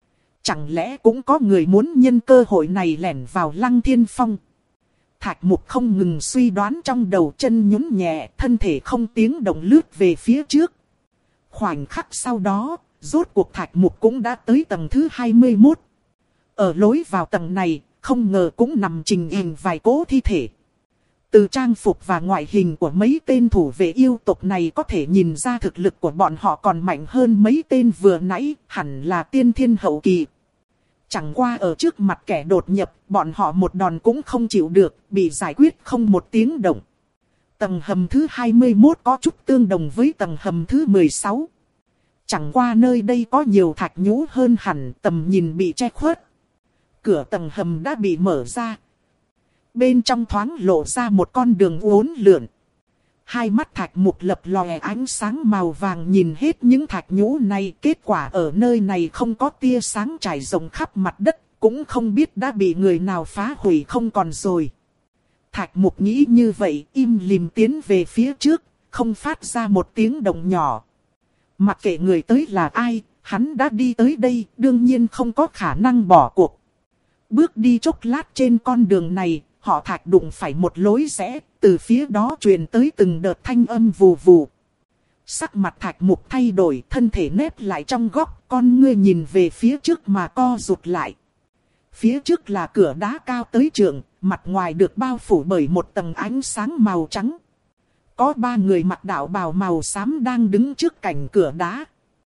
Chẳng lẽ cũng có người muốn nhân cơ hội này lẻn vào Lăng Thiên Phong? Thạch Mục không ngừng suy đoán trong đầu, chân nhún nhẹ, thân thể không tiếng động lướt về phía trước. Khoảnh khắc sau đó, rốt cuộc Thạch Mục cũng đã tới tầng thứ hai mươi mốt. Ở lối vào tầng này, không ngờ cũng nằm trình hình vài cỗ thi thể. Từ trang phục và ngoại hình của mấy tên thủ vệ yêu tộc này có thể nhìn ra thực lực của bọn họ còn mạnh hơn mấy tên vừa nãy, hẳn là tiên thiên hậu kỳ. Chẳng qua ở trước mặt kẻ đột nhập, bọn họ một đòn cũng không chịu được, bị giải quyết không một tiếng động. Tầng hầm thứ hai mươi mốt có chút tương đồng với tầng hầm thứ mười sáu. Chẳng qua nơi đây có nhiều thạch nhũ hơn hẳn, tầm nhìn bị che khuất. Cửa tầng hầm đã bị mở ra. Bên trong thoáng lộ ra một con đường uốn lượn. Hai mắt Thạch Mục lập lòe ánh sáng màu vàng nhìn hết những thạch nhũ này. Kết quả ở nơi này không có tia sáng trải rộng khắp mặt đất, cũng không biết đã bị người nào phá hủy không còn rồi. Thạch Mục nghĩ như vậy, im lìm tiến về phía trước, không phát ra một tiếng động nhỏ. Mặc kệ người tới là ai, hắn đã đi tới đây, đương nhiên không có khả năng bỏ cuộc. Bước đi chốc lát trên con đường này, họ Thạch đụng phải một lối rẽ, từ phía đó truyền tới từng đợt thanh âm vù vù. Sắc mặt Thạch Mục thay đổi, thân thể nép lại trong góc, con ngươi nhìn về phía trước mà co rụt lại. Phía trước là cửa đá cao tới trượng, mặt ngoài được bao phủ bởi một tầng ánh sáng màu trắng. Có ba người mặc đạo bào màu xám đang đứng trước cạnh cửa đá.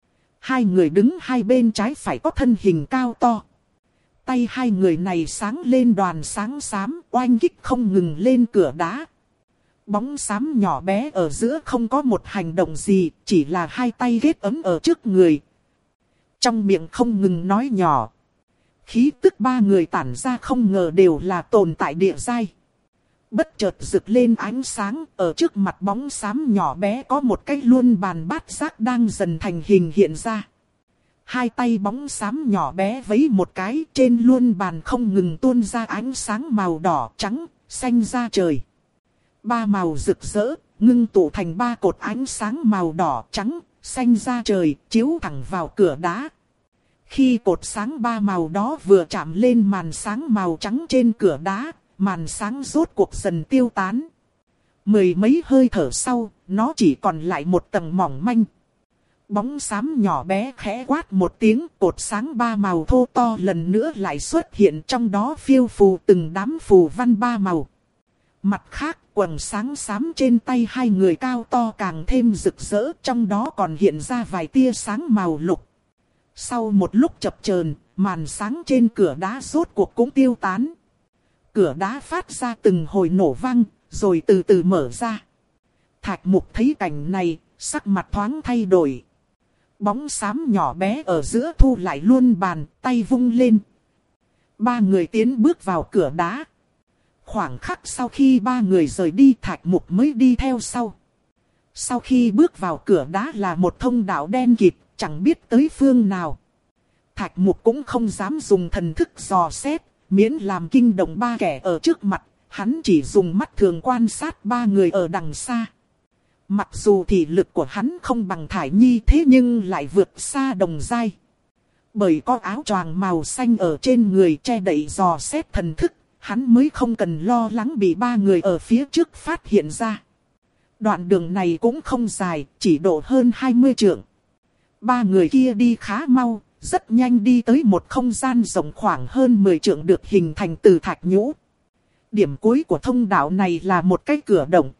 Hai người đứng hai bên trái phải có thân hình cao to. Tay hai người này sáng lên đoàn sáng xám, oanh kích không ngừng lên cửa đá. Bóng xám nhỏ bé ở giữa không có một hành động gì, chỉ là hai tay ghét ấm ở trước người. Trong miệng không ngừng nói nhỏ. Khí tức ba người tản ra không ngờ đều là tồn tại địa giai. Bất chợt rực lên ánh sáng, ở trước mặt bóng xám nhỏ bé có một cái luân bàn bát giác đang dần thành hình hiện ra. Hai tay bóng xám nhỏ bé vấy một cái, trên luân bàn không ngừng tuôn ra ánh sáng màu đỏ, trắng, xanh ra trời. Ba màu rực rỡ, ngưng tụ thành ba cột ánh sáng màu đỏ, trắng, xanh ra trời, chiếu thẳng vào cửa đá. Khi cột sáng ba màu đó vừa chạm lên màn sáng màu trắng trên cửa đá, màn sáng rốt cuộc dần tiêu tán. Mười mấy hơi thở sau, nó chỉ còn lại một tầng mỏng manh. Bóng xám nhỏ bé khẽ quát một tiếng, cột sáng ba màu thô to lần nữa lại xuất hiện, trong đó phiêu phù từng đám phù văn ba màu. Mặt khác, quầng sáng xám trên tay hai người cao to càng thêm rực rỡ, trong đó còn hiện ra vài tia sáng màu lục. Sau một lúc chập chờn, màn sáng trên cửa đá rốt cuộc cũng tiêu tán. Cửa đá phát ra từng hồi nổ vang, rồi từ từ mở ra. Thạch Mục thấy cảnh này, sắc mặt thoáng thay đổi. Bóng xám nhỏ bé ở giữa thu lại luôn bàn, tay vung lên. Ba người tiến bước vào cửa đá. Khoảng khắc sau khi ba người rời đi, Thạch Mục mới đi theo sau. Sau khi bước vào cửa đá là một thông đạo đen kịt, chẳng biết tới phương nào. Thạch Mục cũng không dám dùng thần thức dò xét, miễn làm kinh động ba kẻ ở trước mặt, hắn chỉ dùng mắt thường quan sát ba người ở đằng xa. Mặc dù thị lực của hắn không bằng Thải Nhi, thế nhưng lại vượt xa đồng giai. Bởi có áo choàng màu xanh ở trên người che đậy dò xét thần thức, hắn mới không cần lo lắng bị ba người ở phía trước phát hiện ra. Đoạn đường này cũng không dài, chỉ độ hơn hai mươi trượng. Ba người kia đi khá mau, rất nhanh đi tới một không gian rộng khoảng hơn mười trượng được hình thành từ thạch nhũ. Điểm cuối của thông đạo này là một cái cửa động,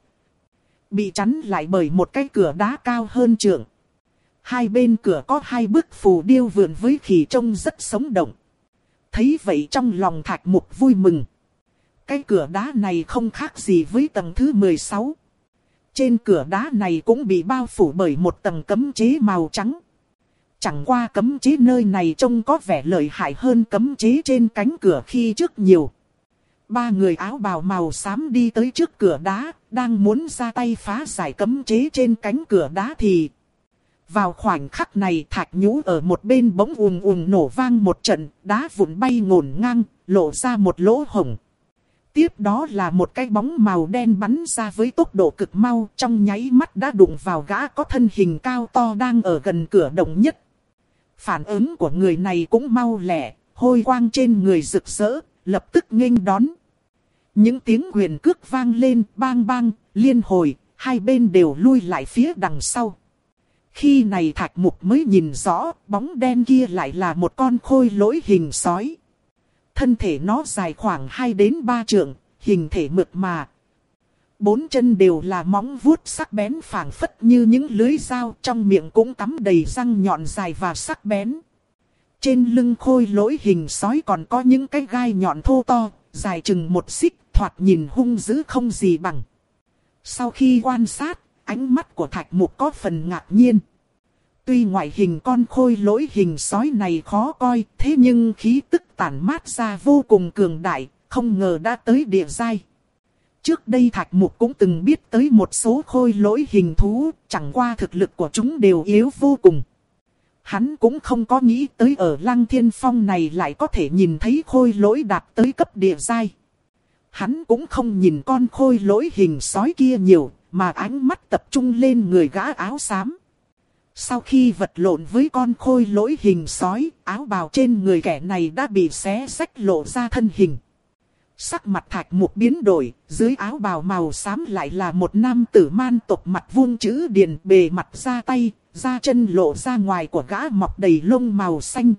bị chắn lại bởi một cái cửa đá cao hơn trượng. Hai bên cửa có hai bức phù điêu vườn với khỉ trông rất sống động. Thấy vậy trong lòng Thạch Mục vui mừng. Cái cửa đá này không khác gì với tầng thứ mười sáu. Trên cửa đá này cũng bị bao phủ bởi một tầng cấm chế màu trắng. Chẳng qua cấm chế nơi này trông có vẻ lợi hại hơn cấm chế trên cánh cửa khi trước nhiều. Ba người áo bào màu xám đi tới trước cửa đá, đang muốn ra tay phá giải cấm chế trên cánh cửa đá thì... Vào khoảnh khắc này thạch nhũ ở một bên bỗng ùm ùm nổ vang một trận, đá vụn bay ngổn ngang, lộ ra một lỗ hổng. Tiếp đó là một cái bóng màu đen bắn ra với tốc độ cực mau, trong nháy mắt đã đụng vào gã có thân hình cao to đang ở gần cửa động nhất. Phản ứng của người này cũng mau lẹ, hôi quang trên người rực rỡ, lập tức nghênh đón. Những tiếng quyền cước vang lên bang bang, liên hồi, hai bên đều lui lại phía đằng sau. Khi này Thạch Mục mới nhìn rõ, bóng đen kia lại là một con khôi lỗi hình sói. Thân thể nó dài khoảng hai đến ba trượng, hình thể mượt mà. Bốn chân đều là móng vuốt sắc bén phảng phất như những lưới dao, trong miệng cũng cắm đầy răng nhọn dài và sắc bén. Trên lưng khôi lỗi hình sói còn có những cái gai nhọn thô to, dài chừng một xích, thoạt nhìn hung dữ không gì bằng. Sau khi quan sát, ánh mắt của Thạch Mục có phần ngạc nhiên. Tuy ngoại hình con khôi lỗi hình sói này khó coi, thế nhưng khí tức tản mát ra vô cùng cường đại, không ngờ đã tới địa giai. Trước đây Thạch Mục cũng từng biết tới một số khôi lỗi hình thú, chẳng qua thực lực của chúng đều yếu vô cùng. Hắn cũng không có nghĩ tới ở Lăng Thiên Phong này lại có thể nhìn thấy khôi lỗi đạt tới cấp địa giai. Hắn cũng không nhìn con khôi lỗi hình sói kia nhiều, mà ánh mắt tập trung lên người gã áo xám. Sau khi vật lộn với con khôi lỗi hình sói, áo bào trên người kẻ này đã bị xé rách lộ ra thân hình. Sắc mặt Thạch Mục biến đổi, dưới áo bào màu xám lại là một nam tử man tộc mặt vuông chữ điền, bề mặt da tay, da chân lộ ra ngoài của gã mọc đầy lông màu xanh.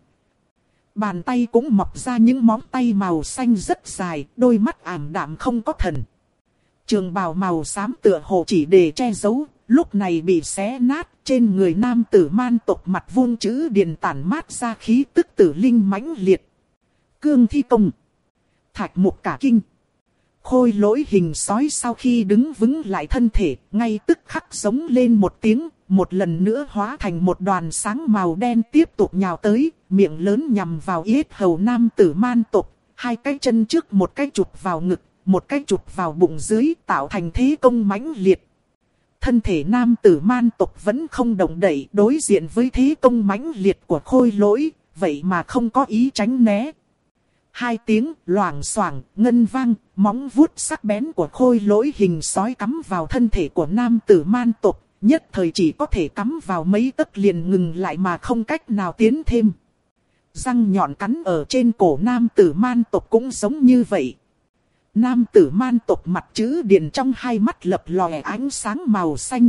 Bàn tay cũng mọc ra những móng tay màu xanh rất dài, đôi mắt ảm đạm không có thần. Trường bào màu xám tựa hồ chỉ để che giấu, lúc này bị xé nát, trên người nam tử man tộc mặt vuông chữ điền tản mát ra khí tức tử linh mãnh liệt. Cương thi công. Thạch Mục cả kinh. Khôi lỗi hình sói sau khi đứng vững lại thân thể, ngay tức khắc giống lên một tiếng, một lần nữa hóa thành một đoàn sáng màu đen tiếp tục nhào tới, miệng lớn nhằm vào yết hầu nam tử man tộc, hai cái chân trước một cái chụp vào ngực, một cái chụp vào bụng dưới, tạo thành thế công mãnh liệt. Thân thể nam tử man tộc vẫn không động đậy, đối diện với thế công mãnh liệt của khôi lỗi, vậy mà không có ý tránh né. Hai tiếng loảng xoảng, ngân vang, móng vuốt sắc bén của khôi lỗi hình sói cắm vào thân thể của nam tử man tộc, nhất thời chỉ có thể cắm vào mấy tấc liền ngừng lại mà không cách nào tiến thêm. Răng nhọn cắn ở trên cổ nam tử man tộc cũng giống như vậy. Nam tử man tộc mặt chữ điền trong hai mắt lập lòe ánh sáng màu xanh.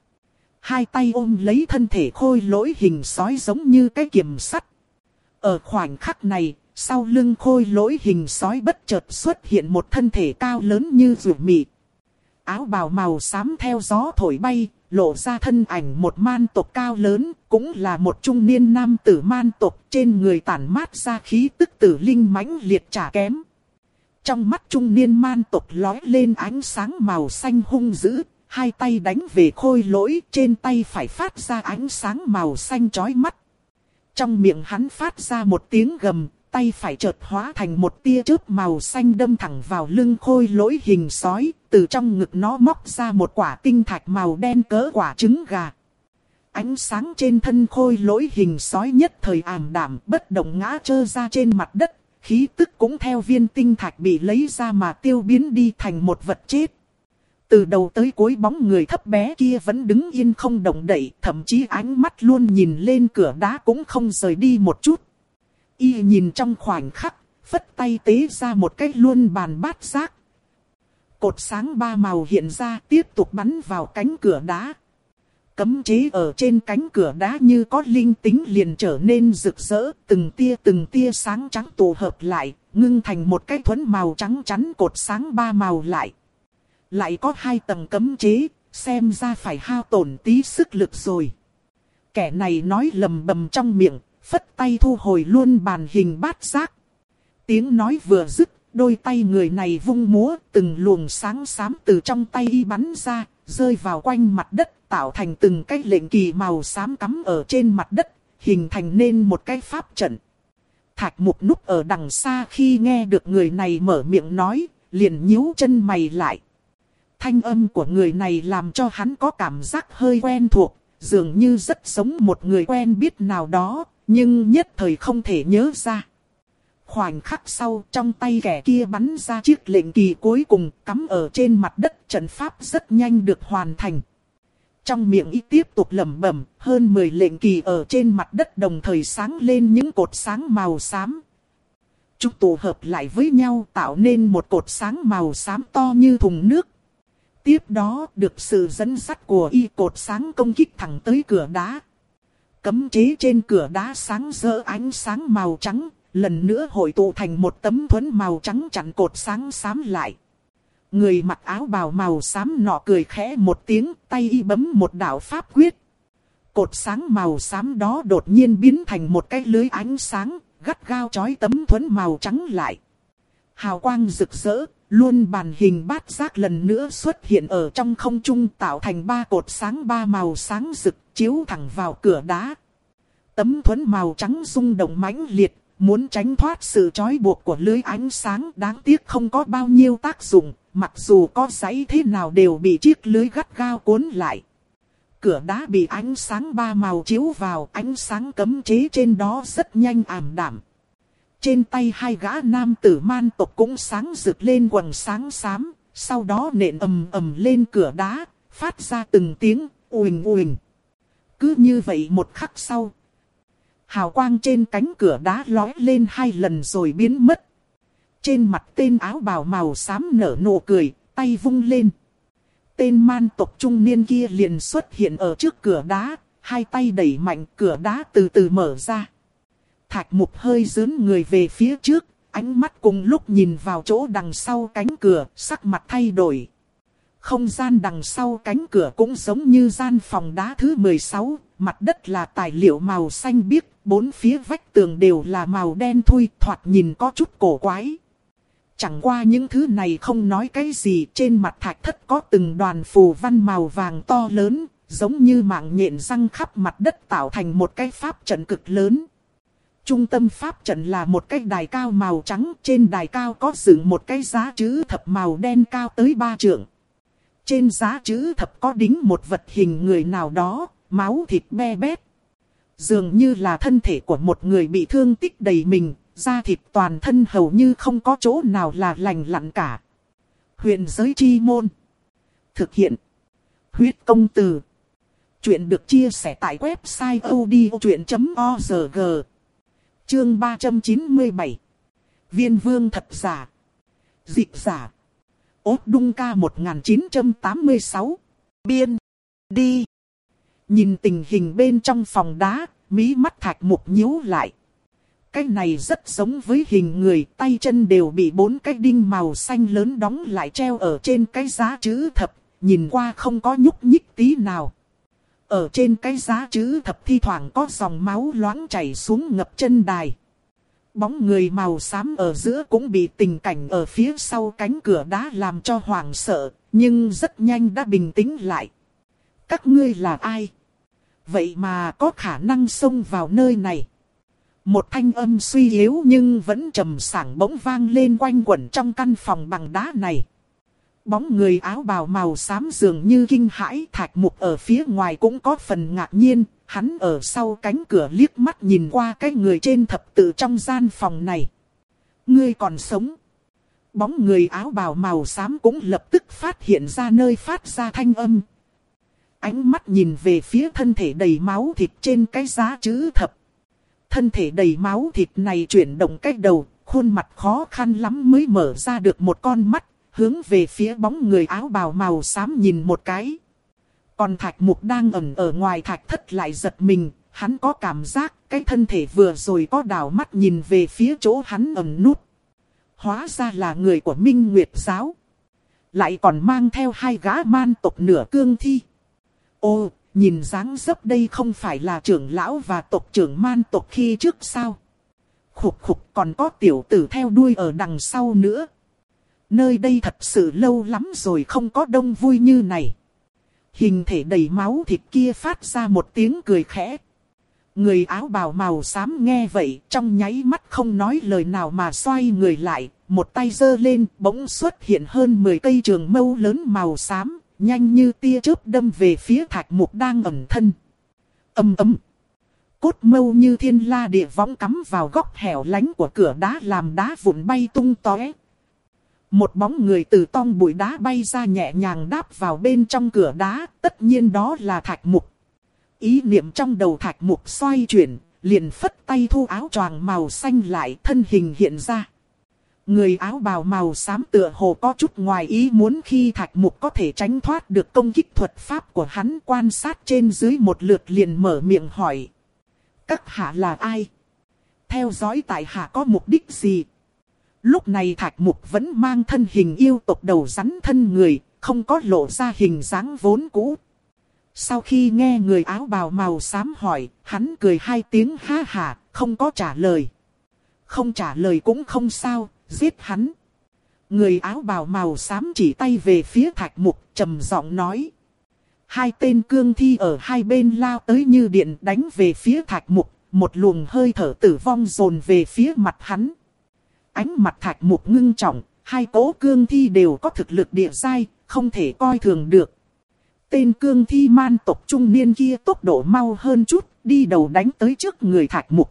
Hai tay ôm lấy thân thể khôi lỗi hình sói giống như cái kiềm sắt. Ở khoảnh khắc này, sau lưng khôi lỗi hình sói bất chợt xuất hiện một thân thể cao lớn như ruột mị. Áo bào màu xám theo gió thổi bay, lộ ra thân ảnh một man tộc cao lớn, cũng là một trung niên nam tử man tộc, trên người tản mát ra khí tức tử linh mãnh liệt chả kém. Trong mắt trung niên man tộc lóe lên ánh sáng màu xanh hung dữ, hai tay đánh về khôi lỗi, trên tay phải phát ra ánh sáng màu xanh chói mắt. Trong miệng hắn phát ra một tiếng gầm, tay phải chợt hóa thành một tia chớp màu xanh đâm thẳng vào lưng khôi lỗi hình sói, từ trong ngực nó móc ra một quả tinh thạch màu đen cỡ quả trứng gà. Ánh sáng trên thân khôi lỗi hình sói nhất thời ảm đạm, bất động ngã trơ ra trên mặt đất, khí tức cũng theo viên tinh thạch bị lấy ra mà tiêu biến đi thành một vật chết. Từ đầu tới cuối bóng người thấp bé kia vẫn đứng yên không động đậy, thậm chí ánh mắt luôn nhìn lên cửa đá cũng không rời đi một chút. Y nhìn trong khoảnh khắc, phất tay tế ra một cái luân bàn bát giác. Cột sáng ba màu hiện ra tiếp tục bắn vào cánh cửa đá. Cấm chế ở trên cánh cửa đá như có linh tính liền trở nên rực rỡ, từng tia từng tia sáng trắng tụ hợp lại, ngưng thành một cái thuẫn màu trắng chắn cột sáng ba màu lại. Lại có hai tầng cấm chế, xem ra phải hao tổn tí sức lực rồi. Kẻ này nói lầm bầm trong miệng, phất tay thu hồi luôn bàn hình bát giác. Tiếng nói vừa dứt, đôi tay người này vung múa, từng luồng sáng xám từ trong tay y bắn ra, rơi vào quanh mặt đất, tạo thành từng cái lệnh kỳ màu xám cắm ở trên mặt đất, hình thành nên một cái pháp trận. Thạch Mục núp ở đằng xa khi nghe được người này mở miệng nói, liền nhíu chân mày lại. Thanh âm của người này làm cho hắn có cảm giác hơi quen thuộc, dường như rất giống một người quen biết nào đó, nhưng nhất thời không thể nhớ ra. Khoảnh khắc sau, trong tay kẻ kia bắn ra chiếc lệnh kỳ cuối cùng, cắm ở trên mặt đất, trận pháp rất nhanh được hoàn thành. Trong miệng y tiếp tục lẩm bẩm, hơn mười lệnh kỳ ở trên mặt đất đồng thời sáng lên những cột sáng màu xám. Chúng tụ hợp lại với nhau tạo nên một cột sáng màu xám to như thùng nước. Tiếp đó, được sự dẫn dắt của y, cột sáng công kích thẳng tới cửa đá. Cấm chế trên cửa đá sáng rỡ ánh sáng màu trắng, lần nữa hội tụ thành một tấm thuẫn màu trắng chặn cột sáng xám lại. Người mặc áo bào màu xám nọ cười khẽ một tiếng, tay y bấm một đạo pháp quyết. Cột sáng màu xám đó đột nhiên biến thành một cái lưới ánh sáng, gắt gao trói tấm thuẫn màu trắng lại. Hào quang rực rỡ, luôn bàn hình bát giác lần nữa xuất hiện ở trong không trung, tạo thành ba cột sáng ba màu sáng rực, chiếu thẳng vào cửa đá. Tấm thuẫn màu trắng rung động mãnh liệt, muốn tránh thoát sự trói buộc của lưới ánh sáng, đáng tiếc không có bao nhiêu tác dụng, mặc dù có giãy thế nào đều bị chiếc lưới gắt gao cuốn lại. Cửa đá bị ánh sáng ba màu chiếu vào, ánh sáng cấm chế trên đó rất nhanh ảm đạm. Trên tay hai gã nam tử man tộc cũng sáng rực lên quầng sáng xám, sau đó nện ầm ầm lên cửa đá, phát ra từng tiếng uỳnh uỳnh. Cứ như vậy một khắc sau, hào quang trên cánh cửa đá lóe lên hai lần rồi biến mất. Trên mặt tên áo bào màu xám nở nụ cười, tay vung lên. Tên man tộc trung niên kia liền xuất hiện ở trước cửa đá, hai tay đẩy mạnh, cửa đá từ từ mở ra. Thạch Mục hơi dướn người về phía trước, ánh mắt cùng lúc nhìn vào chỗ đằng sau cánh cửa, sắc mặt thay đổi. Không gian đằng sau cánh cửa cũng giống như gian phòng đá thứ mười sáu, mặt đất là tài liệu màu xanh biếc, bốn phía vách tường đều là màu đen thui, thoạt nhìn có chút cổ quái. Chẳng qua những thứ này không nói cái gì, trên mặt thạch thất có từng đoàn phù văn màu vàng to lớn, giống như mạng nhện răng khắp mặt đất tạo thành một cái pháp trận cực lớn. Trung tâm pháp trận là một cái đài cao màu trắng, trên đài cao có dựng một cái giá chữ thập màu đen cao tới ba trượng. Trên giá chữ thập có đính một vật hình người nào đó, máu thịt be bét. Dường như là thân thể của một người bị thương tích đầy mình, da thịt toàn thân hầu như không có chỗ nào là lành lặn cả. Huyền giới chi môn. Thực hiện. Huyết công từ. Chuyện được chia sẻ tại website odchuyện chấm org. Chương ba trăm chín mươi bảy. Viên vương thật giả. Dịch giả. Ốt đung ca một nghìn chín trăm tám mươi sáu. Biên. Đi. Nhìn tình hình bên trong phòng đá, mí mắt Thạch Mục nhíu lại. Cái này rất giống với hình người, tay chân đều bị bốn cái đinh màu xanh lớn đóng lại treo ở trên cái giá chữ thập, nhìn qua không có nhúc nhích tí nào. Ở trên cái giá chữ thập thi thoảng có dòng máu loãng chảy xuống ngập chân đài. Bóng người màu xám ở giữa cũng bị tình cảnh ở phía sau cánh cửa đá làm cho hoảng sợ, nhưng rất nhanh đã bình tĩnh lại. Các ngươi là ai? Vậy mà có khả năng xông vào nơi này. Một thanh âm suy yếu nhưng vẫn trầm sảng bỗng vang lên quanh quẩn trong căn phòng bằng đá này. Bóng người áo bào màu xám dường như kinh hãi. Thạch Mục ở phía ngoài cũng có phần ngạc nhiên. Hắn ở sau cánh cửa liếc mắt nhìn qua cái người trên thập tự trong gian phòng này. Ngươi còn sống. Bóng người áo bào màu xám cũng lập tức phát hiện ra nơi phát ra thanh âm. Ánh mắt nhìn về phía thân thể đầy máu thịt trên cái giá chữ thập. Thân thể đầy máu thịt này chuyển động cái đầu, khuôn mặt khó khăn lắm mới mở ra được một con mắt, hướng về phía bóng người áo bào màu xám nhìn một cái. Còn Thạch Mục đang ẩn ở ngoài thạch thất lại giật mình, hắn có cảm giác cái thân thể vừa rồi có đảo mắt nhìn về phía chỗ hắn ẩn nút. Hóa ra là người của Minh Nguyệt giáo. Lại còn mang theo hai gã man tộc nửa cương thi. Ô, nhìn dáng dấp đây không phải là trưởng lão và tộc trưởng man tộc khi trước sao? Khục khục, còn có tiểu tử theo đuôi ở đằng sau nữa. Nơi đây thật sự lâu lắm rồi không có đông vui như này. Hình thể đầy máu thịt kia phát ra một tiếng cười khẽ. Người áo bào màu xám nghe vậy, trong nháy mắt không nói lời nào mà xoay người lại, một tay giơ lên, bỗng xuất hiện hơn mười cây trường mâu lớn màu xám, nhanh như tia chớp đâm về phía Thạch Mục đang ẩn thân. Ầm ầm. Cốt mâu như thiên la địa võng cắm vào góc hẻo lánh của cửa đá làm đá vụn bay tung tóe. Một bóng người từ tong bụi đá bay ra nhẹ nhàng đáp vào bên trong cửa đá, tất nhiên đó là Thạch Mục. Ý niệm trong đầu Thạch Mục xoay chuyển, liền phất tay thu áo choàng màu xanh lại, thân hình hiện ra. Người áo bào màu xám tựa hồ có chút ngoài ý muốn khi Thạch Mục có thể tránh thoát được công kích thuật pháp của hắn, quan sát trên dưới một lượt liền mở miệng hỏi. Các hạ là ai? Theo dõi tại hạ có mục đích gì? Lúc này Thạch Mục vẫn mang thân hình yêu tộc đầu rắn thân người, không có lộ ra hình dáng vốn cũ. Sau khi nghe người áo bào màu xám hỏi, hắn cười hai tiếng ha hả, không có trả lời. Không trả lời cũng không sao, giết hắn. Người áo bào màu xám chỉ tay về phía Thạch Mục, trầm giọng nói. Hai tên cương thi ở hai bên lao tới như điện đánh về phía Thạch Mục, một luồng hơi thở tử vong dồn về phía mặt hắn. Ánh mặt Thạch Mục ngưng trọng, hai cỗ cương thi đều có thực lực địa giai, không thể coi thường được. Tên cương thi man tộc trung niên kia tốc độ mau hơn chút, đi đầu đánh tới trước người Thạch Mục.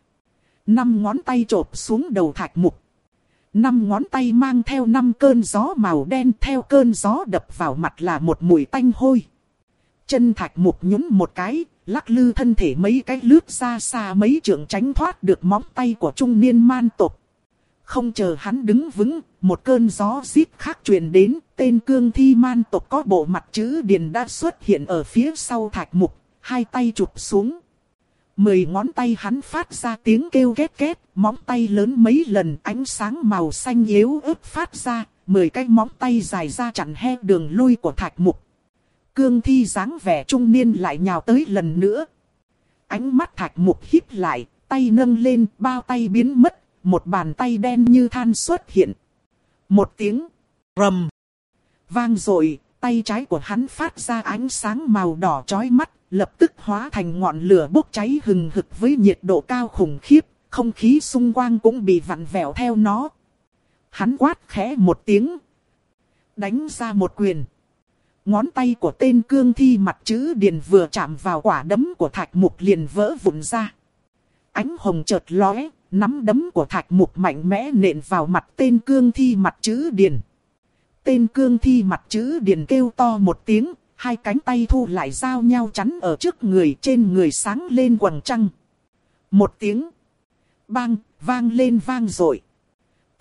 Năm ngón tay chộp xuống đầu Thạch Mục. Năm ngón tay mang theo năm cơn gió màu đen, theo cơn gió đập vào mặt là một mùi tanh hôi. Chân Thạch Mục nhún một cái, lắc lư thân thể mấy cái lướt ra xa mấy trượng tránh thoát được móng tay của trung niên man tộc. Không chờ hắn đứng vững, một cơn gió rít khác truyền đến, tên cương thi man tộc có bộ mặt chữ điền đã xuất hiện ở phía sau Thạch Mục, hai tay chụp xuống. Mười ngón tay hắn phát ra tiếng kêu két két, móng tay lớn mấy lần, ánh sáng màu xanh yếu ớt phát ra, mười cái móng tay dài ra chặn he đường lui của Thạch Mục. Cương thi dáng vẻ trung niên lại nhào tới lần nữa. Ánh mắt Thạch Mục híp lại, tay nâng lên, bao tay biến mất, một bàn tay đen như than xuất hiện. Một tiếng rầm vang dội, tay trái của hắn phát ra ánh sáng màu đỏ chói mắt, lập tức hóa thành ngọn lửa bốc cháy hừng hực với nhiệt độ cao khủng khiếp, không khí xung quanh cũng bị vặn vẹo theo nó. Hắn quát khẽ một tiếng, đánh ra một quyền. Ngón tay của tên cương thi mặt chữ điền vừa chạm vào quả đấm của Thạch Mục liền vỡ vụn ra. Ánh hồng chợt lóe, nắm đấm của Thạch Mục mạnh mẽ nện vào mặt tên cương thi mặt chữ điền. Tên cương thi mặt chữ điền kêu to một tiếng, hai cánh tay thu lại giao nhau chắn ở trước người, trên người sáng lên quầng trăng. Một tiếng bang vang lên vang dội.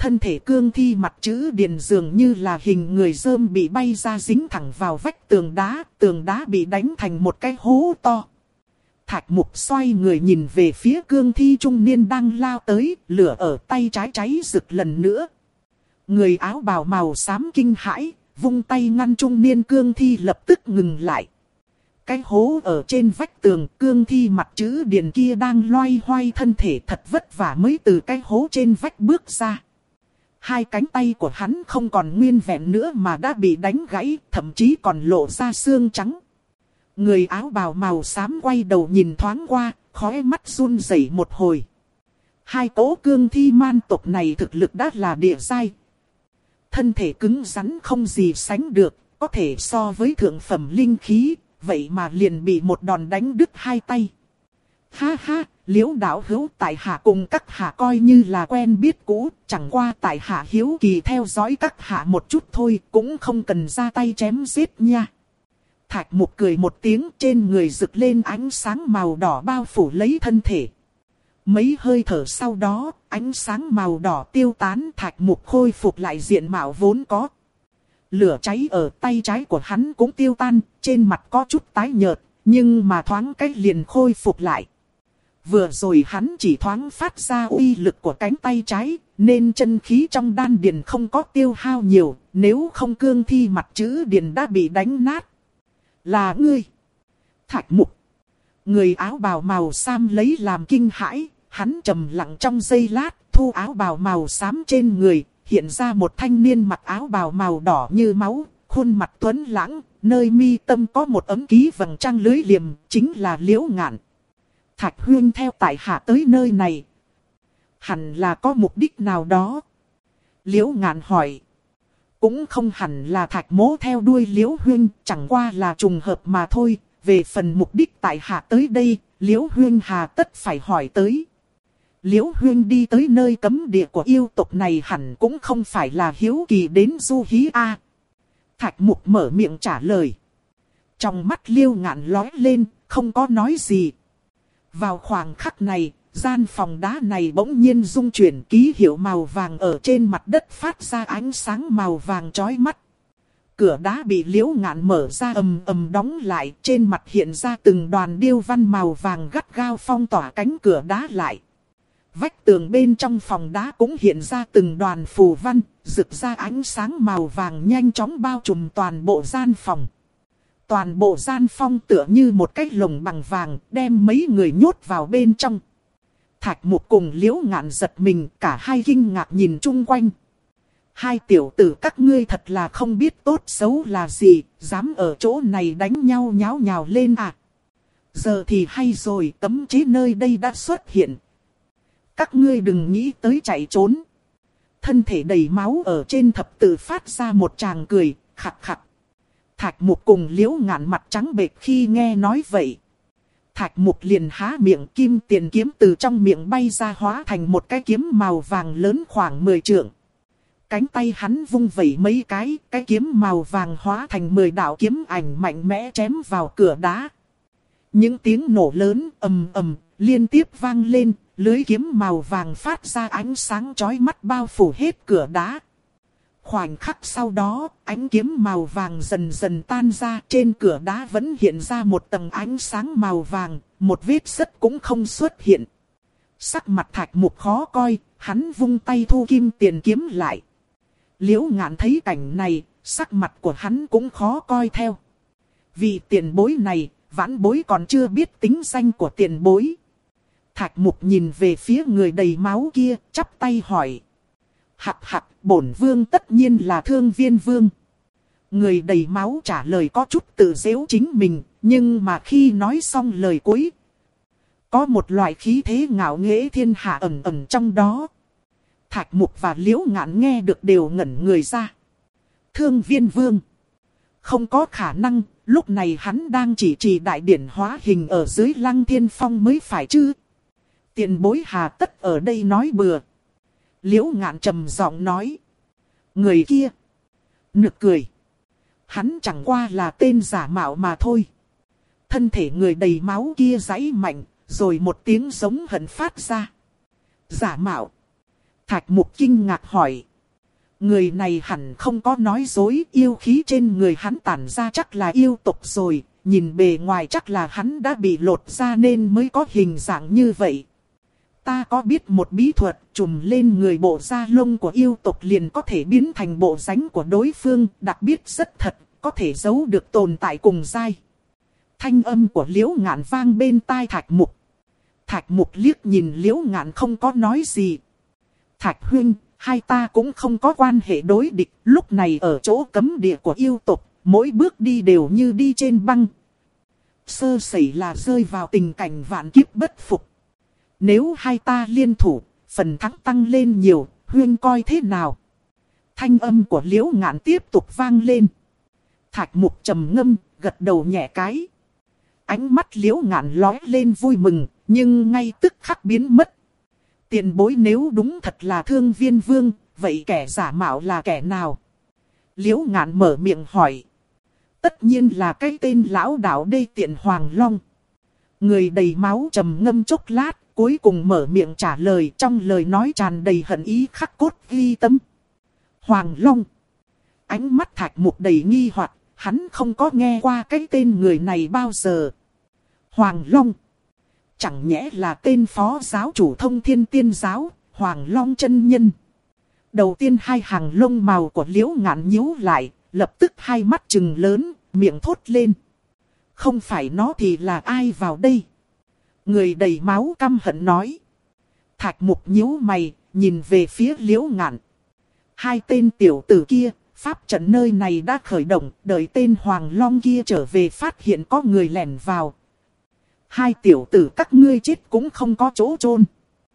Thân thể cương thi mặt chữ điền dường như là hình người rơm bị bay ra dính thẳng vào vách tường đá, tường đá bị đánh thành một cái hố to. Thạch Mục xoay người nhìn về phía cương thi trung niên đang lao tới, lửa ở tay trái cháy rực lần nữa. Người áo bào màu xám kinh hãi, vung tay ngăn trung niên cương thi lập tức ngừng lại. Cái hố ở trên vách tường, cương thi mặt chữ điền kia đang loay hoay thân thể thật vất vả mới từ cái hố trên vách bước ra. Hai cánh tay của hắn không còn nguyên vẹn nữa mà đã bị đánh gãy, thậm chí còn lộ ra xương trắng. Người áo bào màu xám quay đầu nhìn thoáng qua, khóe mắt run rẩy một hồi. Hai cỗ cương thi man tộc này thực lực đã là địa giai. Thân thể cứng rắn không gì sánh được, có thể so với thượng phẩm linh khí, vậy mà liền bị một đòn đánh đứt hai tay. Ha ha, Liễu đạo hữu, tại hạ cùng các hạ coi như là quen biết cũ, chẳng qua tại hạ hiếu kỳ theo dõi các hạ một chút thôi, cũng không cần ra tay chém giết nha. Thạch Mục cười một tiếng, trên người rực lên ánh sáng màu đỏ bao phủ lấy thân thể. Mấy hơi thở sau đó, ánh sáng màu đỏ tiêu tán, Thạch Mục khôi phục lại diện mạo vốn có. Lửa cháy ở tay trái của hắn cũng tiêu tan, trên mặt có chút tái nhợt, nhưng mà thoáng cách liền khôi phục lại. Vừa rồi hắn chỉ thoáng phát ra uy lực của cánh tay trái, nên chân khí trong đan điền không có tiêu hao nhiều, nếu không cương thi mặt chữ điền đã bị đánh nát. Là ngươi. Thạch Mục. Người áo bào màu xám lấy làm kinh hãi, hắn trầm lặng trong giây lát, thu áo bào màu xám trên người, hiện ra một thanh niên mặc áo bào màu đỏ như máu, khuôn mặt tuấn lãng, nơi mi tâm có một ấm ký vầng trăng lưới liềm, chính là Liễu Ngạn. Thạch huynh theo tại hạ tới nơi này, hẳn là có mục đích nào đó. Liễu Ngạn hỏi. Cũng không hẳn là Thạch mỗ theo đuôi Liễu huynh, chẳng qua là trùng hợp mà thôi. Về phần mục đích tại hạ tới đây, Liễu huynh hà tất phải hỏi tới. Liễu huynh đi tới nơi cấm địa của yêu tộc này hẳn cũng không phải là hiếu kỳ đến du hí a. Thạch Mục mở miệng trả lời. Trong mắt Liễu Ngạn lóe lên, không có nói gì. Vào khoảng khắc này, gian phòng đá này bỗng nhiên rung chuyển, ký hiệu màu vàng ở trên mặt đất phát ra ánh sáng màu vàng chói mắt. Cửa đá bị Liễu Ngạn mở ra ầm ầm đóng lại, trên mặt hiện ra từng đoàn điêu văn màu vàng gắt gao phong tỏa cánh cửa đá lại. Vách tường bên trong phòng đá cũng hiện ra từng đoàn phù văn, rực ra ánh sáng màu vàng nhanh chóng bao trùm toàn bộ gian phòng. Toàn bộ gian phong tựa như một cái lồng bằng vàng, đem mấy người nhốt vào bên trong. Thạch Mục cùng Liễu Ngạn giật mình, cả hai kinh ngạc nhìn chung quanh. Hai tiểu tử các ngươi thật là không biết tốt xấu là gì, dám ở chỗ này đánh nhau nháo nhào lên à. Giờ thì hay rồi, cấm chế nơi đây đã xuất hiện. Các ngươi đừng nghĩ tới chạy trốn. Thân thể đầy máu ở trên thập tự phát ra một tràng cười, khặt khặt. Thạch Mục cùng Liễu Ngạn mặt trắng bệch khi nghe nói vậy. Thạch Mục liền há miệng, kim tiền kiếm từ trong miệng bay ra hóa thành một cái kiếm màu vàng lớn khoảng mười trượng. Cánh tay hắn vung vẩy mấy cái, cái kiếm màu vàng hóa thành mười đạo kiếm ảnh mạnh mẽ chém vào cửa đá. Những tiếng nổ lớn ầm ầm liên tiếp vang lên, lưới kiếm màu vàng phát ra ánh sáng chói mắt bao phủ hết cửa đá. Khoảnh khắc sau đó, ánh kiếm màu vàng dần dần tan ra, trên cửa đá vẫn hiện ra một tầng ánh sáng màu vàng, một vết sứt cũng không xuất hiện. Sắc mặt Thạch Mục khó coi, hắn vung tay thu kim tiền kiếm lại. Liễu Ngạn thấy cảnh này, sắc mặt của hắn cũng khó coi theo. Vì tiền bối này, vãn bối còn chưa biết tính danh của tiền bối. Thạch Mục nhìn về phía người đầy máu kia, chắp tay hỏi. Hặc hặc, bổn vương tất nhiên là Thương Viên Vương. Người đầy máu trả lời có chút tự giễu chính mình, nhưng mà khi nói xong lời cuối, có một loại khí thế ngạo nghễ thiên hạ ẩn ẩn trong đó. Thạch Mục và Liễu Ngạn nghe được đều ngẩn người ra. Thương Viên Vương. Không có khả năng, lúc này hắn đang chỉ trì đại điển hóa hình ở dưới Lăng Thiên Phong mới phải chứ. Tiền bối hà tất ở đây nói bừa. Liễu Ngạn trầm giọng nói. Người kia. Nực cười. Hắn chẳng qua là tên giả mạo mà thôi. Thân thể người đầy máu kia giãy mạnh, rồi một tiếng giống hận phát ra. Giả mạo. Thạch Mục kinh ngạc hỏi. Người này hẳn không có nói dối, yêu khí trên người hắn tản ra chắc là yêu tộc rồi, nhìn bề ngoài chắc là hắn đã bị lột ra nên mới có hình dạng như vậy. Ta có biết một bí thuật, trùm lên người bộ da lông của yêu tộc liền có thể biến thành bộ dáng của đối phương, đặc biệt rất thật, có thể giấu được tồn tại cùng giai. Thanh âm của Liễu Ngạn vang bên tai Thạch Mục. Thạch Mục liếc nhìn Liễu Ngạn không có nói gì. Thạch huynh, hai ta cũng không có quan hệ đối địch, lúc này ở chỗ cấm địa của yêu tộc, mỗi bước đi đều như đi trên băng. Sơ sẩy là rơi vào tình cảnh vạn kiếp bất phục. Nếu hai ta liên thủ, phần thắng tăng lên nhiều, huynh coi thế nào? Thanh âm của Liễu Ngạn tiếp tục vang lên. Thạch Mục trầm ngâm, gật đầu nhẹ cái. Ánh mắt Liễu Ngạn lóe lên vui mừng, nhưng ngay tức khắc biến mất. Tiền bối nếu đúng thật là Thương Viên Vương, vậy kẻ giả mạo là kẻ nào? Liễu Ngạn mở miệng hỏi. Tất nhiên là cái tên lão đạo đê tiện Hoàng Long. Người đầy máu trầm ngâm chốc lát, cuối cùng mở miệng trả lời, trong lời nói tràn đầy hận ý khắc cốt ghi tâm. Hoàng Long. Ánh mắt Thạch Mục đầy nghi hoặc, hắn không có nghe qua cái tên người này bao giờ. Hoàng Long. Chẳng nhẽ là tên phó giáo chủ Thông Thiên Tiên Giáo, Hoàng Long chân nhân. Đầu tiên hai hàng lông màu của Liễu Ngạn nhíu lại, lập tức hai mắt trừng lớn, miệng thốt lên. Không phải nó thì là ai vào đây? Người đầy máu căm hận nói. Thạch Mục nhíu mày, nhìn về phía Liễu Ngạn. Hai tên tiểu tử kia, pháp trận nơi này đã khởi động, đợi tên Hoàng Long kia trở về phát hiện có người lẻn vào. Hai tiểu tử các ngươi chết cũng không có chỗ chôn.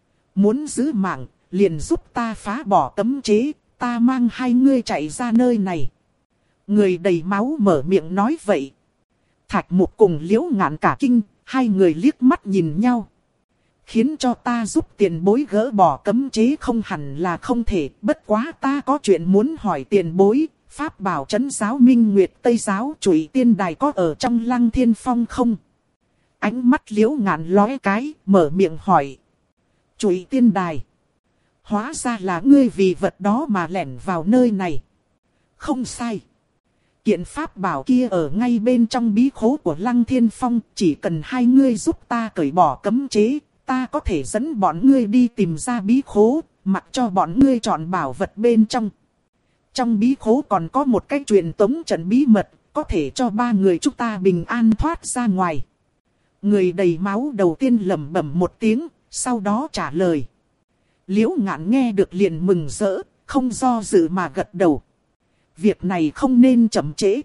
Muốn giữ mạng, liền giúp ta phá bỏ cấm chế, ta mang hai ngươi chạy ra nơi này. Người đầy máu mở miệng nói vậy. Thạch Mục cùng Liễu Ngạn cả kinh, hai người liếc mắt nhìn nhau. Khiến cho ta giúp tiền bối gỡ bỏ cấm chế không hẳn là không thể, bất quá ta có chuyện muốn hỏi tiền bối. Pháp bảo trấn giáo Minh Nguyệt Tây Giáo Trụy Tiên Đài có ở trong Lăng Thiên Phong không? Ánh mắt Liễu Ngạn lóe cái, mở miệng hỏi. Trụy Tiên Đài. Hóa ra là ngươi vì vật đó mà lẻn vào nơi này. Không sai. Kiện pháp bảo kia ở ngay bên trong bí khố của Lăng Thiên Phong, chỉ cần hai ngươi giúp ta cởi bỏ cấm chế, ta có thể dẫn bọn ngươi đi tìm ra bí khố, mặc cho bọn ngươi chọn bảo vật bên trong. Trong bí khố còn có một cái truyền tống trận bí mật, có thể cho ba người chúng ta bình an thoát ra ngoài. Người đầy máu đầu tiên lẩm bẩm một tiếng, sau đó trả lời. Liễu Ngạn nghe được liền mừng rỡ, không do dự mà gật đầu. Việc này không nên chậm trễ.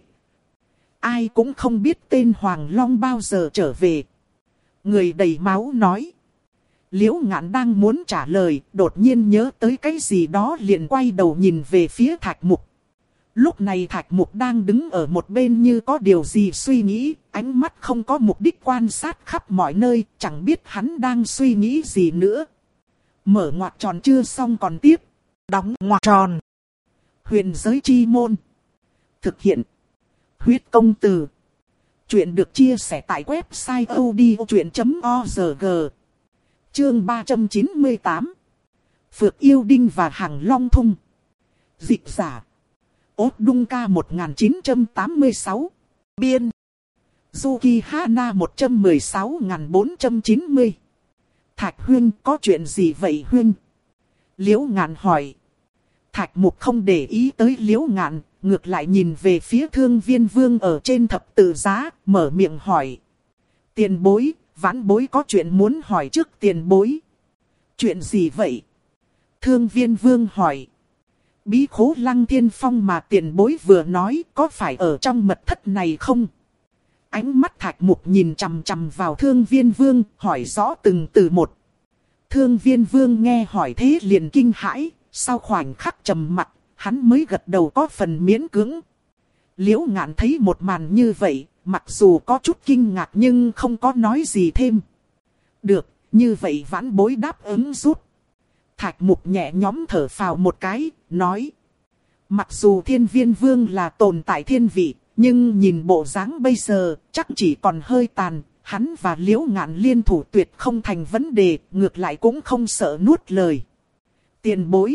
Ai cũng không biết tên Hoàng Long bao giờ trở về. Người đầy máu nói. Liễu Ngạn đang muốn trả lời, đột nhiên nhớ tới cái gì đó liền quay đầu nhìn về phía Thạch Mục. Lúc này Thạch Mục đang đứng ở một bên như có điều gì suy nghĩ, ánh mắt không có mục đích quan sát khắp mọi nơi, chẳng biết hắn đang suy nghĩ gì nữa. Mở ngoặc tròn chưa xong còn tiếp, đóng ngoặc tròn. Huyền giới chi môn. Thực hiện. Huyết công từ. Chuyện được chia sẻ tại website odchuyện chấm org. Chương ba trăm chín mươi tám. Phược Yêu Đinh và Hằng Long Thung. Dịch giả. Ốt Đung Ca một nghìn chín trăm tám mươi sáu. Biên. Zuki Hana một trăm mười sáu nghìn bốn trăm chín mươi. Thạch huynh có chuyện gì vậy huynh? Liễu Ngạn hỏi. Thạch Mục không để ý tới Liễu Ngạn, ngược lại nhìn về phía Thương Viên Vương ở trên thập tự giá, mở miệng hỏi. Tiền bối, vãn bối có chuyện muốn hỏi trước tiền bối. Chuyện gì vậy? Thương Viên Vương hỏi. Bí khố Lăng Thiên Phong mà tiền bối vừa nói có phải ở trong mật thất này không? Ánh mắt Thạch Mục nhìn chằm chằm vào Thương Viên Vương, hỏi rõ từng từ một. Thương Viên Vương nghe hỏi thế liền kinh hãi, sau khoảnh khắc trầm mặc, hắn mới gật đầu có phần miễn cưỡng. Liễu Ngạn thấy một màn như vậy, mặc dù có chút kinh ngạc nhưng không có nói gì thêm. Được, như vậy vãn bối đáp ứng rút. Thạch Mục nhẹ nhõm thở phào một cái, nói. Mặc dù Thiên Viên Vương là tồn tại thiên vị, nhưng nhìn bộ dáng bây giờ, chắc chỉ còn hơi tàn. Hắn và Liễu Ngạn liên thủ tuyệt không thành vấn đề, ngược lại cũng không sợ nuốt lời. Tiền bối.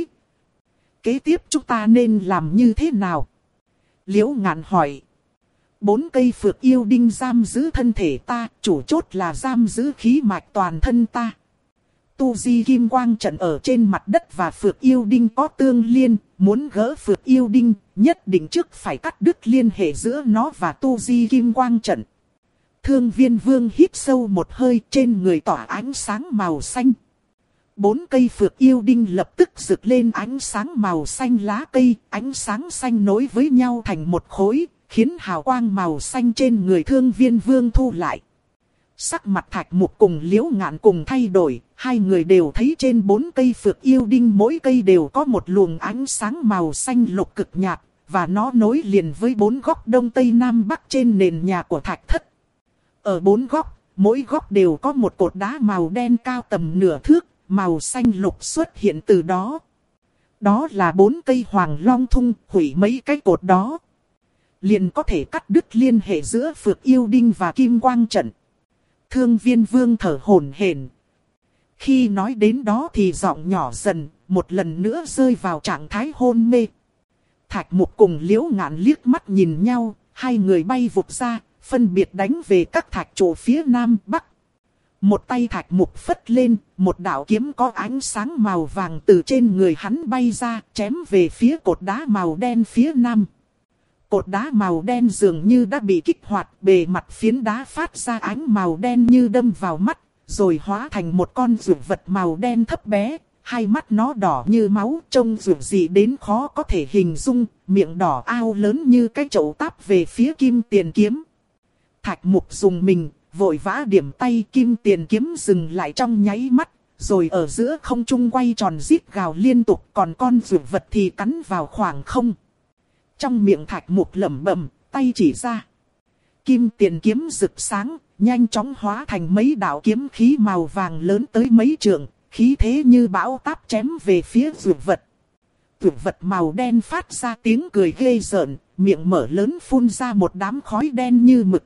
Kế tiếp chúng ta nên làm như thế nào? Liễu Ngạn hỏi. Bốn cây phược yêu đinh giam giữ thân thể ta, chủ chốt là giam giữ khí mạch toàn thân ta. Tu di kim quang trận ở trên mặt đất và phược yêu đinh có tương liên, muốn gỡ phược yêu đinh, nhất định trước phải cắt đứt liên hệ giữa nó và tu di kim quang trận. Thương Viên Vương hít sâu một hơi, trên người tỏa ánh sáng màu xanh. Bốn cây phược yêu đinh lập tức rực lên ánh sáng màu xanh lá cây, ánh sáng xanh nối với nhau thành một khối, khiến hào quang màu xanh trên người Thương Viên Vương thu lại. Sắc mặt Thạch Mục cùng Liễu Ngạn cùng thay đổi, hai người đều thấy trên bốn cây phược yêu đinh mỗi cây đều có một luồng ánh sáng màu xanh lục cực nhạt, và nó nối liền với bốn góc đông tây nam bắc trên nền nhà của Thạch Thất. Ở bốn góc, mỗi góc đều có một cột đá màu đen cao tầm nửa thước, màu xanh lục xuất hiện từ đó. Đó là bốn cây hoàng long thung, hủy mấy cái cột đó, liền có thể cắt đứt liên hệ giữa phược yêu đinh và kim quang trận. Thương Viên Vương thở hổn hển. Khi nói đến đó thì giọng nhỏ dần, một lần nữa rơi vào trạng thái hôn mê. Thạch Mục cùng Liễu Ngạn liếc mắt nhìn nhau, hai người bay vụt ra, phân biệt đánh về các thạch trụ phía nam bắc. Một tay Thạch Mục phất lên, một đạo kiếm có ánh sáng màu vàng từ trên người hắn bay ra, chém về phía cột đá màu đen phía nam. Cột đá màu đen dường như đã bị kích hoạt, bề mặt phiến đá phát ra ánh màu đen như đâm vào mắt, rồi hóa thành một con dữ vật màu đen thấp bé, hai mắt nó đỏ như máu, trông dữ dị đến khó có thể hình dung, miệng đỏ ao lớn như cái chậu táp về phía Kim Tiền Kiếm. Thạch Mục dùng mình, vội vã điểm tay, Kim Tiền Kiếm dừng lại trong nháy mắt, rồi ở giữa không trung quay tròn rít gào liên tục, còn con dữ vật thì cắn vào khoảng không. Trong miệng Thạch Mục lẩm bẩm, tay chỉ ra. Kim Tiền Kiếm rực sáng, nhanh chóng hóa thành mấy đạo kiếm khí màu vàng lớn tới mấy trượng, khí thế như bão táp chém về phía dữ vật. Dữ vật màu đen phát ra tiếng cười ghê rợn, miệng mở lớn phun ra một đám khói đen như mực,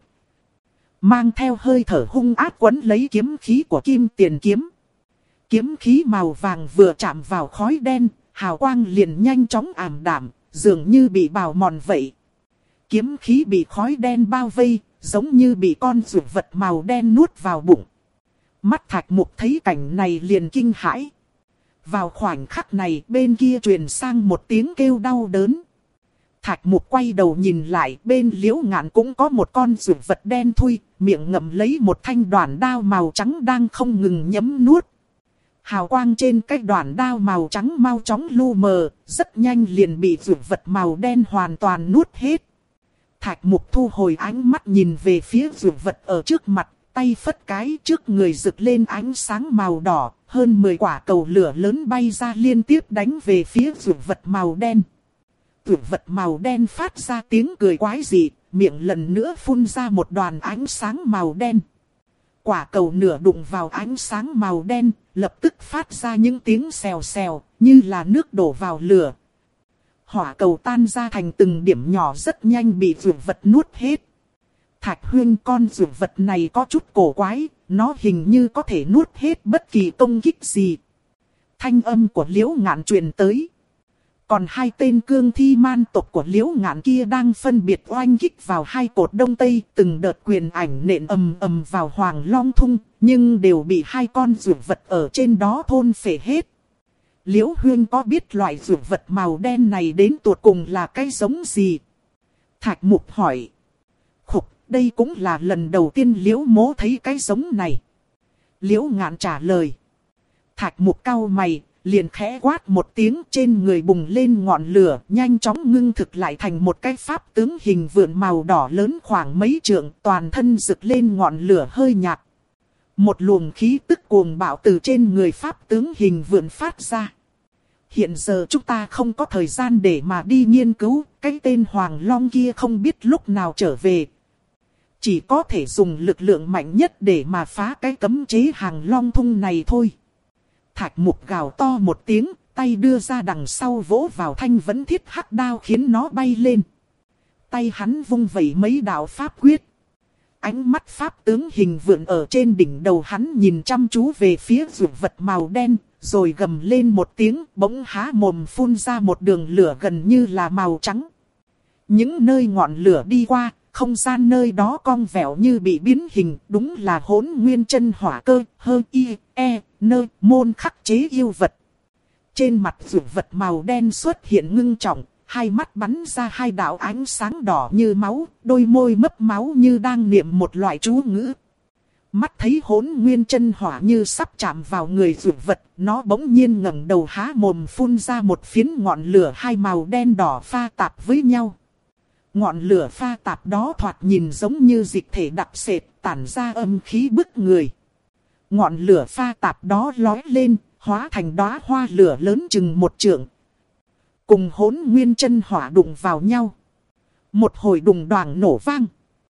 mang theo hơi thở hung ác quấn lấy kiếm khí của Kim Tiền Kiếm. Kiếm khí màu vàng vừa chạm vào khói đen, hào quang liền nhanh chóng ảm đạm, dường như bị bào mòn vậy. Kiếm khí bị khói đen bao vây, giống như bị con dữ vật màu đen nuốt vào bụng. Mắt Thạch Mục thấy cảnh này liền kinh hãi. Vào khoảnh khắc này, bên kia truyền sang một tiếng kêu đau đớn. Thạch Mục quay đầu nhìn lại, bên Liễu Ngạn cũng có một con dữ vật đen thui, miệng ngậm lấy một thanh đoản đao màu trắng đang không ngừng nhấm nuốt. Hào quang trên cái đoản đao màu trắng mau chóng lu mờ, rất nhanh liền bị dữ vật màu đen hoàn toàn nuốt hết. Thạch Mục thu hồi ánh mắt nhìn về phía dữ vật ở trước mặt, tay phất cái, trước người rực lên ánh sáng màu đỏ, hơn mười quả cầu lửa lớn bay ra liên tiếp đánh về phía dữ vật màu đen. Dữ vật màu đen phát ra tiếng cười quái dị, miệng lần nữa phun ra một đoàn ánh sáng màu đen. Quả cầu nửa đụng vào ánh sáng màu đen, lập tức phát ra những tiếng xèo xèo, như là nước đổ vào lửa. Hỏa cầu tan ra thành từng điểm nhỏ, rất nhanh bị dữ vật nuốt hết. Thạch Huyên, con dữ vật này có chút cổ quái, nó hình như có thể nuốt hết bất kỳ công kích gì. Thanh âm của Liễu Ngạn truyền tới. Còn hai tên cương thi man tộc của Liễu Ngạn kia đang phân biệt oanh kích vào hai cột đông tây, từng đợt quyền ảnh nện ầm ầm vào Hoàng Long Thung, nhưng đều bị hai con dữ vật ở trên đó thôn phệ hết. Liễu Huyên có biết loại dữ vật màu đen này đến tuột cùng là cái giống gì? Thạch Mục hỏi. Khục, đây cũng là lần đầu tiên Liễu Mỗ thấy cái giống này. Liễu Ngạn trả lời. Thạch Mục cau mày, liền khẽ quát một tiếng, trên người bùng lên ngọn lửa, nhanh chóng ngưng thực lại thành một cái pháp tướng hình vượn màu đỏ lớn khoảng mấy trượng, toàn thân rực lên ngọn lửa hơi nhạt. Một luồng khí tức cuồng bạo từ trên người pháp tướng hình vượn phát ra. Hiện giờ chúng ta không có thời gian để mà đi nghiên cứu, cái tên Hoàng Long kia không biết lúc nào trở về. Chỉ có thể dùng lực lượng mạnh nhất để mà phá cái cấm chế Hàng Long Thung này thôi. Thạch Mục gào to một tiếng, tay đưa ra đằng sau vỗ vào thanh vấn thiết hắc đao khiến nó bay lên. Tay hắn vung vẩy mấy đạo pháp quyết. Ánh mắt pháp tướng hình vượn ở trên đỉnh đầu hắn nhìn chăm chú về phía dữ vật màu đen, rồi gầm lên một tiếng, bỗng há mồm phun ra một đường lửa gần như là màu trắng. Những nơi ngọn lửa đi qua, không gian nơi đó cong vẹo như bị biến hình, đúng là Hỗn Nguyên Chân Hỏa Cơ, hơ y, e, nơi, môn khắc chế yêu vật. Trên mặt dược vật màu đen xuất hiện ngưng trọng, hai mắt bắn ra hai đạo ánh sáng đỏ như máu, đôi môi mấp máu như đang niệm một loại chú ngữ. Mắt thấy Hỗn Nguyên Chân Hỏa như sắp chạm vào người dược vật, nó bỗng nhiên ngẩng đầu há mồm phun ra một phiến ngọn lửa hai màu đen đỏ pha tạp với nhau. Ngọn lửa pha tạp đó thoạt nhìn giống như dịch thể đặc sệt, tản ra âm khí bức người. Ngọn lửa pha tạp đó lói lên, hóa thành đóa hoa lửa lớn chừng một trượng. Cùng Hỗn Nguyên Chân Hỏa đụng vào nhau. Một hồi đùng đoàng nổ vang.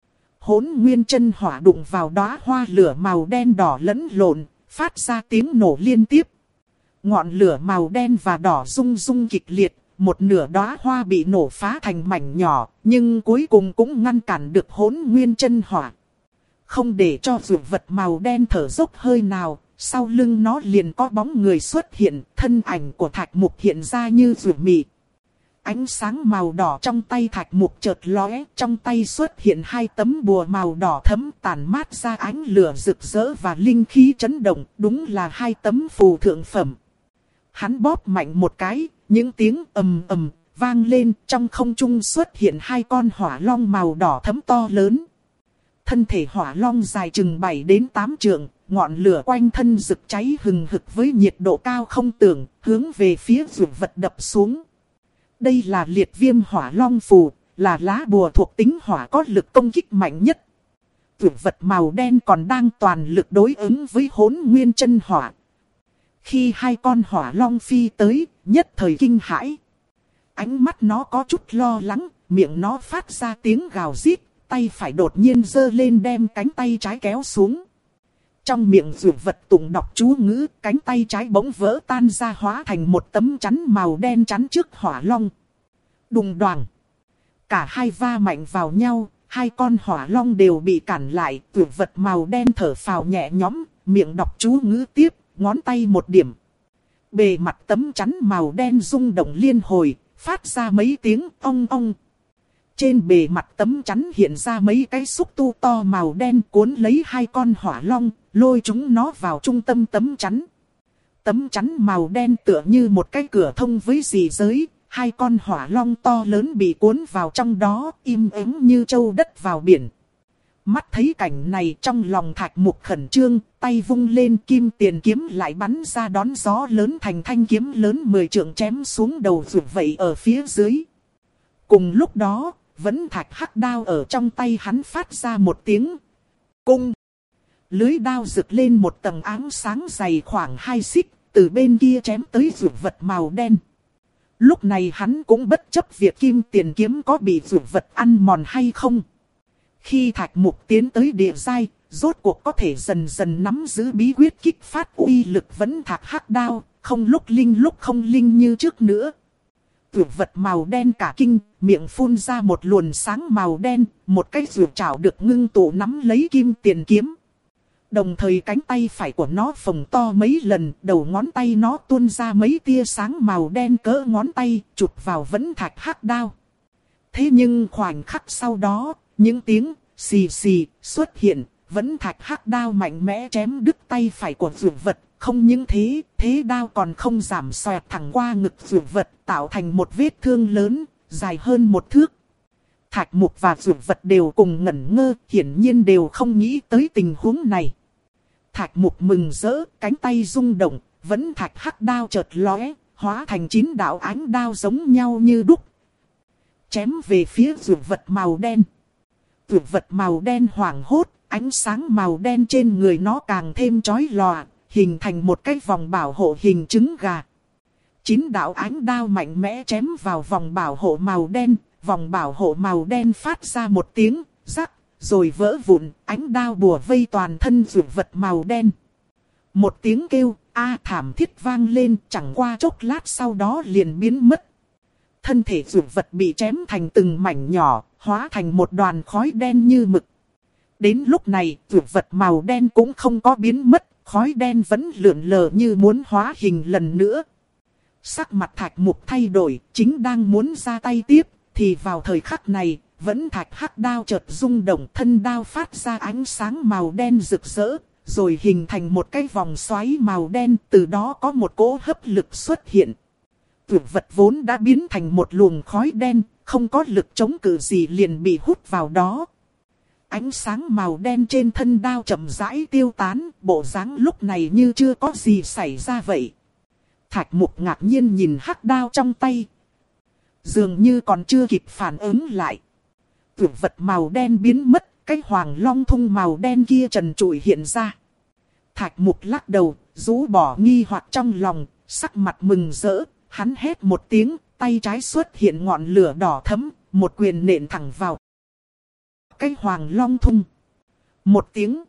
Hỗn Nguyên Chân Hỏa đụng vào đóa hoa lửa màu đen đỏ lẫn lộn, phát ra tiếng nổ liên tiếp. Ngọn lửa màu đen và đỏ rung rung kịch liệt, một nửa đóa hoa bị nổ phá thành mảnh nhỏ, nhưng cuối cùng cũng ngăn cản được Hỗn Nguyên Chân Hỏa. Không để cho dược vật màu đen thở dốc hơi nào, sau lưng nó liền có bóng người xuất hiện, thân ảnh của Thạch Mục hiện ra như rượu mị. Ánh sáng màu đỏ trong tay Thạch Mục chợt lóe, trong tay xuất hiện hai tấm bùa màu đỏ thẫm tản mát ra ánh lửa rực rỡ và linh khí chấn động, đúng là hai tấm phù thượng phẩm. Hắn bóp mạnh một cái, những tiếng ầm ầm vang lên, trong không trung xuất hiện hai con hỏa long màu đỏ thẫm to lớn. Thân thể hỏa long dài chừng bảy đến tám trượng, ngọn lửa quanh thân rực cháy hừng hực với nhiệt độ cao không tưởng, hướng về phía dược vật đập xuống. Đây là liệt viêm hỏa long phù, là lá bùa thuộc tính hỏa có lực công kích mạnh nhất. Dược vật màu đen còn đang toàn lực đối ứng với Hỗn Nguyên Chân Hỏa. Khi hai con hỏa long phi tới, nhất thời kinh hãi. Ánh mắt nó có chút lo lắng, miệng nó phát ra tiếng gào rít, tay phải đột nhiên giơ lên đem cánh tay trái kéo xuống. Trong miệng dược vật tụng đọc chú ngữ, cánh tay trái bỗng vỡ tan ra hóa thành một tấm chắn màu đen chắn trước hỏa long. Đùng đoàng. Cả hai va mạnh vào nhau, hai con hỏa long đều bị cản lại, dược vật màu đen thở phào nhẹ nhõm, miệng đọc chú ngữ tiếp, ngón tay một điểm. Bề mặt tấm chắn màu đen rung động liên hồi, phát ra mấy tiếng ong ong. Trên bề mặt tấm chắn hiện ra mấy cái xúc tu to màu đen cuốn lấy hai con hỏa long, lôi chúng nó vào trung tâm tấm chắn. Tấm chắn màu đen tựa như một cái cửa thông với dị giới, hai con hỏa long to lớn bị cuốn vào trong đó, im ắng như trâu đất vào biển. Mắt thấy cảnh này trong lòng Thạch Mục khẩn trương, tay vung lên kim tiền kiếm lại bắn ra đón gió lớn thành thanh kiếm lớn mười trượng chém xuống đầu dược vậy ở phía dưới. Cùng lúc đó, vẫn thạch hắc đao ở trong tay hắn phát ra một tiếng cung. Lưới đao rực lên một tầng áng sáng dày khoảng hai xích, từ bên kia chém tới dược vật màu đen. Lúc này hắn cũng bất chấp việc kim tiền kiếm có bị dược vật ăn mòn hay không. Khi Thạch Mục tiến tới địa giai, rốt cuộc có thể dần dần nắm giữ bí quyết kích phát uy lực vẫn thạch hắc đao, không lúc linh lúc không linh như trước nữa. Dược vật màu đen cả kinh, miệng phun ra một luồng sáng màu đen, một cái dược chảo được ngưng tụ nắm lấy kim tiền kiếm. Đồng thời cánh tay phải của nó phồng to mấy lần, đầu ngón tay nó tuôn ra mấy tia sáng màu đen cỡ ngón tay, chụp vào vẫn thạch hắc đao. Thế nhưng khoảnh khắc sau đó, những tiếng xì xì xuất hiện, vẫn thạch hắc đao mạnh mẽ chém đứt tay phải của dược vật. Không những thế, thế đao còn không giảm xoẹt thẳng qua ngực dược vật, tạo thành một vết thương lớn, dài hơn một thước. Thạch Mục và dược vật đều cùng ngẩn ngơ, hiển nhiên đều không nghĩ tới tình huống này. Thạch Mục mừng rỡ, cánh tay rung động, vẫn thạch hắc đao chợt lóe, hóa thành chín đạo ánh đao giống nhau như đúc. Chém về phía dược vật màu đen. Dược vật màu đen hoảng hốt, ánh sáng màu đen trên người nó càng thêm chói lòa, hình thành một cái vòng bảo hộ hình trứng gà. Chín đạo ánh đao mạnh mẽ chém vào vòng bảo hộ màu đen, vòng bảo hộ màu đen phát ra một tiếng rắc, rồi vỡ vụn, ánh đao bùa vây toàn thân dược vật màu đen. Một tiếng kêu a thảm thiết vang lên, chẳng qua chốc lát sau đó liền biến mất. Thân thể dược vật bị chém thành từng mảnh nhỏ, hóa thành một đoàn khói đen như mực. Đến lúc này, dược vật màu đen cũng không có biến mất, khói đen vẫn lượn lờ như muốn hóa hình lần nữa. Sắc mặt Thạch Mục thay đổi, chính đang muốn ra tay tiếp, thì vào thời khắc này, Vẫn Thạch hắc đao chợt rung động, thân đao phát ra ánh sáng màu đen rực rỡ, rồi hình thành một cái vòng xoáy màu đen, từ đó có một cỗ hấp lực xuất hiện. Tuyệt vật vốn đã biến thành một luồng khói đen, không có lực chống cự gì liền bị hút vào đó. Ánh sáng màu đen trên thân đao chậm rãi tiêu tán, bộ dáng lúc này như chưa có gì xảy ra vậy. Thạch Mục ngạc nhiên nhìn hắc đao trong tay, dường như còn chưa kịp phản ứng lại. Tuyệt vật màu đen biến mất, cái hoàng long thung màu đen kia trần trụi hiện ra. Thạch Mục lắc đầu, rũ bỏ nghi hoặc trong lòng, sắc mặt mừng rỡ, hắn hét một tiếng, tay trái xuất hiện ngọn lửa đỏ thẫm, một quyền nện thẳng vào cái hoàng long thung. Một tiếng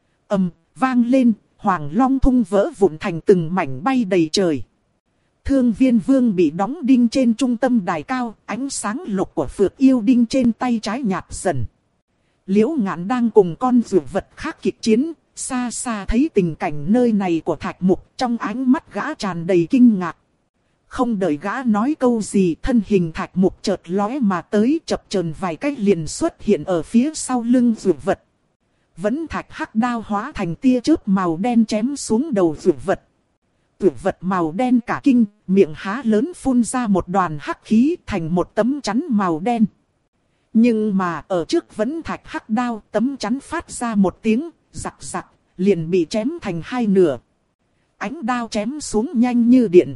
ầm vang lên, hoàng long thung vỡ vụn thành từng mảnh bay đầy trời. Thương Viên Vương bị đóng đinh trên trung tâm đài cao, ánh sáng lục của Phược Yêu Đinh trên tay trái nhạt dần. Liễu Ngạn đang cùng con dược vật khác kịch chiến, xa xa thấy tình cảnh nơi này của Thạch Mục, trong ánh mắt gã tràn đầy kinh ngạc. Không đợi gã nói câu gì, thân hình Thạch Mục chợt lóe mà tới, chập chờn vài cách liền xuất hiện ở phía sau lưng dược vật. Vẫn Thạch hắc đao hóa thành tia chớp màu đen chém xuống đầu dược vật. Dược vật màu đen cả kinh, miệng há lớn phun ra một đoàn hắc khí thành một tấm chắn màu đen. Nhưng mà ở trước Vẫn Thạch hắc đao, tấm chắn phát ra một tiếng rặc rặc, liền bị chém thành hai nửa. Ánh đao chém xuống nhanh như điện.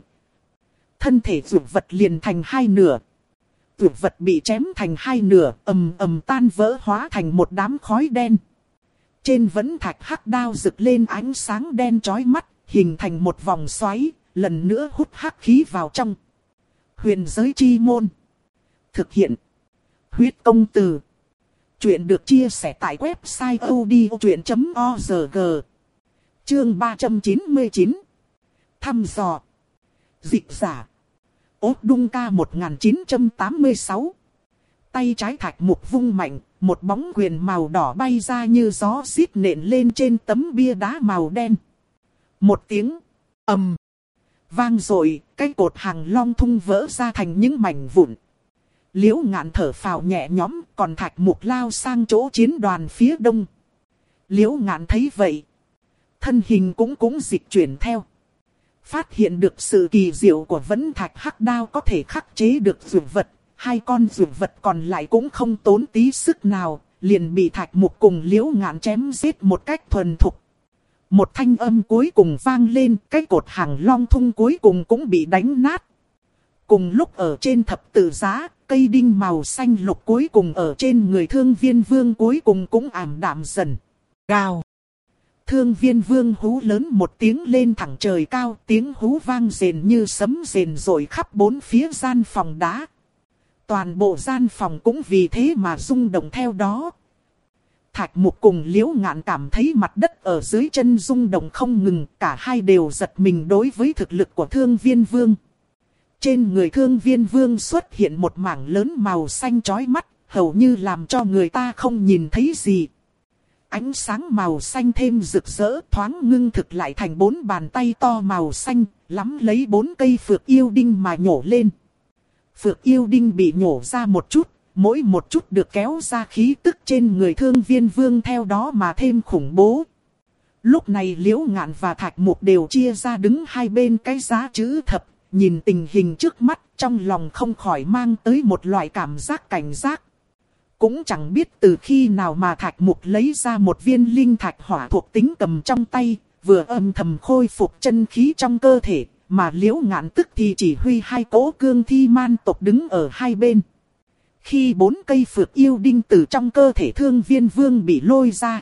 Thân thể dược vật liền thành hai nửa. Dược vật bị chém thành hai nửa, ầm ầm tan vỡ hóa thành một đám khói đen. Trên Vẫn Thạch hắc đao rực lên ánh sáng đen chói mắt, hình thành một vòng xoáy, lần nữa hút hắc khí vào trong. Huyền giới chi môn. Thực hiện. Huyết công từ. Chuyện được chia sẻ tại website odchuyện chấm org. Chương ba trăm chín mươi chín. Thăm dò. Dịch giả. Ốt Đung Ca một nghìn chín trăm tám mươi sáu. Tay trái Thạch Mục vung mạnh, một bóng quyền màu đỏ bay ra như gió xít nện lên trên tấm bia đá màu đen. Một tiếng ầm vang rồi, cái cột hàng long thung vỡ ra thành những mảnh vụn. Liễu Ngạn thở phào nhẹ nhõm, còn Thạch Mục lao sang chỗ chiến đoàn phía đông. Liễu Ngạn thấy vậy, thân hình cũng cũng dịch chuyển theo. Phát hiện được sự kỳ diệu của Vẫn Thạch hắc đao có thể khắc chế được dược vật, hai con dược vật còn lại cũng không tốn tí sức nào, liền bị Thạch Mục cùng Liễu Ngạn chém giết một cách thuần thục. Một thanh âm cuối cùng vang lên, cái cột hàng long thung cuối cùng cũng bị đánh nát. Cùng lúc ở trên thập tự giá, cây đinh màu xanh lục cuối cùng ở trên người Thương Viên Vương cuối cùng cũng ảm đạm dần. Gào! Thương Viên Vương hú lớn một tiếng lên thẳng trời cao, tiếng hú vang rền như sấm rền rội khắp bốn phía gian phòng đá. Toàn bộ gian phòng cũng vì thế mà rung động theo đó. Thạch Mục cùng Liễu Ngạn cảm thấy mặt đất ở dưới chân rung động không ngừng, cả hai đều giật mình đối với thực lực của Thương Viên Vương. Trên người Thương Viên Vương xuất hiện một mảng lớn màu xanh chói mắt, hầu như làm cho người ta không nhìn thấy gì. Ánh sáng màu xanh thêm rực rỡ, thoáng ngưng thực lại thành bốn bàn tay to màu xanh, lắm lấy bốn cây Phược Yêu Đinh mà nhổ lên. Phược Yêu Đinh bị nhổ ra một chút, mỗi một chút được kéo ra khí tức trên người Thương Viên Vương theo đó mà thêm khủng bố. Lúc này Liễu Ngạn và Thạch Mục đều chia ra đứng hai bên cái giá chữ thập, nhìn tình hình trước mắt trong lòng không khỏi mang tới một loại cảm giác cảnh giác. Cũng chẳng biết từ khi nào mà Thạch Mục lấy ra một viên linh thạch hỏa thuộc tính cầm trong tay, vừa âm thầm khôi phục chân khí trong cơ thể, mà Liễu Ngạn tức thì chỉ huy hai cỗ cương thi man tộc đứng ở hai bên. Khi bốn cây Phược Yêu Đinh từ trong cơ thể Thương Viên Vương bị lôi ra,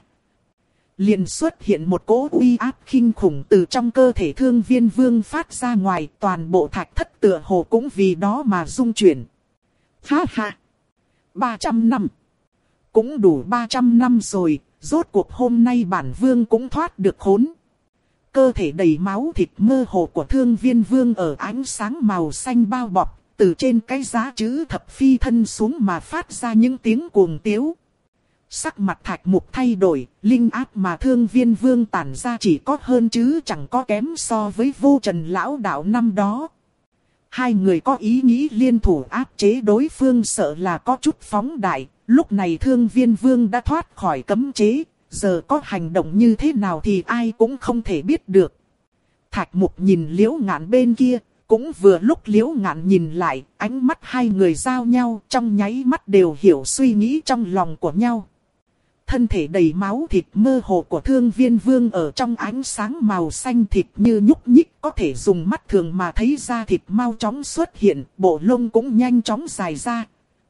liền xuất hiện một cỗ uy áp kinh khủng từ trong cơ thể Thương Viên Vương phát ra ngoài, toàn bộ thạch thất tựa hồ cũng vì đó mà rung chuyển. Ha ha! ba trăm năm! Cũng đủ ba trăm năm rồi, rốt cuộc hôm nay bản vương cũng thoát được khốn. Cơ thể đầy máu thịt mơ hồ của Thương Viên Vương ở ánh sáng màu xanh bao bọc, từ trên cái giá chữ thập phi thân xuống mà phát ra những tiếng cuồng tiếu. Sắc mặt Thạch Mục thay đổi, linh áp mà Thương Viên Vương tản ra chỉ có hơn chứ chẳng có kém so với Vô Trần lão đạo năm đó. Hai người có ý nghĩ liên thủ áp chế đối phương sợ là có chút phóng đại, lúc này Thương Viên Vương đã thoát khỏi cấm chế, giờ có hành động như thế nào thì ai cũng không thể biết được. Thạch Mục nhìn Liễu Ngạn bên kia, cũng vừa lúc Liễu Ngạn nhìn lại, ánh mắt hai người giao nhau, trong nháy mắt đều hiểu suy nghĩ trong lòng của nhau. Thân thể đầy máu thịt mơ hồ của Thương Viên Vương ở trong ánh sáng màu xanh thịt như nhúc nhích, có thể dùng mắt thường mà thấy da thịt mau chóng xuất hiện, bộ lông cũng nhanh chóng dài ra.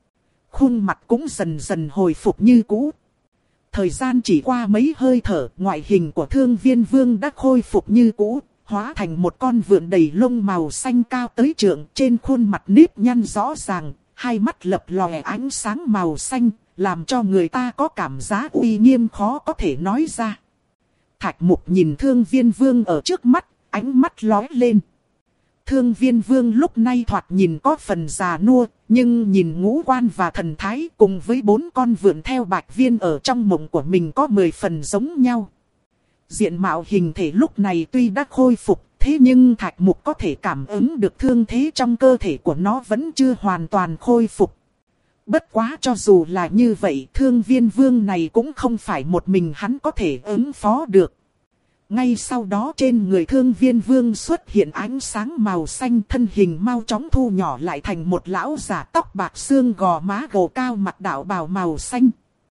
Khuôn mặt cũng dần dần hồi phục như cũ. Thời gian chỉ qua mấy hơi thở, ngoại hình của Thương Viên Vương đã khôi phục như cũ, hóa thành một con vượn đầy lông màu xanh cao tới trượng, trên khuôn mặt nếp nhăn rõ ràng, hai mắt lập lòe ánh sáng màu xanh, làm cho người ta có cảm giác uy nghiêm khó có thể nói ra. Thạch Mục nhìn Thương Viên Vương ở trước mắt, ánh mắt lóe lên. Thương Viên Vương lúc này thoạt nhìn có phần già nua, nhưng nhìn ngũ quan và thần thái cùng với bốn con vượn theo Bạch Viên ở trong mộng của mình có mười phần giống nhau. Diện mạo hình thể lúc này tuy đã khôi phục, thế nhưng Thạch Mục có thể cảm ứng được thương thế trong cơ thể của nó vẫn chưa hoàn toàn khôi phục. Bất quá cho dù là như vậy, Thương Viên Vương này cũng không phải một mình hắn có thể ứng phó được. Ngay sau đó trên người Thương Viên Vương xuất hiện ánh sáng màu xanh, thân hình mau chóng thu nhỏ lại thành một lão già tóc bạc xương gò má gồ cao mặc đạo bào màu xanh.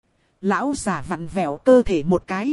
Lão già vặn vẹo cơ thể một cái.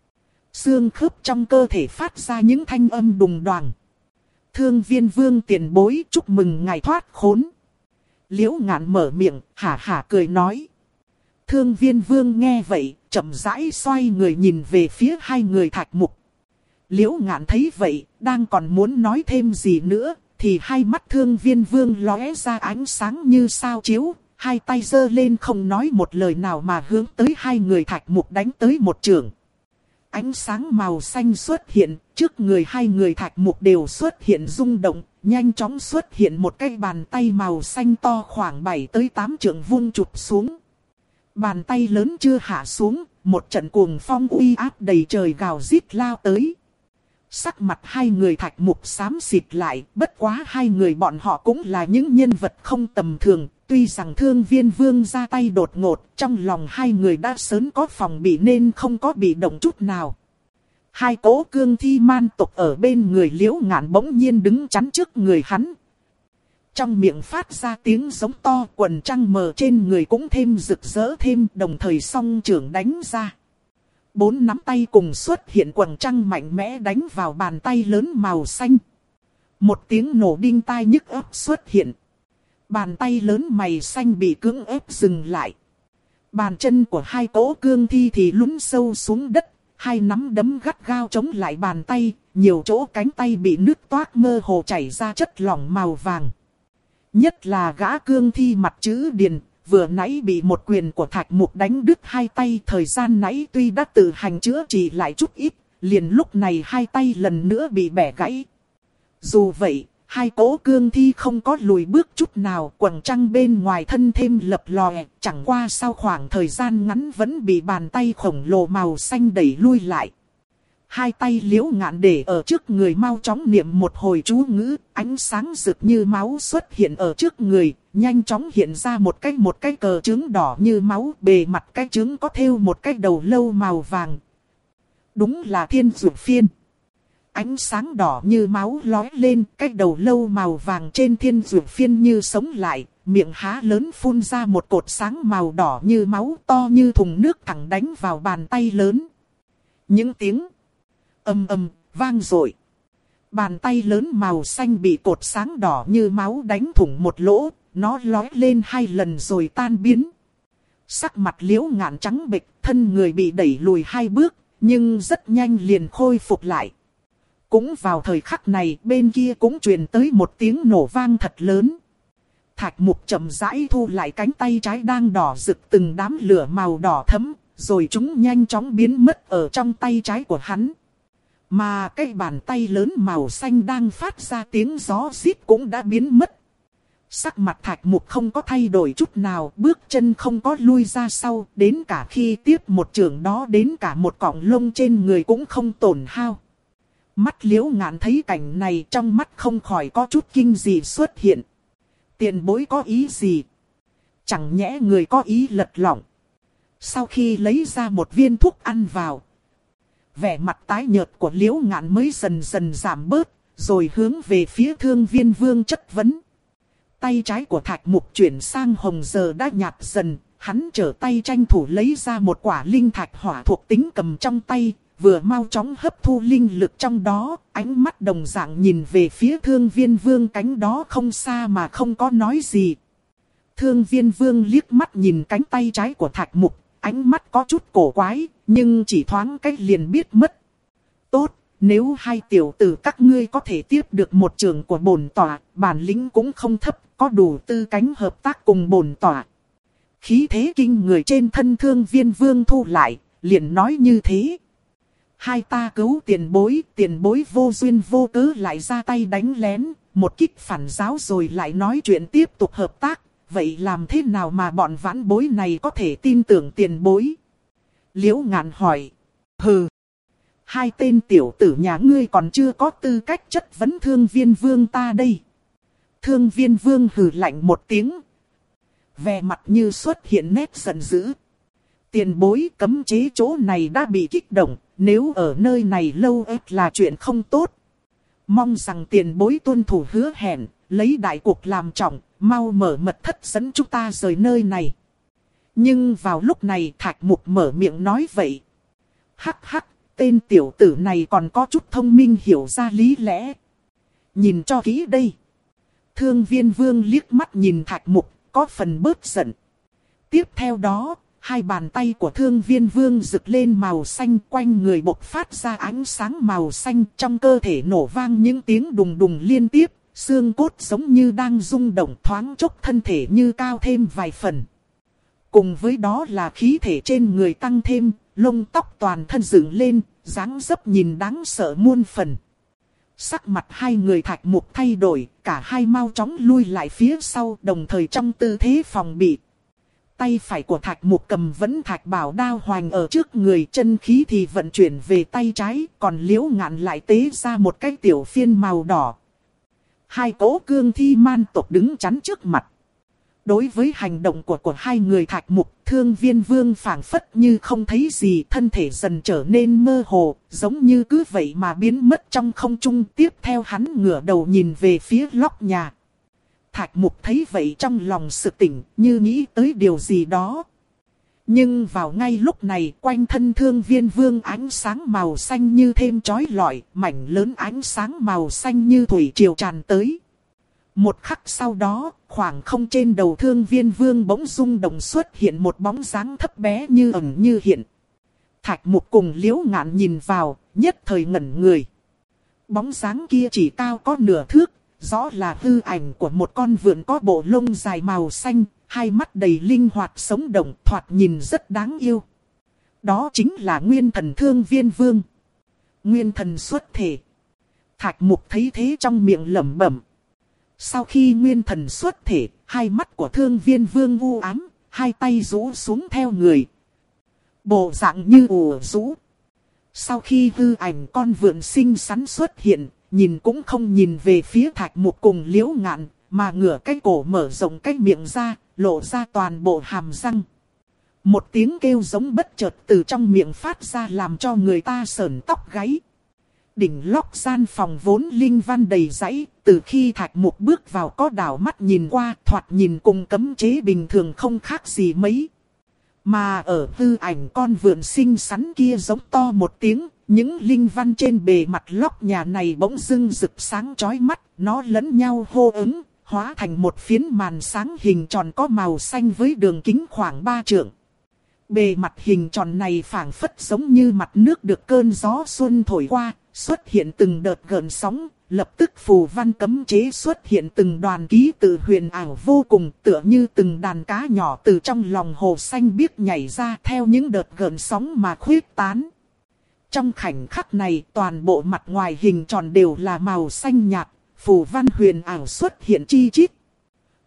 Xương khớp trong cơ thể phát ra những thanh âm đùng đoàng. Thương Viên Vương tiền bối, chúc mừng ngài thoát khốn. Liễu Ngạn mở miệng, hả hả cười nói. Thương Viên Vương nghe vậy, chậm rãi xoay người nhìn về phía hai người Thạch Mục. Liễu Ngạn thấy vậy, đang còn muốn nói thêm gì nữa, thì hai mắt Thương Viên Vương lóe ra ánh sáng như sao chiếu, hai tay giơ lên không nói một lời nào mà hướng tới hai người Thạch Mục đánh tới một chưởng. Ánh sáng màu xanh xuất hiện, trước người hai người Thạch Mục đều xuất hiện rung động, nhanh chóng xuất hiện một cái bàn tay màu xanh to khoảng bảy tới tám trượng vung chụp xuống. Bàn tay lớn chưa hạ xuống, một trận cuồng phong uy áp đầy trời gào rít lao tới. Sắc mặt hai người Thạch Mục xám xịt lại, bất quá hai người bọn họ cũng là những nhân vật không tầm thường. Tuy rằng Thương Viên Vương ra tay đột ngột, trong lòng hai người đã sớm có phòng bị nên không có bị động chút nào. Hai cỗ cương thi man tộc ở bên người Liễu Ngạn bỗng nhiên đứng chắn trước người hắn. Trong miệng phát ra tiếng giống to, quần trăng mờ trên người cũng thêm rực rỡ thêm, đồng thời song trưởng đánh ra. Bốn nắm tay cùng xuất hiện quần trăng mạnh mẽ đánh vào bàn tay lớn màu xanh. Một tiếng nổ đinh tai nhức óc xuất hiện. Bàn tay lớn mày xanh bị cưỡng ép dừng lại. Bàn chân của hai cỗ cương thi thì lún sâu xuống đất. Hai nắm đấm gắt gao chống lại bàn tay. Nhiều chỗ cánh tay bị nứt toác mơ hồ chảy ra chất lỏng màu vàng. Nhất là gã cương thi mặt chữ điền. Vừa nãy bị một quyền của Thạch Mục đánh đứt hai tay. Thời gian nãy tuy đã tự hành chữa trị lại chút ít. Liền lúc này hai tay lần nữa bị bẻ gãy. Dù vậy, hai cỗ cương thi không có lùi bước chút nào, quầng trăng bên ngoài thân thêm lập lòe, chẳng qua sau khoảng thời gian ngắn vẫn bị bàn tay khổng lồ màu xanh đẩy lui lại. Hai tay Liễu Ngạn để ở trước người mau chóng niệm một hồi chú ngữ, ánh sáng rực như máu xuất hiện ở trước người, nhanh chóng hiện ra một cái một cái cờ trứng đỏ như máu, bề mặt cái trứng có thêu một cái đầu lâu màu vàng. Đúng là Thiên Dược Phiên. Ánh sáng đỏ như máu lóe lên, cái đầu lâu màu vàng trên Thiên Dược Phiên như sống lại, miệng há lớn phun ra một cột sáng màu đỏ như máu to như thùng nước thẳng đánh vào bàn tay lớn. Những tiếng ầm ầm vang dội. Bàn tay lớn màu xanh bị cột sáng đỏ như máu đánh thủng một lỗ, nó lóe lên hai lần rồi tan biến. Sắc mặt Liễu Ngạn trắng bệch, thân người bị đẩy lùi hai bước, nhưng rất nhanh liền khôi phục lại. Cũng vào thời khắc này, bên kia cũng truyền tới một tiếng nổ vang thật lớn. Thạch Mục chậm rãi thu lại cánh tay trái đang đỏ rực từng đám lửa màu đỏ thẫm, rồi chúng nhanh chóng biến mất ở trong tay trái của hắn. Mà cái bàn tay lớn màu xanh đang phát ra tiếng gió rít cũng đã biến mất. Sắc mặt Thạch Mục không có thay đổi chút nào, bước chân không có lui ra sau, đến cả khi tiếp một chưởng đó đến cả một cọng lông trên người cũng không tổn hao. Mắt Liễu Ngạn thấy cảnh này, trong mắt không khỏi có chút kinh dị xuất hiện. Tiền bối có ý gì? Chẳng nhẽ người có ý lật lọng. Sau khi lấy ra một viên thuốc ăn vào, vẻ mặt tái nhợt của Liễu Ngạn mới dần dần giảm bớt, rồi hướng về phía Thương Viên Vương chất vấn. Tay trái của Thạch Mục chuyển sang hồng giờ đã nhạt dần, hắn trở tay tranh thủ lấy ra một quả linh thạch hỏa thuộc tính cầm trong tay, vừa mau chóng hấp thu linh lực trong đó, ánh mắt đồng dạng nhìn về phía Thương Viên Vương cánh đó không xa mà không có nói gì. Thương Viên Vương liếc mắt nhìn cánh tay trái của Thạch Mục, ánh mắt có chút cổ quái, nhưng chỉ thoáng cách liền biết mất. Tốt, nếu hai tiểu tử các ngươi có thể tiếp được một trường của bổn tọa, bản lĩnh cũng không thấp, có đủ tư cánh hợp tác cùng bổn tọa. Khí thế kinh người trên thân Thương Viên Vương thu lại, liền nói như thế. Hai ta cứu tiền bối, tiền bối vô duyên vô cớ lại ra tay đánh lén, một kích phản giáo rồi lại nói chuyện tiếp tục hợp tác. Vậy làm thế nào mà bọn vãn bối này có thể tin tưởng tiền bối? Liễu Ngạn hỏi. Hừ. Hai tên tiểu tử nhà ngươi còn chưa có tư cách chất vấn Thương Viên Vương ta đây. Thương Viên Vương hừ lạnh một tiếng. Vẻ mặt như xuất hiện nét giận dữ. Tiền bối cấm chế chỗ này đã bị kích động. Nếu ở nơi này lâu ếp là chuyện không tốt. Mong rằng tiền bối tuân thủ hứa hẹn. Lấy đại cuộc làm trọng. Mau mở mật thất dẫn chúng ta rời nơi này. Nhưng vào lúc này Thạch Mục mở miệng nói vậy. Hắc hắc, tên tiểu tử này còn có chút thông minh hiểu ra lý lẽ. Nhìn cho kỹ đây. Thương Viên Vương liếc mắt nhìn Thạch Mục, có phần bớt giận. Tiếp theo đó, hai bàn tay của Thương Viên Vương rực lên màu xanh, quanh người bộc phát ra ánh sáng màu xanh, trong cơ thể nổ vang những tiếng đùng đùng liên tiếp. Xương cốt giống như đang rung động, thoáng chốc thân thể như cao thêm vài phần. Cùng với đó là khí thể trên người tăng thêm, lông tóc toàn thân dựng lên, dáng dấp nhìn đáng sợ muôn phần. Sắc mặt hai người Thạch Mục thay đổi, cả hai mau chóng lui lại phía sau, đồng thời trong tư thế phòng bị. Tay phải của Thạch Mục cầm vẫn thạch bảo đao hoành ở trước người, chân khí thì vận chuyển về tay trái, còn Liễu Ngạn lại tế ra một cái tiểu phiên màu đỏ. Hai cỗ cương thi man tộc đứng chắn trước mặt. Đối với hành động của của hai người Thạch Mục, Thương Viên Vương phảng phất như không thấy gì, thân thể dần trở nên mơ hồ, giống như cứ vậy mà biến mất trong không trung. Tiếp theo hắn ngửa đầu nhìn về phía lóc nhà. Thạch Mục thấy vậy trong lòng sực tỉnh, như nghĩ tới điều gì đó. Nhưng vào ngay lúc này, quanh thân Thương Viên Vương ánh sáng màu xanh như thêm chói lọi, mảnh lớn ánh sáng màu xanh như thủy triều tràn tới. Một khắc sau đó, khoảng không trên đầu Thương Viên Vương bỗng rung động xuất hiện một bóng dáng thấp bé như ẩn như hiện. Thạch Mục cùng Liễu Ngạn nhìn vào, nhất thời ngẩn người. Bóng dáng kia chỉ cao có nửa thước, rõ là hư ảnh của một con vượn có bộ lông dài màu xanh. Hai mắt đầy linh hoạt sống động, thoạt nhìn rất đáng yêu. Đó chính là Nguyên Thần Thương Viên Vương. Nguyên Thần xuất thể. Thạch Mục thấy thế trong miệng lẩm bẩm. Sau khi Nguyên Thần xuất thể, hai mắt của Thương Viên Vương u ám, hai tay rũ xuống theo người. Bộ dạng như ủ rũ. Sau khi hư ảnh con vượn xinh xắn xuất hiện, nhìn cũng không nhìn về phía Thạch Mục cùng Liễu Ngạn, mà ngửa cái cổ mở rộng cái miệng ra, lộ ra toàn bộ hàm răng. Một tiếng kêu giống bất chợt từ trong miệng phát ra làm cho người ta sởn tóc gáy. Đỉnh lóc gian phòng vốn linh văn đầy dãy, từ khi Thạch Mục bước vào có đảo mắt nhìn qua, thoạt nhìn cùng cấm chế bình thường không khác gì mấy. Mà ở hư ảnh con vượn xinh xắn kia giống to một tiếng, những linh văn trên bề mặt lóc nhà này bỗng dưng rực sáng chói mắt, nó lẫn nhau hô ứng, hóa thành một phiến màn sáng hình tròn có màu xanh với đường kính khoảng ba trượng. Bề mặt hình tròn này phảng phất giống như mặt nước được cơn gió xuân thổi qua, xuất hiện từng đợt gợn sóng, lập tức phù văn cấm chế xuất hiện từng đoàn ký tự huyền ảo vô cùng, tựa như từng đàn cá nhỏ từ trong lòng hồ xanh biếc nhảy ra theo những đợt gợn sóng mà khuyết tán. Trong khoảnh khắc này, toàn bộ mặt ngoài hình tròn đều là màu xanh nhạt, phù văn huyền ảo xuất hiện chi chít.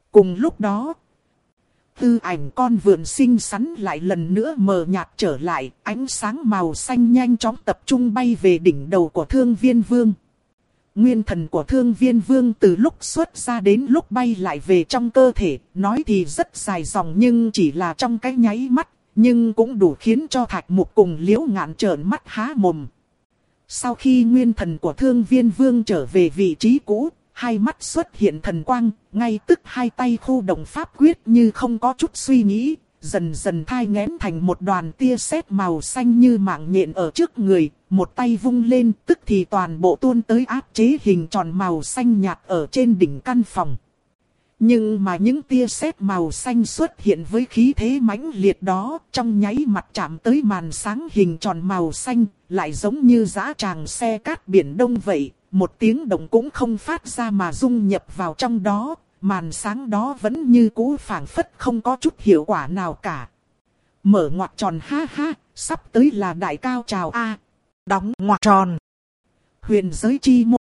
Cùng lúc đó, tư ảnh con vượn xinh xắn lại lần nữa mờ nhạt trở lại, ánh sáng màu xanh nhanh chóng tập trung bay về đỉnh đầu của Thương Viên Vương. Nguyên thần của Thương Viên Vương từ lúc xuất ra đến lúc bay lại về trong cơ thể, nói thì rất dài dòng nhưng chỉ là trong cái nháy mắt, nhưng cũng đủ khiến cho Thạch Mục cùng Liễu Ngạn trợn mắt há mồm. Sau khi nguyên thần của Thương Viên Vương trở về vị trí cũ, hai mắt xuất hiện thần quang, ngay tức hai tay khu động pháp quyết như không có chút suy nghĩ, dần dần thai nghén thành một đoàn tia sét màu xanh như mạng nhện ở trước người, một tay vung lên tức thì toàn bộ tuôn tới áp chế hình tròn màu xanh nhạt ở trên đỉnh căn phòng. Nhưng mà những tia sét màu xanh xuất hiện với khí thế mãnh liệt đó, trong nháy mặt chạm tới màn sáng hình tròn màu xanh, lại giống như dã tràng xe cát biển đông vậy, một tiếng động cũng không phát ra mà dung nhập vào trong đó, màn sáng đó vẫn như cũ phảng phất không có chút hiệu quả nào cả. Mở ngoặc tròn ha ha, sắp tới là đại cao trào a. Đóng ngoặc tròn. Huyền giới chi môn